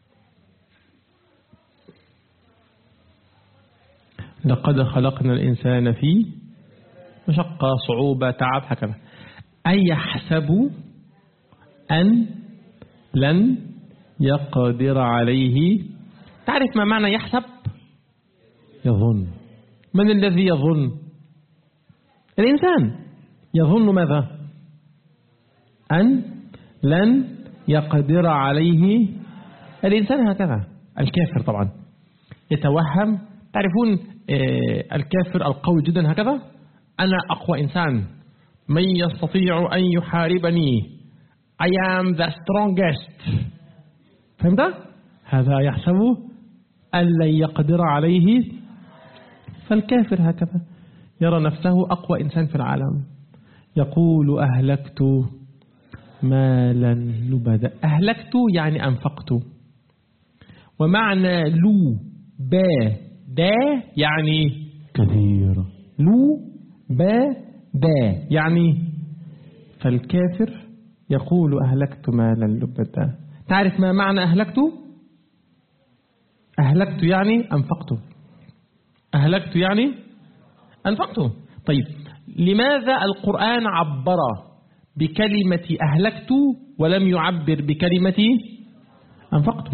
لقد خلقنا الإنسان في مشقة صعوبة تعب هكذا. أيحسب أن لن يقدر عليه؟ تعرف ما معنى يحسب؟ يظن. من الذي يظن؟ الإنسان يظن ماذا؟ أن لن يقدر عليه. الإنسان هكذا. الكافر طبعا يتوهم، تعرفون الكافر القوي جدا هكذا، أنا أقوى إنسان، من يستطيع أن يحاربني، I am the strongest. فهمت؟ هذا يحسب أن لن يقدر عليه. فالكافر هكذا يرى نفسه أقوى إنسان في العالم، يقول أهلكت مالا لبدا. أهلكت يعني أنفقت، ومعنى لو با دا يعني كثير، لو با دا يعني. فالكافر يقول أهلكت مالا لبدا. تعرف ما معنى أهلكت؟ أهلكت يعني أنفقت، أهلكت يعني أنفقت. طيب لماذا القرآن عبر بكلمة أهلكت ولم يعبر بكلمة أنفقت؟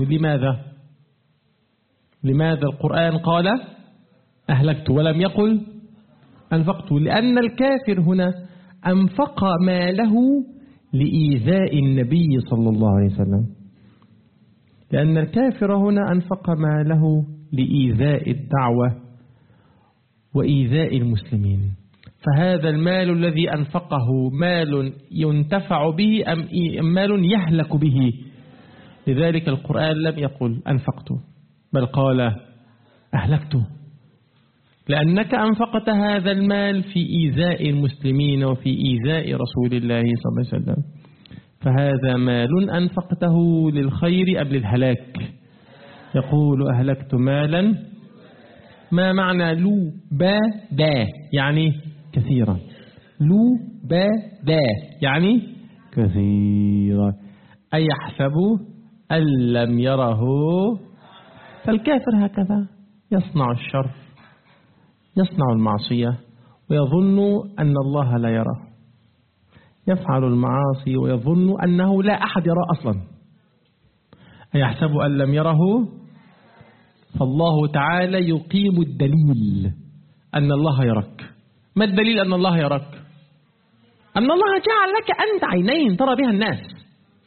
لماذا القرآن قال أهلكت ولم يقل أنفقت؟ لأن الكافر هنا أنفق ماله لإيذاء النبي صلى الله عليه وسلم، لأن الكافر هنا أنفق ماله لإيذاء الدعوة وإيذاء المسلمين. فهذا المال الذي أنفقه مال ينتفع به أم مال يهلك به؟ لذلك القرآن لم يقل أنفقت بل قال أهلكت، لأنك أنفقت هذا المال في إيذاء المسلمين وفي إيذاء رسول الله صلى الله عليه وسلم. فهذا مال أنفقته للخير أم للهلاك؟ يقول أهلكت مالا. ما معنى لو با دا يعني كثيرا؟ لو با دا يعني كثيرا. أيحسب أن لم يره؟ فالكافر هكذا يصنع الشر، يصنع المعصية ويظن أن الله لا يراه، يفعل المعاصي ويظن أنه لا أحد يراه أصلا. أيحسب أن لم يره؟ فالله تعالى يقيم الدليل أن الله يراك. ما الدليل أن الله يراك؟ أن الله جعل لك أنت عينين ترى بها الناس،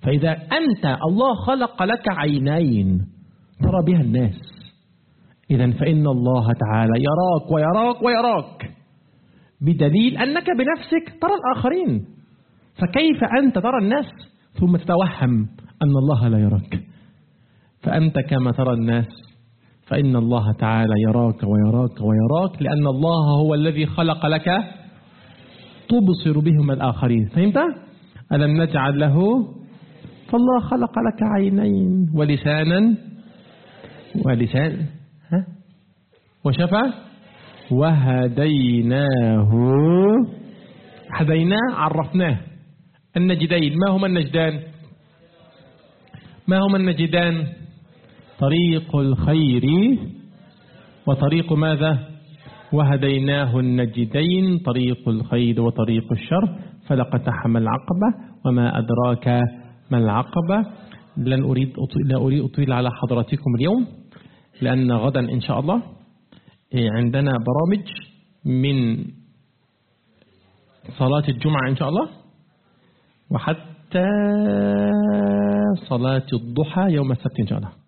فإذا أنت الله خلق لك عينين ترى بها الناس، إذن فإن الله تعالى يراك ويراك ويراك، بدليل أنك بنفسك ترى الآخرين، فكيف أنت ترى الناس ثم تتوهم أن الله لا يراك؟ فأنت كما ترى الناس فإن الله تعالى يراك ويراك ويراك، لأن الله هو الذي خلق لك تبصر بهم الآخرين. فهمت؟ ألم نجعل له؟ فالله خلق لك عينين ولسانا وشفا وهديناه. هديناه عرفناه النجدين. ما هما النجدان؟ ما هما النجدان؟ طريق الخير وطريق ماذا؟ وهديناه النجدين، طريق الخير وطريق الشر، فلقتحم العقبة وما أدراك ما العقبة. لا أريد أطيل على حضراتكم اليوم، لأن غدا إن شاء الله عندنا برامج من صلاة الجمعة إن شاء الله وحتى صلاة الضحى يوم السبت إن شاء الله.